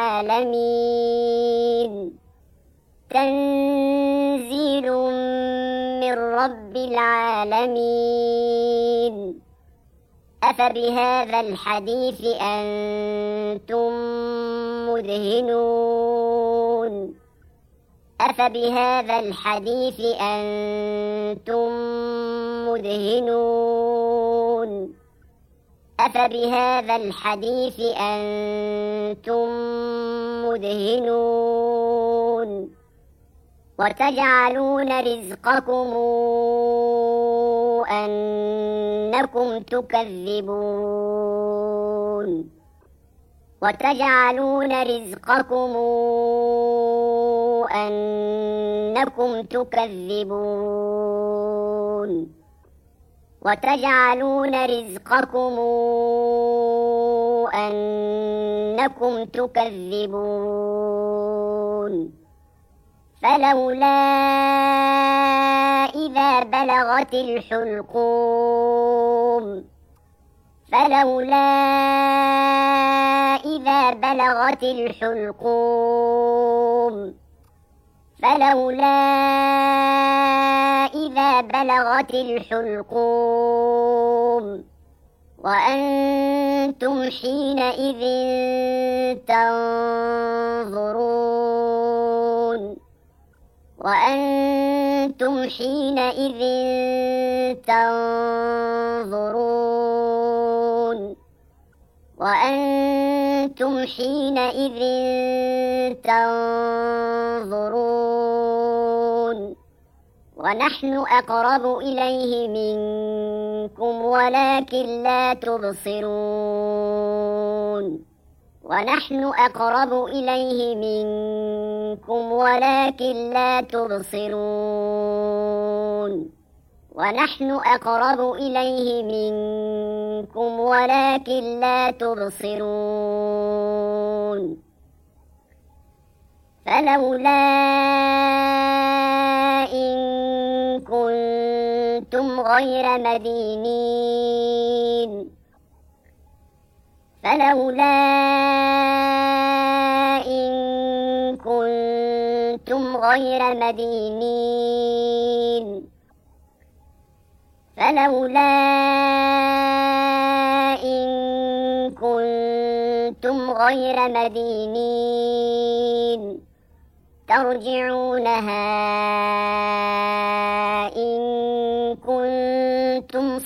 العالمين تنزيل من رب العالمين أفبهذا الحديث أنتم مدهنون أفبهذا الحديث أنتم مدهنون أفبهذا الحديث أنتم مدهنون وتجعلون رزقكم أنكم تكذبون وتجعلون رزقكم أنكم تكذبون وتجعلون رزقكم أنكم تكذبون فلولا إذا بلغت الحلقوم فلولا إذا بلغت الحلقوم فلولا إذا بلغت الحلقوم وأنتم حينئذ تنظرون وأنتم حينئذ تنظرون وأنتم حينئذ تنظرون ونحن أقرب إليه منكم ولكن لا تبصرون ونحن أقرب إليه منكم ولكن لا تبصرون ونحن أقرب إليه منكم ولكن لا تبصرون فلولا إن كنتم غير مدينين فلولا إن كنتم غير مدينين فلولا إن كنتم غير مدينين ترجعونها إن كنتم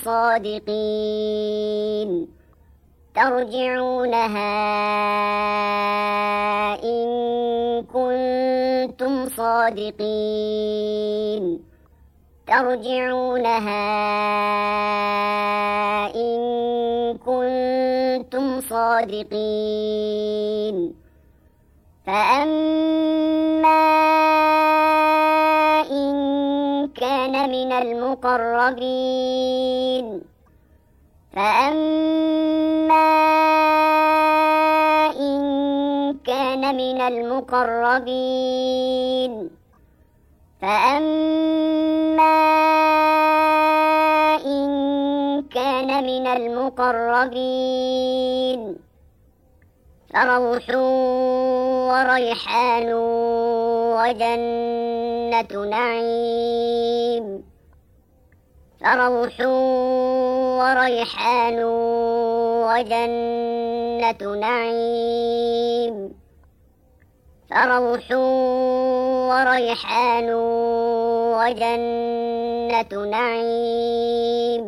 صادقين ترجعونها إن كنتم صادقين ترجعونها إن كنتم صادقين فأما إن كان من المقربين فأما إن كان من المقربين فأما إن كان من المقربين فروح وريحان وجنة نعيم فروح وريحان وجنة نعيم فروح وريحان وجنة نعيم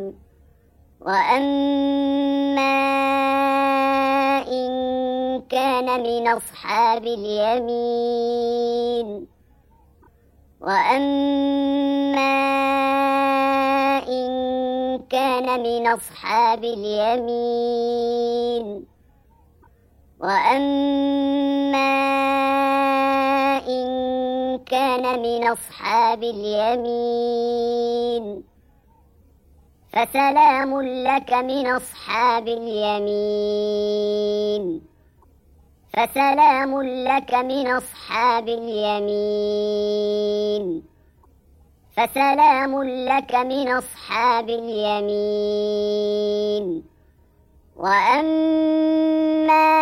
وأما إن كان من أصحاب اليمين وأما إن كان من أصحاب اليمين وأما إن كان من أصحاب اليمين فسلام لك من أصحاب اليمين فسلام لك من أصحاب اليمين فسلام لك من أصحاب اليمين وأما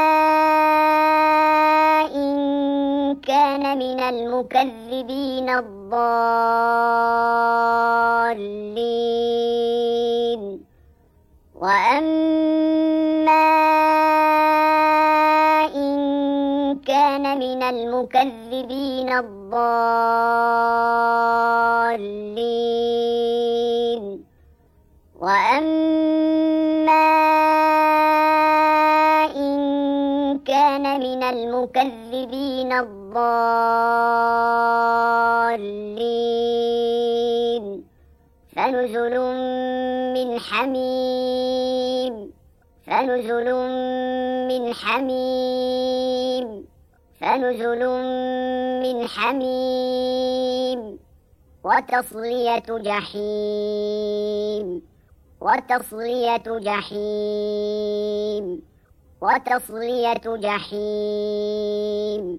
إن كان من المكذبين الضالين وأما إن كان من المكذبين الضالين وأما إن كان من المكذبين الضالين فنزل من حميم فنزل من حميم فنزل من حميم وتصلية جحيم وتصلية جحيم وتصلية جحيم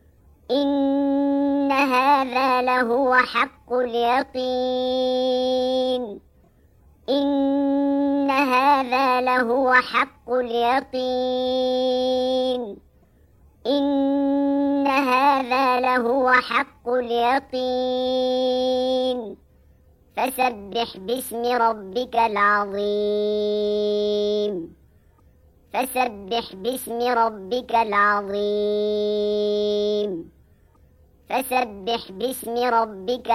إن هذا لهو حق اليقين إن هذا لهو حق اليقين إن هذا لهو حق اليقين فسبح باسم ربك العظيم فسبح باسم ربك العظيم فسبح باسم ربك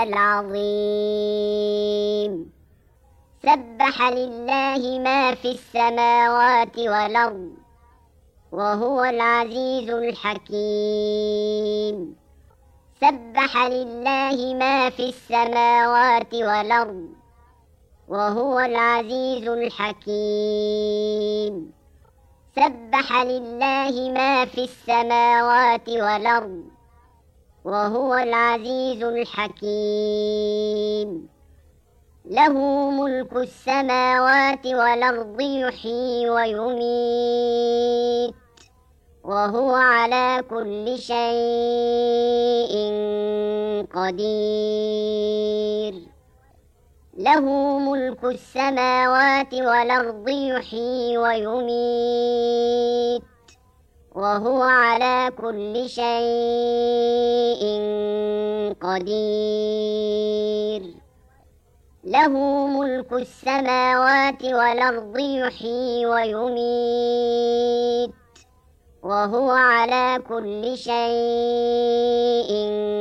العظيم سبح لله ما في السماوات والأرض وهو العزيز الحكيم سبح لله ما في السماوات والأرض وهو العزيز الحكيم سبح لله ما في السماوات والأرض وهو العزيز الحكيم له ملك السماوات والأرض يحيي ويميت وهو على كل شيء قدير. له ملك السماوات والأرض يحيي ويميت وهو على كل شيء قدير. له ملك السماوات والأرض يحيي ويميت وهو على كل شيء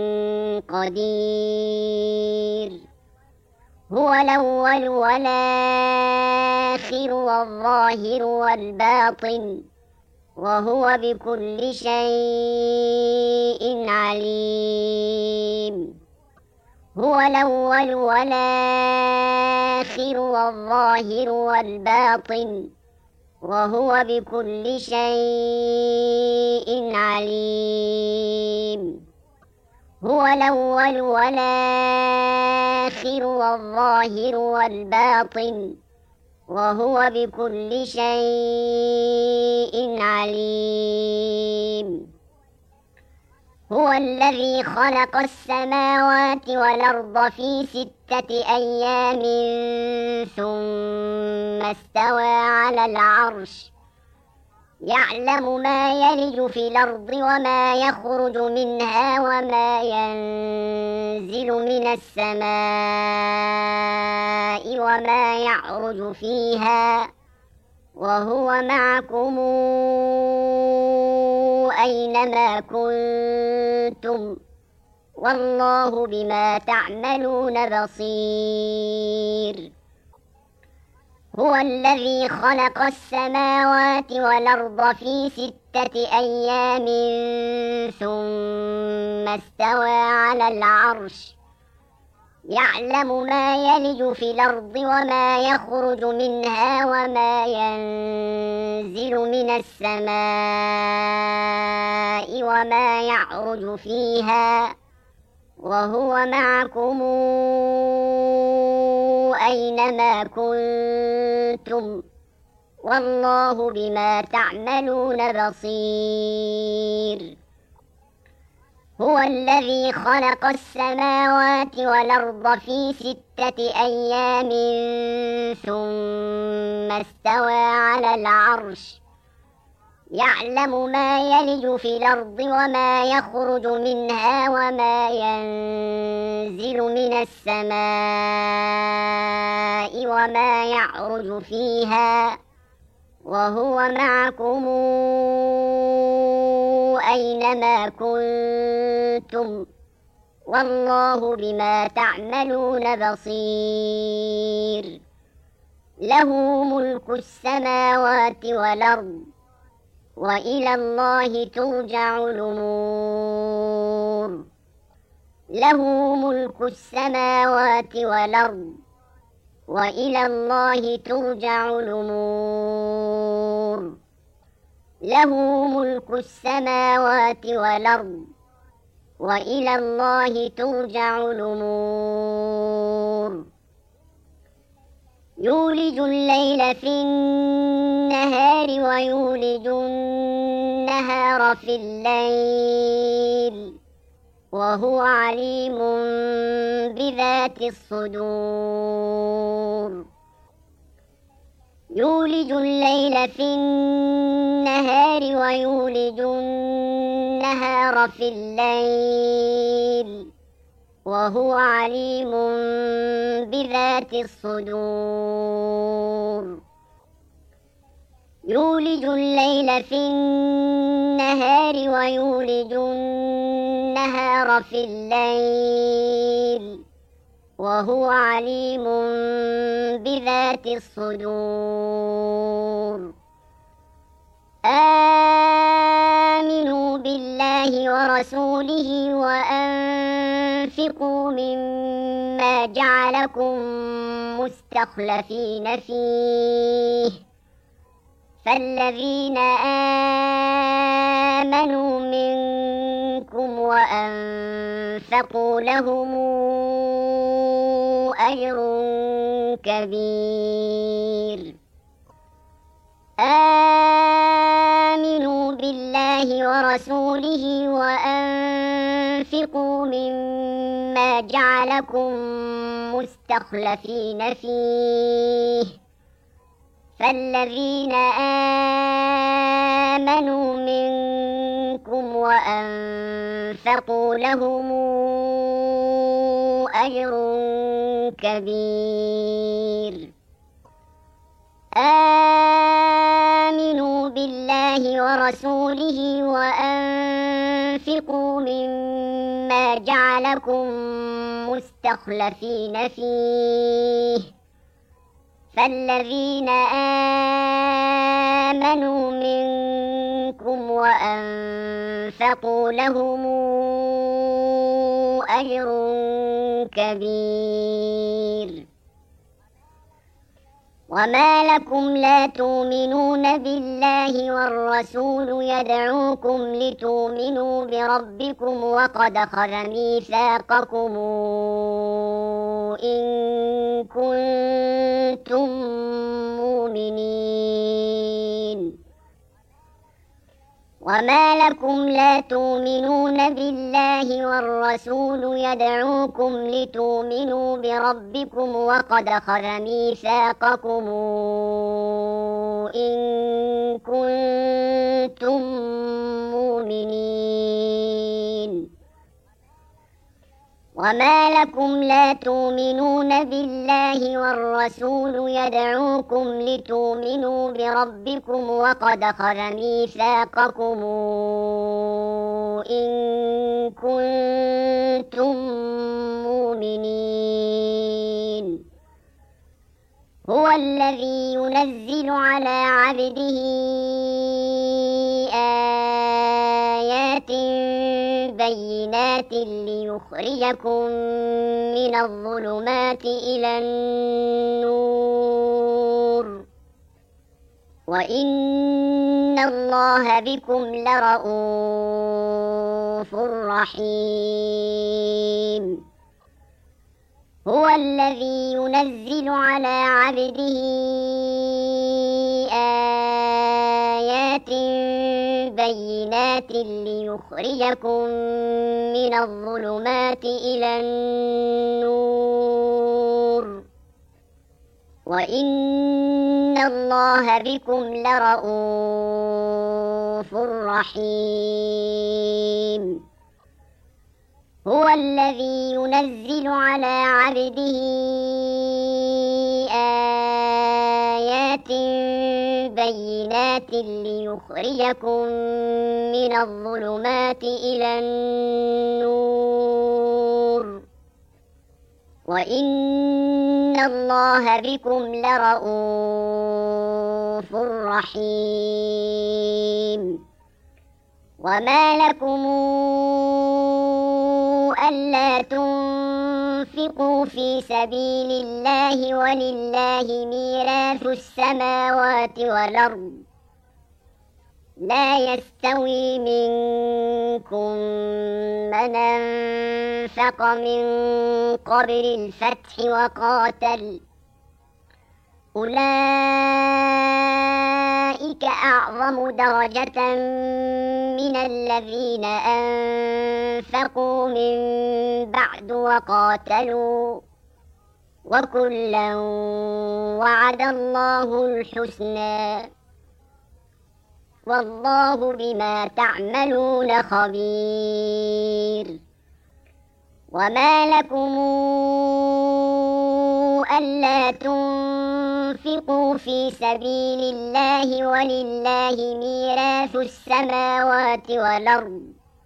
قدير. هو الأول والآخر والظاهر والباطن وهو بكل شيء عليم. هو الأول والآخر والظاهر والباطن وهو بكل شيء عليم. هو الأول والآخر والظاهر والباطن وهو بكل شيء عليم. هو الذي خلق السماوات والأرض في ستة أيام ثم استوى على العرش يعلم ما يلج في الأرض وما يخرج منها وما ينزل من السماء وما يعرج فيها وهو معكم أينما كنتم والله بما تعملون بصير. هو الذي خلق السماوات والأرض في ستة أيام ثم استوى على العرش يعلم ما يلج في الأرض وما يخرج منها وما ينزل من السماء وما يعرج فيها وهو معكم أينما كنتم والله بما تعملون بصير. هو الذي خلق السماوات والأرض في ستة أيام ثم استوى على العرش يعلم ما يلج في الأرض وما يخرج منها وما ينزل من السماء وما يعرج فيها وهو معكم أينما كنتم والله بما تعملون بصير. له ملك السماوات والأرض وإلى الله ترجع الأمور. له ملك السماوات والأرض وإلى الله ترجع الأمور. له ملك السماوات والأرض وإلى الله ترجع الأمور. يولج الليل في النهار ويولج النهار في الليل وهو عليم بذات الصدور. يولج الليل في النهار ويولج النهار في الليل وهو عليم بذات الصدور. يولج الليل في النهار ويولج النهار في الليل وهو عليم بذات الصدور. آمنوا بالله ورسوله وأنفقوا مما جعلكم مستخلفين فيه فالذين آمنوا منكم وأنفقوا لهم أجر كبير. آمنوا بالله بالله ورسوله وأنفقوا مما جعلكم مستخلفين فيه فالذين آمنوا منكم وأنفقوا لهم أجر كبير آمنوا بالله ورسوله وأنفقوا مما جعلكم مستخلفين فيه فالذين آمنوا منكم وأنفقوا لهم أجر كبير وما لكم لا تؤمنون بالله والرسول يدعوكم لتؤمنوا بربكم وقد أخذ ميثاقكم إن كنتم مؤمنين وما لكم لا تؤمنون بالله والرسول يدعوكم لتؤمنوا بربكم وقد أخذ ميثاقكم إن كنتم مؤمنين وما لكم لا تؤمنون بالله والرسول يدعوكم لتؤمنوا بربكم وقد أخذ ميثاقكم إن كنتم مؤمنين هو الذي ينزل على عبده آيات بينات ليخرجكم من الظلمات إلى النور وإن الله بكم لرءوف رحيم هو الذي ينزل على عبده آيات بينات ليخرجكم من الظلمات إلى النور وإن الله بكم لرءوف رحيم هو الذي ينزل على عبده آيات بينات ليخرجكم من الظلمات إلى النور وإن الله بكم لرءوف رحيم وما لكم ألا تنفقوا في سبيل الله ولله ميراث السماوات والأرض لا يستوي منكم من أنفق من قبل الفتح وقاتل أولئك أعظم درجة من الذين أنفقوا من بعد وقاتلوا وكلا وعد الله الحسنى والله بما تعملون خبير وما لكم ألا تنفقوا في سبيل الله ولله ميراث السماوات والأرض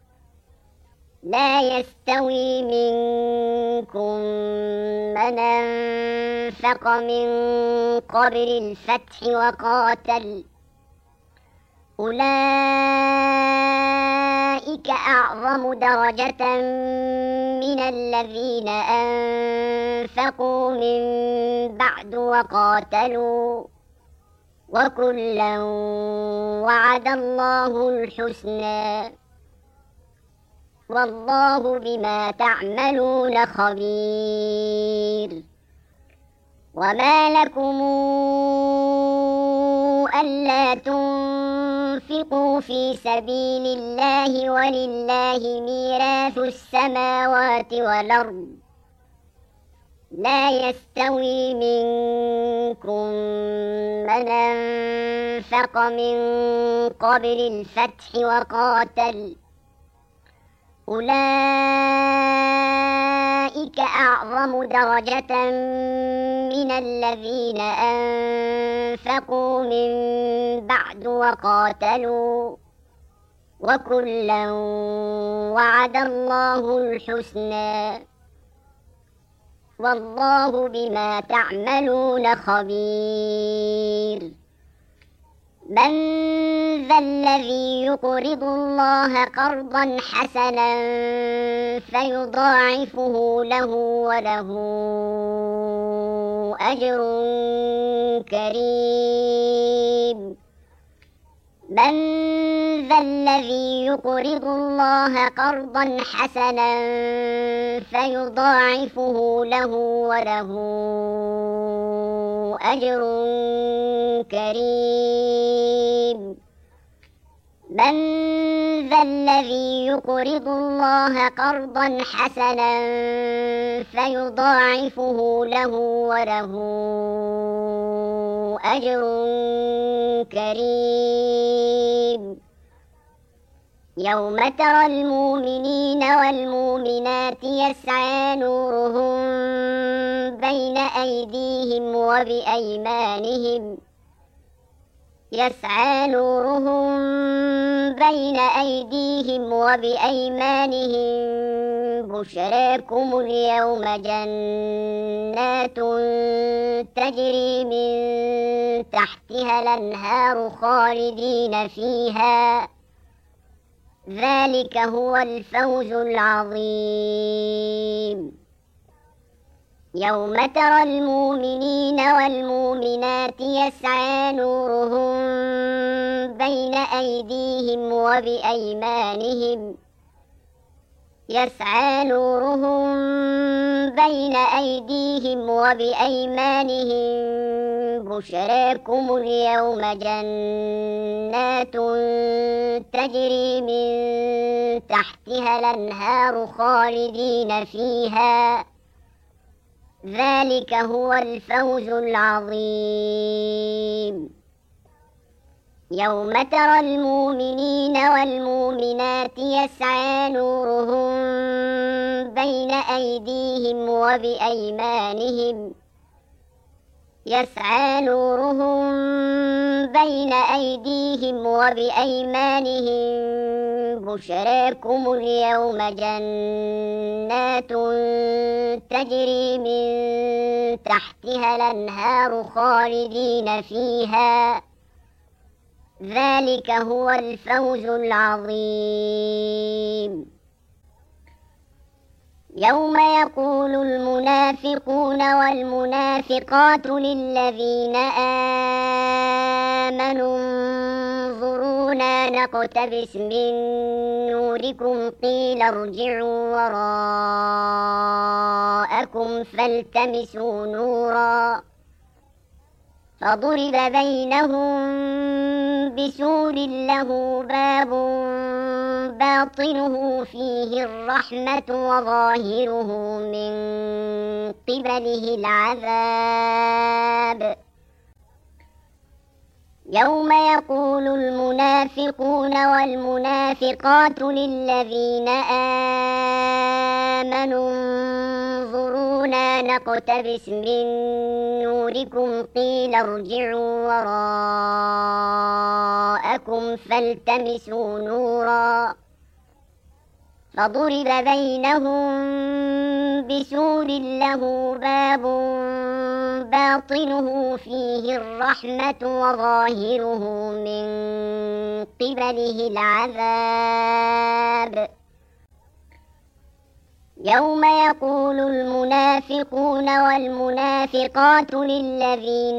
لا يستوي منكم من أنفق من قبل الفتح وقاتل أولئك أعظم درجة من الذين أنفقوا من بعد وقاتلوا وكلا وعد الله الحسنى والله بما تعملون خبير وما لكم ألا تنفقوا أنفقوا في سبيل الله ولله ميراث السماوات والأرض لا يستوي منكم من أنفق من قبل الفتح وقاتل أولئك أعظم درجة من الذين أنفقوا من بعد وقاتلوا وكلا وعد الله الحسنى والله بما تعملون خبير من ذا الذي يقرض الله قرضا حسنا فيضاعفه له وله أجر كريم من ذا الذي يقرض الله قرضا حسنا فيضاعفه له وله أجر كريم من ذا الذي يقرض الله قرضا حسنا فيضاعفه له وله أجر كريم يوم ترى المؤمنين والمؤمنات يسعى نورهم بين أيديهم وبأيمانهم يسعى نورهم بين أيديهم وبأيمانهم بشراكم اليوم جنات تجري من تحتها الأنهار خالدين فيها ذلك هو الفوز العظيم يوم ترى المؤمنين والمؤمنات يسعى نورهم بين أيديهم وبأيمانهم يسعى نورهم بين أيديهم وبأيمانهم بشراكم اليوم جنات تجري من تحتها الأنهار خالدين فيها ذلك هو الفوز العظيم يوم ترى المؤمنين والمؤمنات يسعى نورهم بين أيديهم وبأيمانهم يسعى نورهم بين أيديهم وبأيمانهم بشراكم اليوم جنات تجري من تحتها الأنهار خالدين فيها ذلك هو الفوز العظيم يوم يقول المنافقون والمنافقات للذين آمنوا انظرونا نقتبس من نوركم قيل ارجعوا وراءكم فالتمسوا نورا فضرب بينهم بسور له باب باطنه فيه الرحمة وظاهره من قبله العذاب يوم يقول المنافقون والمنافقات للذين آمنوا انظرونا نقتبس من نوركم قيل ارجعوا وراءكم فالتمسوا نورا فضرب بينهم بسور له باب باطنه فيه الرحمة وظاهره من قبله العذاب يوم يقول المنافقون والمنافقات للذين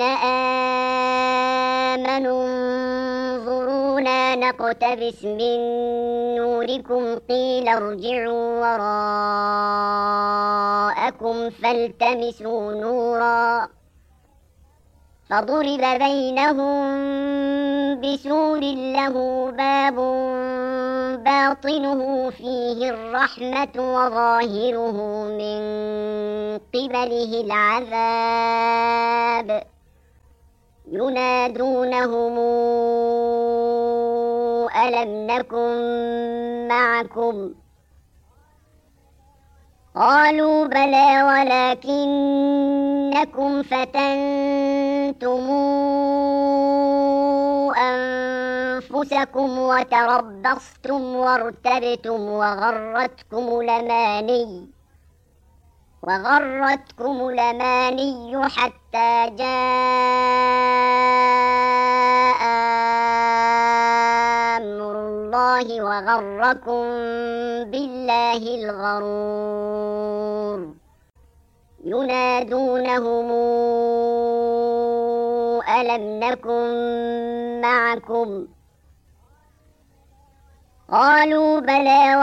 آمنوا انظرونا نقتبس من نوركم قيل ارجعوا وراءكم فالتمسوا نورا فضرب بينهم بسور له باب باطنه فيه الرحمة وظاهره من قبله العذاب ينادونهم ألم نكن معكم قالوا بلى ولكنكم فتنتم أنفسكم وتربصتم وارتبتم وغرتكم الأماني وغرتكم الأماني حتى جاء أمر الله وغركم بالله الغرور ينادونهم ألم نكن معكم قالوا بلى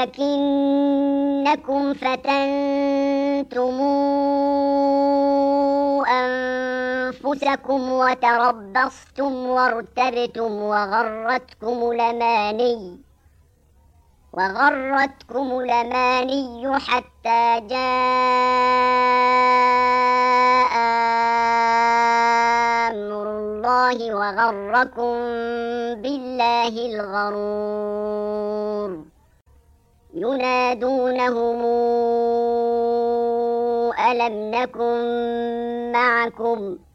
ولكنكم فتنتم أنفسكم وتربصتم وارتبتم وغرتكم الأماني وغرتكم الأماني حتى جاء أمر الله وغركم بالله الغرور ينادونهم ألم نكن معكم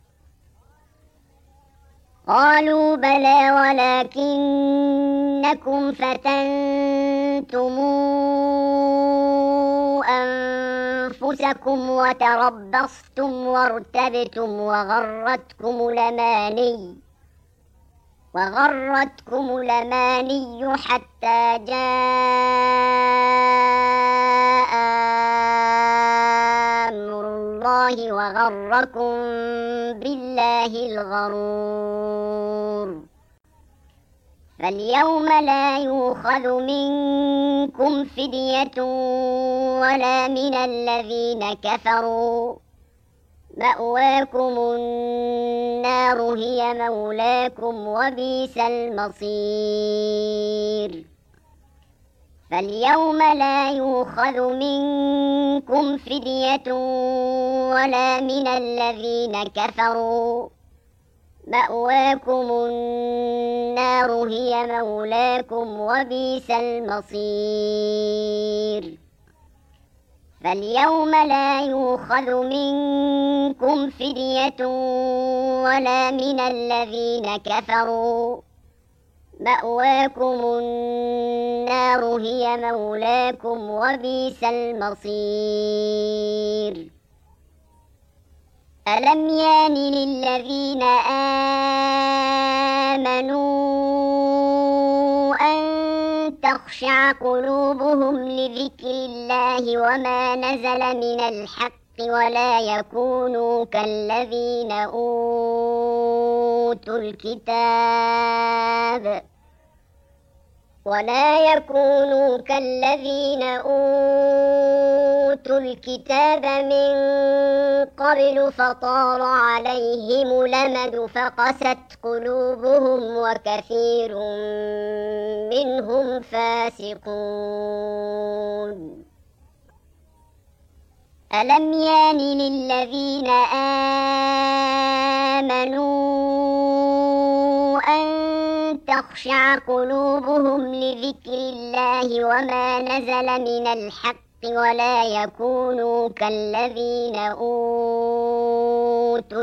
قالوا بلى ولكنكم فتنتم أنفسكم وتربصتم وارتبتم وغرتكم الأماني وغرتكم الأماني حتى جاء أمر الله وغركم بالله الغرور فاليوم لا يؤخذ منكم فدية ولا من الذين كفروا مأواكم النار هي مولاكم وبئس المصير فاليوم لا يؤخذ منكم فدية ولا من الذين كفروا مأواكم النار هي مولاكم وبئس المصير فاليوم لا يؤخذ منكم فدية ولا من الذين كفروا مأواكم النار هي مولاكم وبئس المصير ألم يان للذين آمنوا أن تخشع قلوبهم لذكر الله وما نزل من الحق ولا يكونوا كالذين أوتوا الكتاب ولا يكونوا كالذين أوتوا الكتاب من قبل فطال عليهم الأمد فقست قلوبهم وكثير منهم فاسقون ألم يان للذين آمنوا أن تخشع قلوبهم لذكر الله وما نزل من الحق ولا يكونوا كالذين أوتوا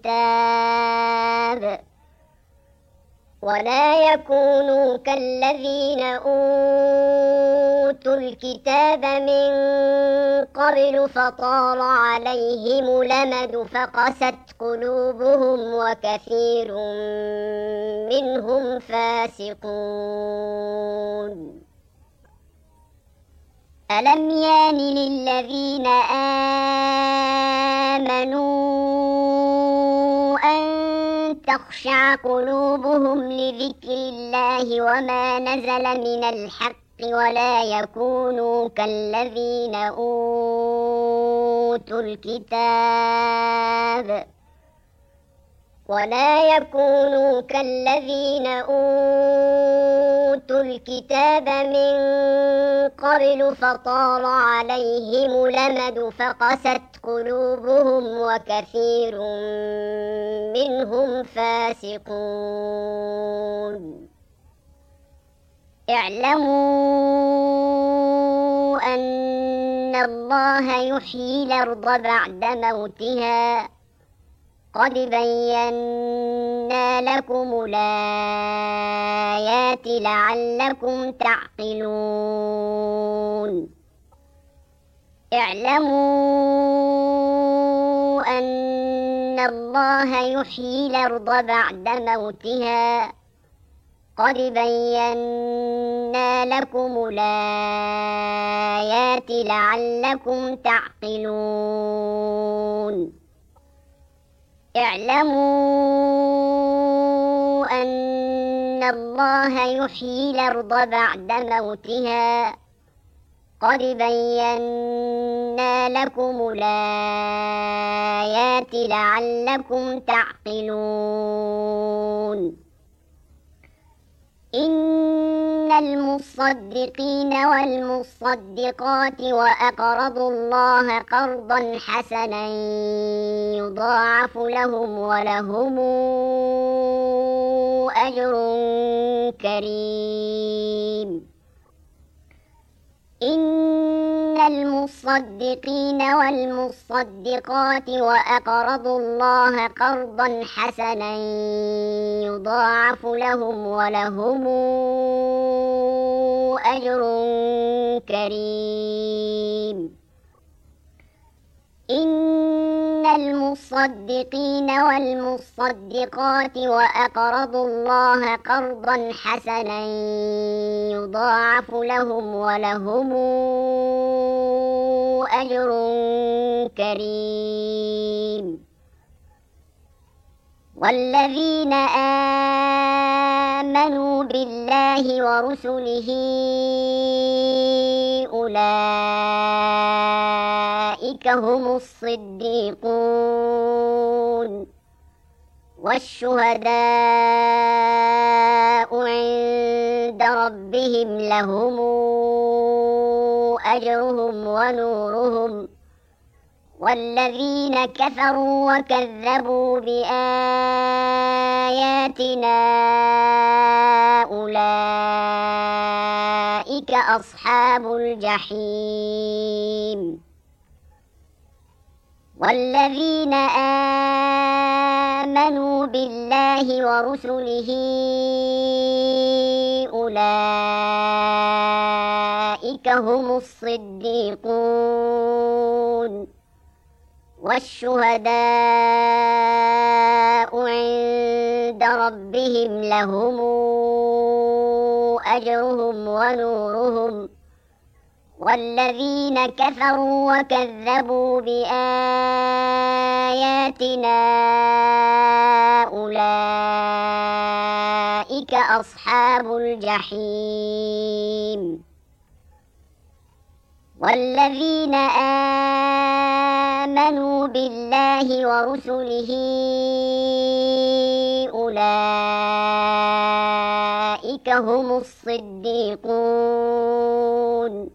الكتاب ولا يكونوا كالذين أوتوا الكتاب من قبل فطال عليهم الأمد فقست قلوبهم وكثير منهم فاسقون ألم يان للذين آمنوا أن تخشع قلوبهم لذكر الله وما نزل من الحق ولا يكونوا كالذين أوتوا الكتاب ولا يكونوا كالذين أوتوا الكتاب من قبل فطال عليهم الأمد فقست قلوبهم وكثير منهم فاسقون. اعلموا أن الله يحيي الأرض بعد موتها قد بينا لكم الآيات لعلكم تعقلون. اعلموا أن الله يحيي الأرض بعد موتها قد بينا لكم الآيات لعلكم تعقلون. اعلموا أن الله يحيي الأرض بعد موتها قد بينا لكم الآيات لعلكم تعقلون. إن المصدقين والمصدقات وأقرضوا الله قرضا حسنا يضاعف لهم ولهم أجر كريم. إن المصدقين والمصدقات وأقرضوا الله قرضا حسنا يضاعف لهم ولهم أجر كريم. إن المصدقين والمصدقات وأقرضوا الله قرضا حسنا يضاعف لهم ولهم أجر كريم. والذين آمنوا بالله ورسله أولئك هم الصديقون والشهداء عند ربهم لهم أجرهم ونورهم. والذين كفروا وكذبوا بآياتنا أولئك أصحاب الجحيم. والذين آمنوا بالله ورسله أولئك هم الصديقون والشهداء عند ربهم لهم أجرهم ونورهم. والذين كفروا وكذبوا بآياتنا أولئك أصحاب الجحيم. والذين آمنوا بالله ورسله أولئك هم الصديقون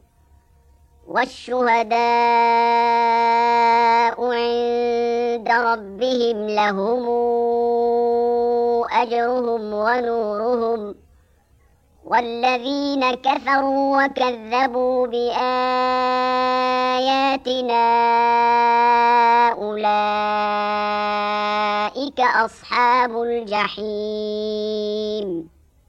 والشهداء عند ربهم لهم أجرهم ونورهم. والذين كفروا وكذبوا بآياتنا أولئك أصحاب الجحيم.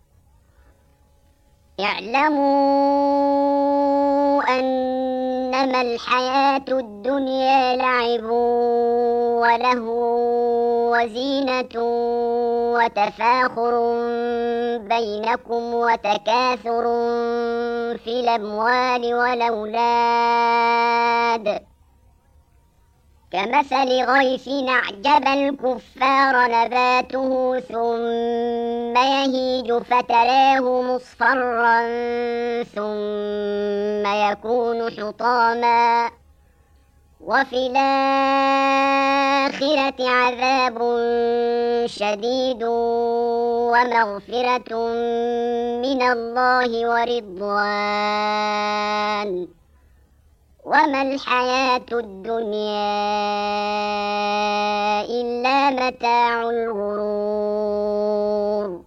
اعلموا أنما الحياة الدنيا لعب ولهو وزينة وتفاخر بينكم وتكاثر في الأموال والأولاد كمثل غيث أعجب الكفار نباته ثم يهيج فتراه مصفرا ثم يكون حطاما وفي الآخرة الآخرة عذاب شديد ومغفرة من الله ورضوان وما الحياة الدنيا إلا متاع الغرور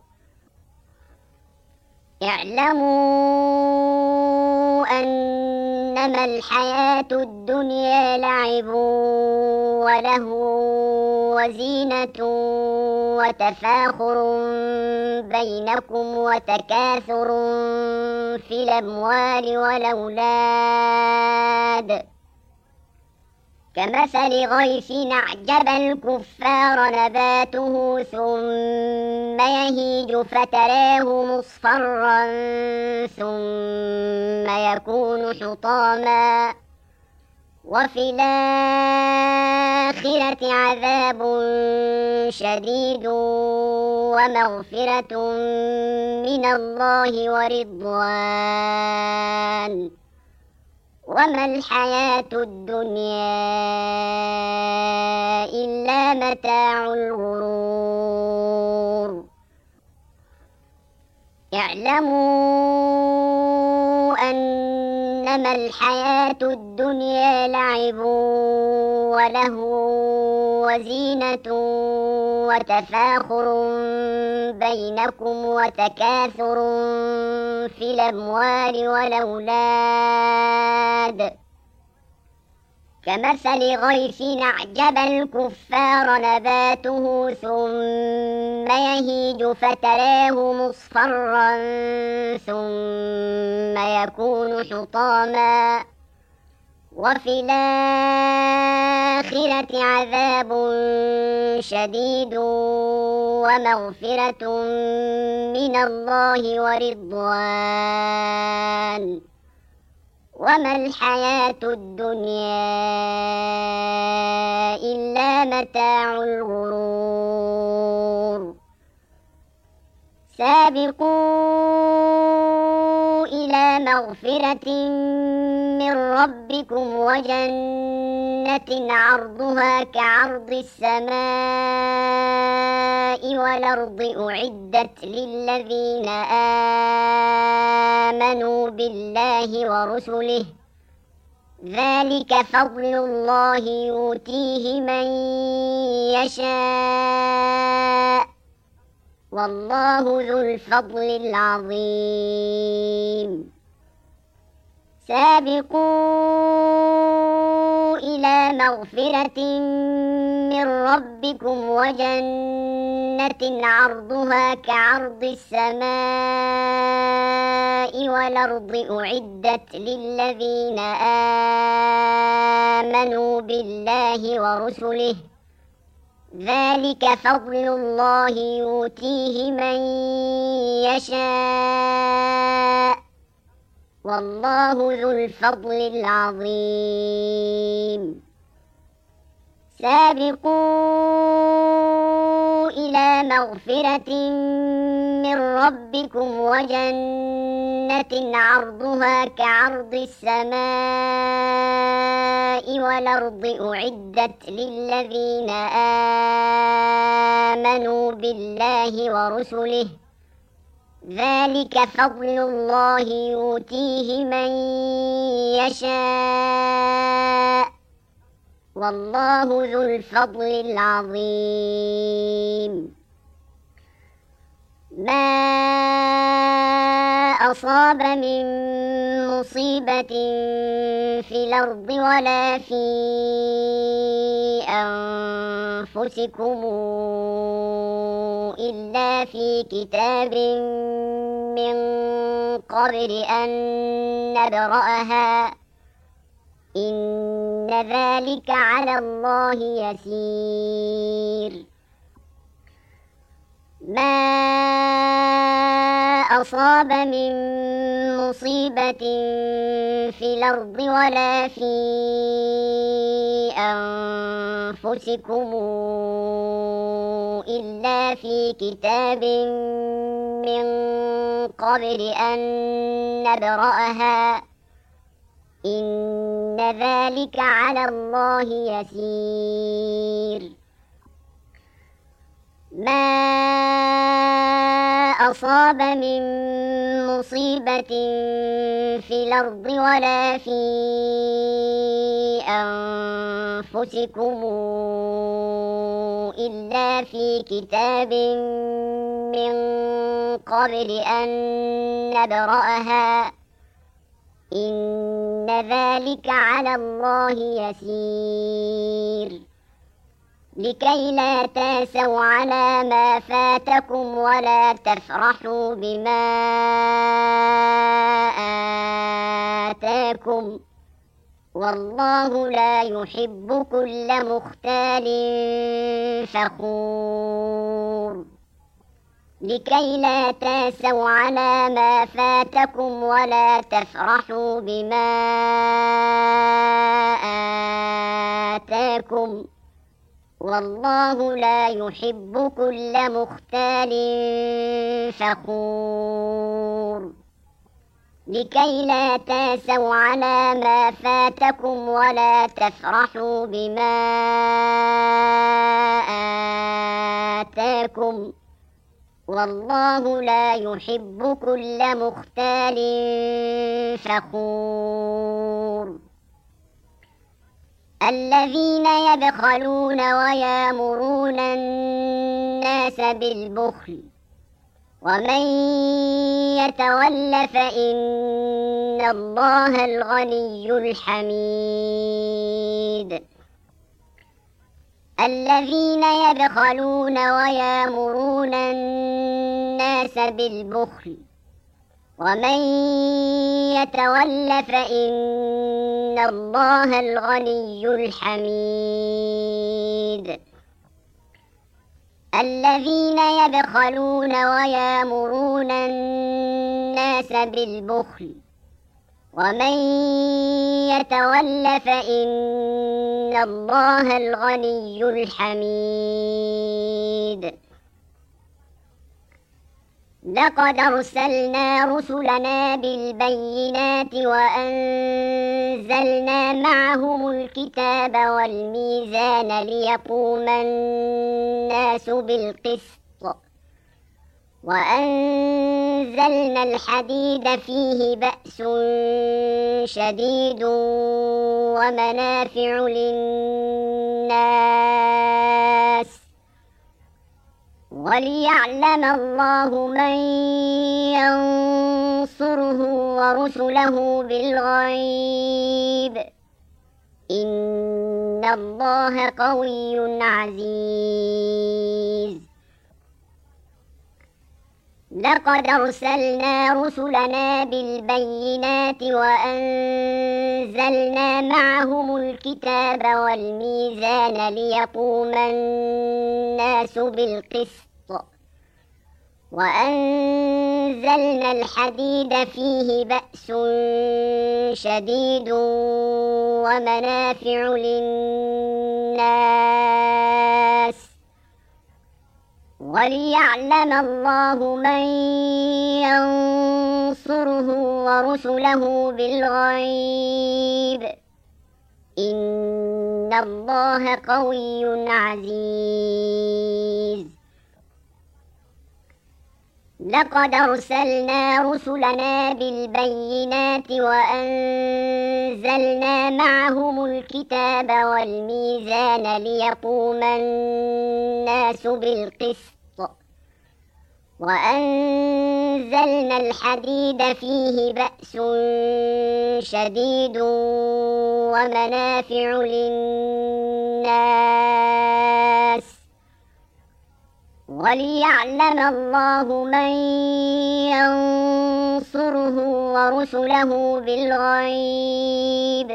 اعلموا أنما الحياة الدنيا لعب وله وزينة وتفاخر بينكم وتكاثر في الأموال والأولاد كمثل غيث أعجب الكفار نباته ثم يهيج فتراه مصفرا ثم يكون حطاما وفي الآخرة عذاب شديد ومغفرة من الله ورضوان وما الحياة الدنيا إلا متاع الغرور اعلموا أنما الحياة الدنيا لعب وله وزينة وتفاخر بينكم وتكاثر في الأموال والأولاد كمثل غيث أعجب الكفار نباته ثم يهيج فتراه مصفرا ثم يكون حطاما وفي الآخرة عذاب شديد ومغفرة من الله ورضوان وما الحياة الدنيا إلا متاع الغرور سابقوا إلى مغفرة من ربكم وجنة عرضها كعرض السماء والأرض أعدت للذين آمنوا بالله ورسله ذلك فضل الله يؤتيه من يشاء والله ذو الفضل العظيم سابقوا إلى مغفرة من ربكم وجنة عرضها كعرض السماء والأرض أعدت للذين آمنوا بالله ورسله ذلك فضل الله يؤتيه من يشاء والله ذو الفضل العظيم سابقوا إلى مغفرة من ربكم وجنة عرضها كعرض السماء والأرض أعدت للذين آمنوا بالله ورسله ذلك فضل الله يؤتيه من يشاء والله ذو الفضل العظيم ما أصاب من مصيبة في الأرض ولا في أنفسكم إلا في كتاب من قبل أن نبرأها إن ذلك على الله يسير ما أصاب من مصيبة في الأرض ولا في أنفسكم إلا في كتاب من قبل أن نبرأها إن ذلك على الله يسير. ما أصاب من مصيبة في الأرض ولا في أنفسكم إلا في كتاب من قبل أن نبرأها إن ذلك على الله يسير. لكي لا تاسوا على ما فاتكم ولا تفرحوا بما آتاكم والله لا يحب كل مختال فخور. لكي لا تاسوا على ما فاتكم ولا تفرحوا بما آتاكم والله لا يحب كل مختال فخور. لكي لا تاسوا على ما فاتكم ولا تفرحوا بما آتاكم والله لا يحب كل مختال فخور. الذين يبخلون ويامرون الناس بالبخل ومن يتول فإن الله الغني الحميد. الذين يبخلون ويامرون الناس بالبخل ومن يتول فإن الله الغني الحميد. الذين يبخلون ويامرون الناس بالبخل ومن يتول فإن الله الغني الحميد. لقد أرسلنا رسلنا بالبينات وأنزلنا معهم الكتاب والميزان ليقوم الناس بالقسط وأنزلنا الحديد فيه بأس شديد ومنافع للناس وليعلم الله من ينصره ورسله بالغيب إن الله قوي عزيز. لقد أرسلنا رسلنا بالبينات وأنزلنا معهم الكتاب والميزان ليقوم الناس بالقسط وأنزلنا الحديد فيه بأس شديد ومنافع للناس وليعلم الله من ينصره ورسله بالغيب إن الله قوي عزيز. لقد أرسلنا رسلنا بالبينات وأنزلنا معهم الكتاب والميزان ليقوم الناس بالقسط وأنزلنا الحديد فيه بأس شديد ومنافع للناس وليعلم الله من ينصره ورسله بالغيب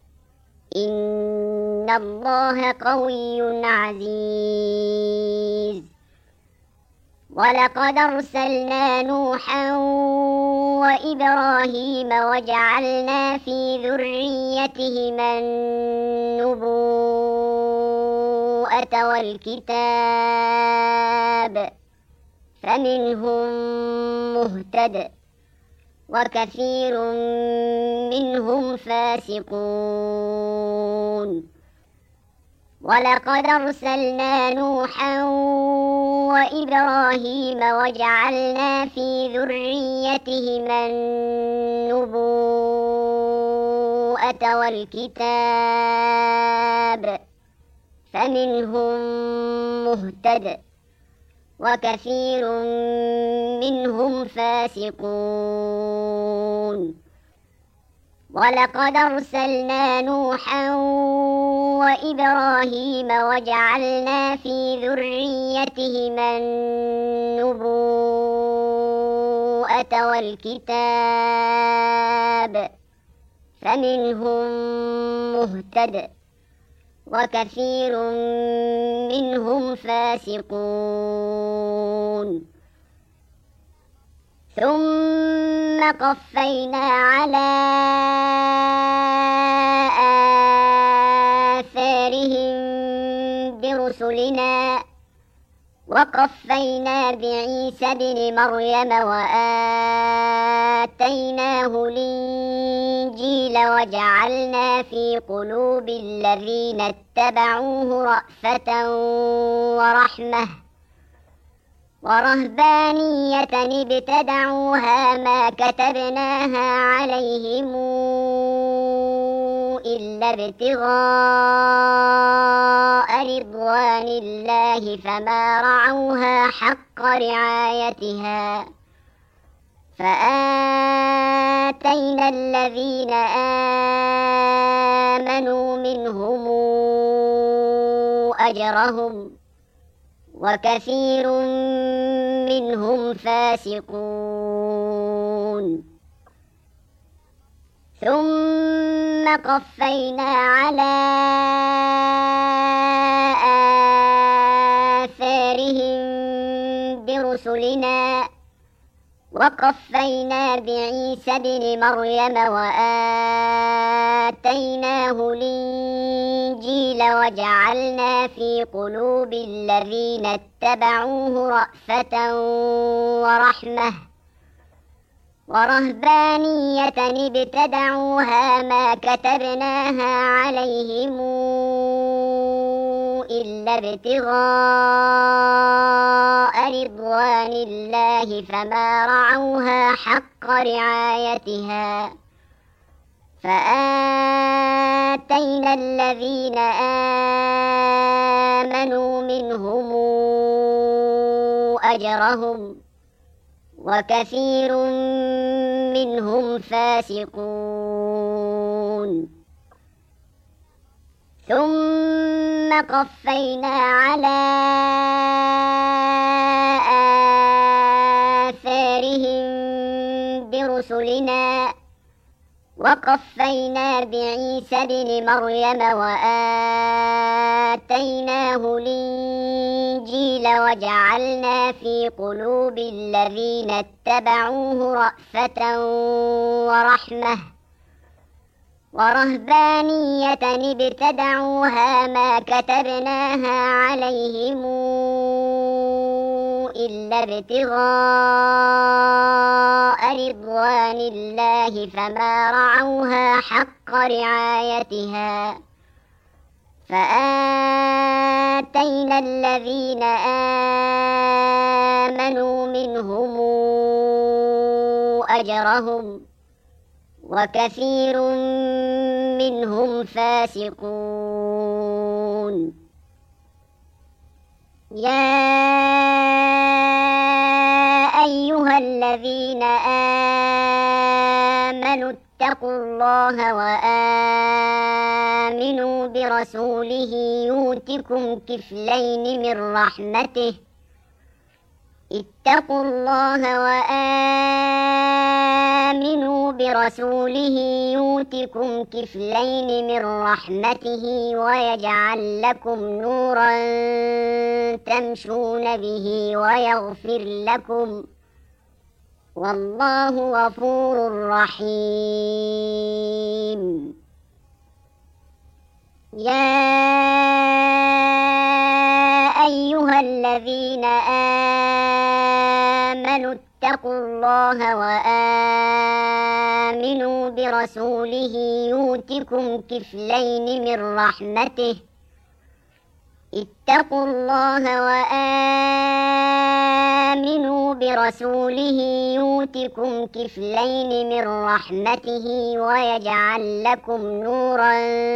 إن الله قوي عزيز. ولقد أرسلنا نوحا وإبراهيم وجعلنا في ذريتهما النبوءة والكتاب فمنهم مهتد وكثير منهم فاسقون ولقد أرسلنا نوحا وإبراهيم وجعلنا في ذريتهما النبوءة والكتاب فمنهم مهتد وكثير منهم فاسقون ولقد أرسلنا نوحا وإبراهيم وجعلنا في ذريتهما النبوءة والكتاب فمنهم مهتد وكثير منهم فاسقون ثم قفينا على آثارهم برسلنا وقفينا بعيسى ابن مريم وآتيناه الإنجيل وجعلنا في قلوب الذين اتبعوه رأفة ورحمة ورهبانية ابتدعوها ما كتبناها عليهم إلا ابتغاء رضوان الله فما رعوها حق رعايتها فآتينا الذين آمنوا منهم أجرهم وكثير منهم فاسقون ثم قفينا على آثارهم برسلنا وقفينا بعيسى ابن مريم وآتيناه الإنجيل وجعلنا في قلوب الذين اتبعوه رأفة ورحمة ورهبانية ابتدعوها ما كتبناها عليهم إلا ابتغاء رضوان الله فما رعوها حق رعايتها فآتينا الذين آمنوا منهم أجرهم وكثير منهم فاسقون ثم قفينا على آثارهم برسلنا وقفينا بعيسى ابن مريم وآتيناه الإنجيل وجعلنا في قلوب الذين اتبعوه رأفة ورحمة ورهبانية ابتدعوها ما كتبناها عليهم إلا ابتغاء رضوان الله فما رعوها حق رعايتها فآتينا الذين آمنوا منهم أجرهم وكثير منهم فاسقون يا أيها الذين آمنوا اتقوا الله وآمنوا برسوله يؤتكم كفلين من رحمته اتقوا الله وآمنوا برسوله يؤتكم كفلين من رحمته ويجعل لكم نورا تمشون به ويغفر لكم والله غفور رحيم يا أيها الذين آمنوا اتقوا الله وآمنوا برسوله يؤتكم كفلين من رحمته اتقوا الله وآمنوا برسوله يؤتكم كفلين من رحمته ويجعل لكم نورا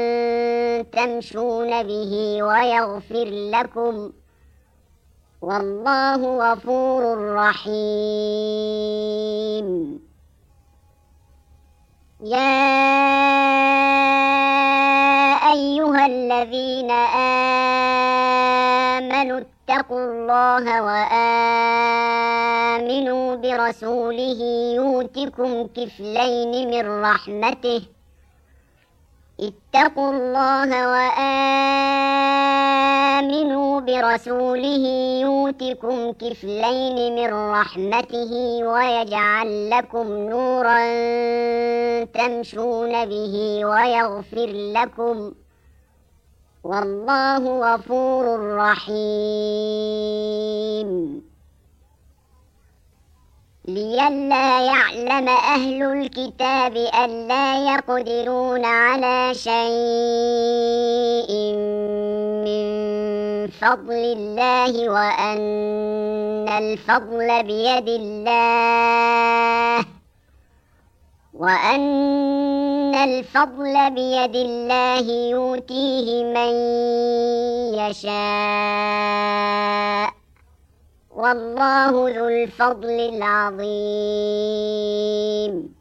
تمشون به ويغفر لكم والله غفور رحيم. يا أيها الذين آمنوا اتقوا الله وآمنوا برسوله يؤتكم كفلين من رحمته اتقوا الله وآمنوا برسوله يؤتكم كفلين من رحمته ويجعل لكم نورا تمشون به ويغفر لكم والله غفور رحيم. لئلا يعلم أهل الكتاب ألا يقدرون على شيء من فضل الله وأن الفضل بيد الله وأن الفضل بيد الله يؤتيه من يشاء والله ذو الفضل العظيم.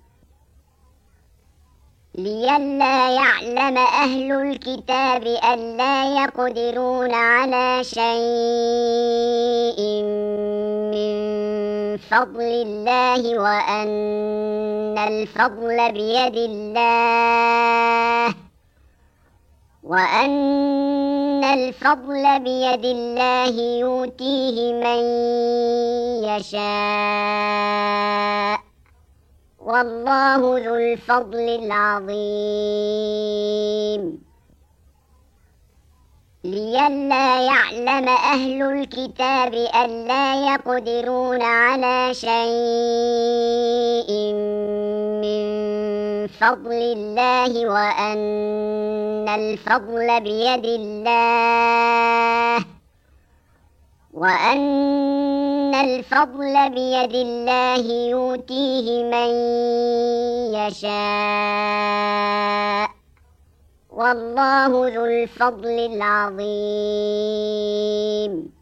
لئلا يعلم أهل الكتاب ألا يقدرون على شيء من فضل الله وأن الفضل بيد الله وأن الفضل بيد الله يؤتيه من يشاء والله ذو الفضل العظيم. لئلا يعلم أهل الكتاب ألا يقدرون على شيء من فضل الله وأن الفضل بيد الله وأن الفضل بيد الله يؤتيه من يشاء والله ذو الفضل العظيم.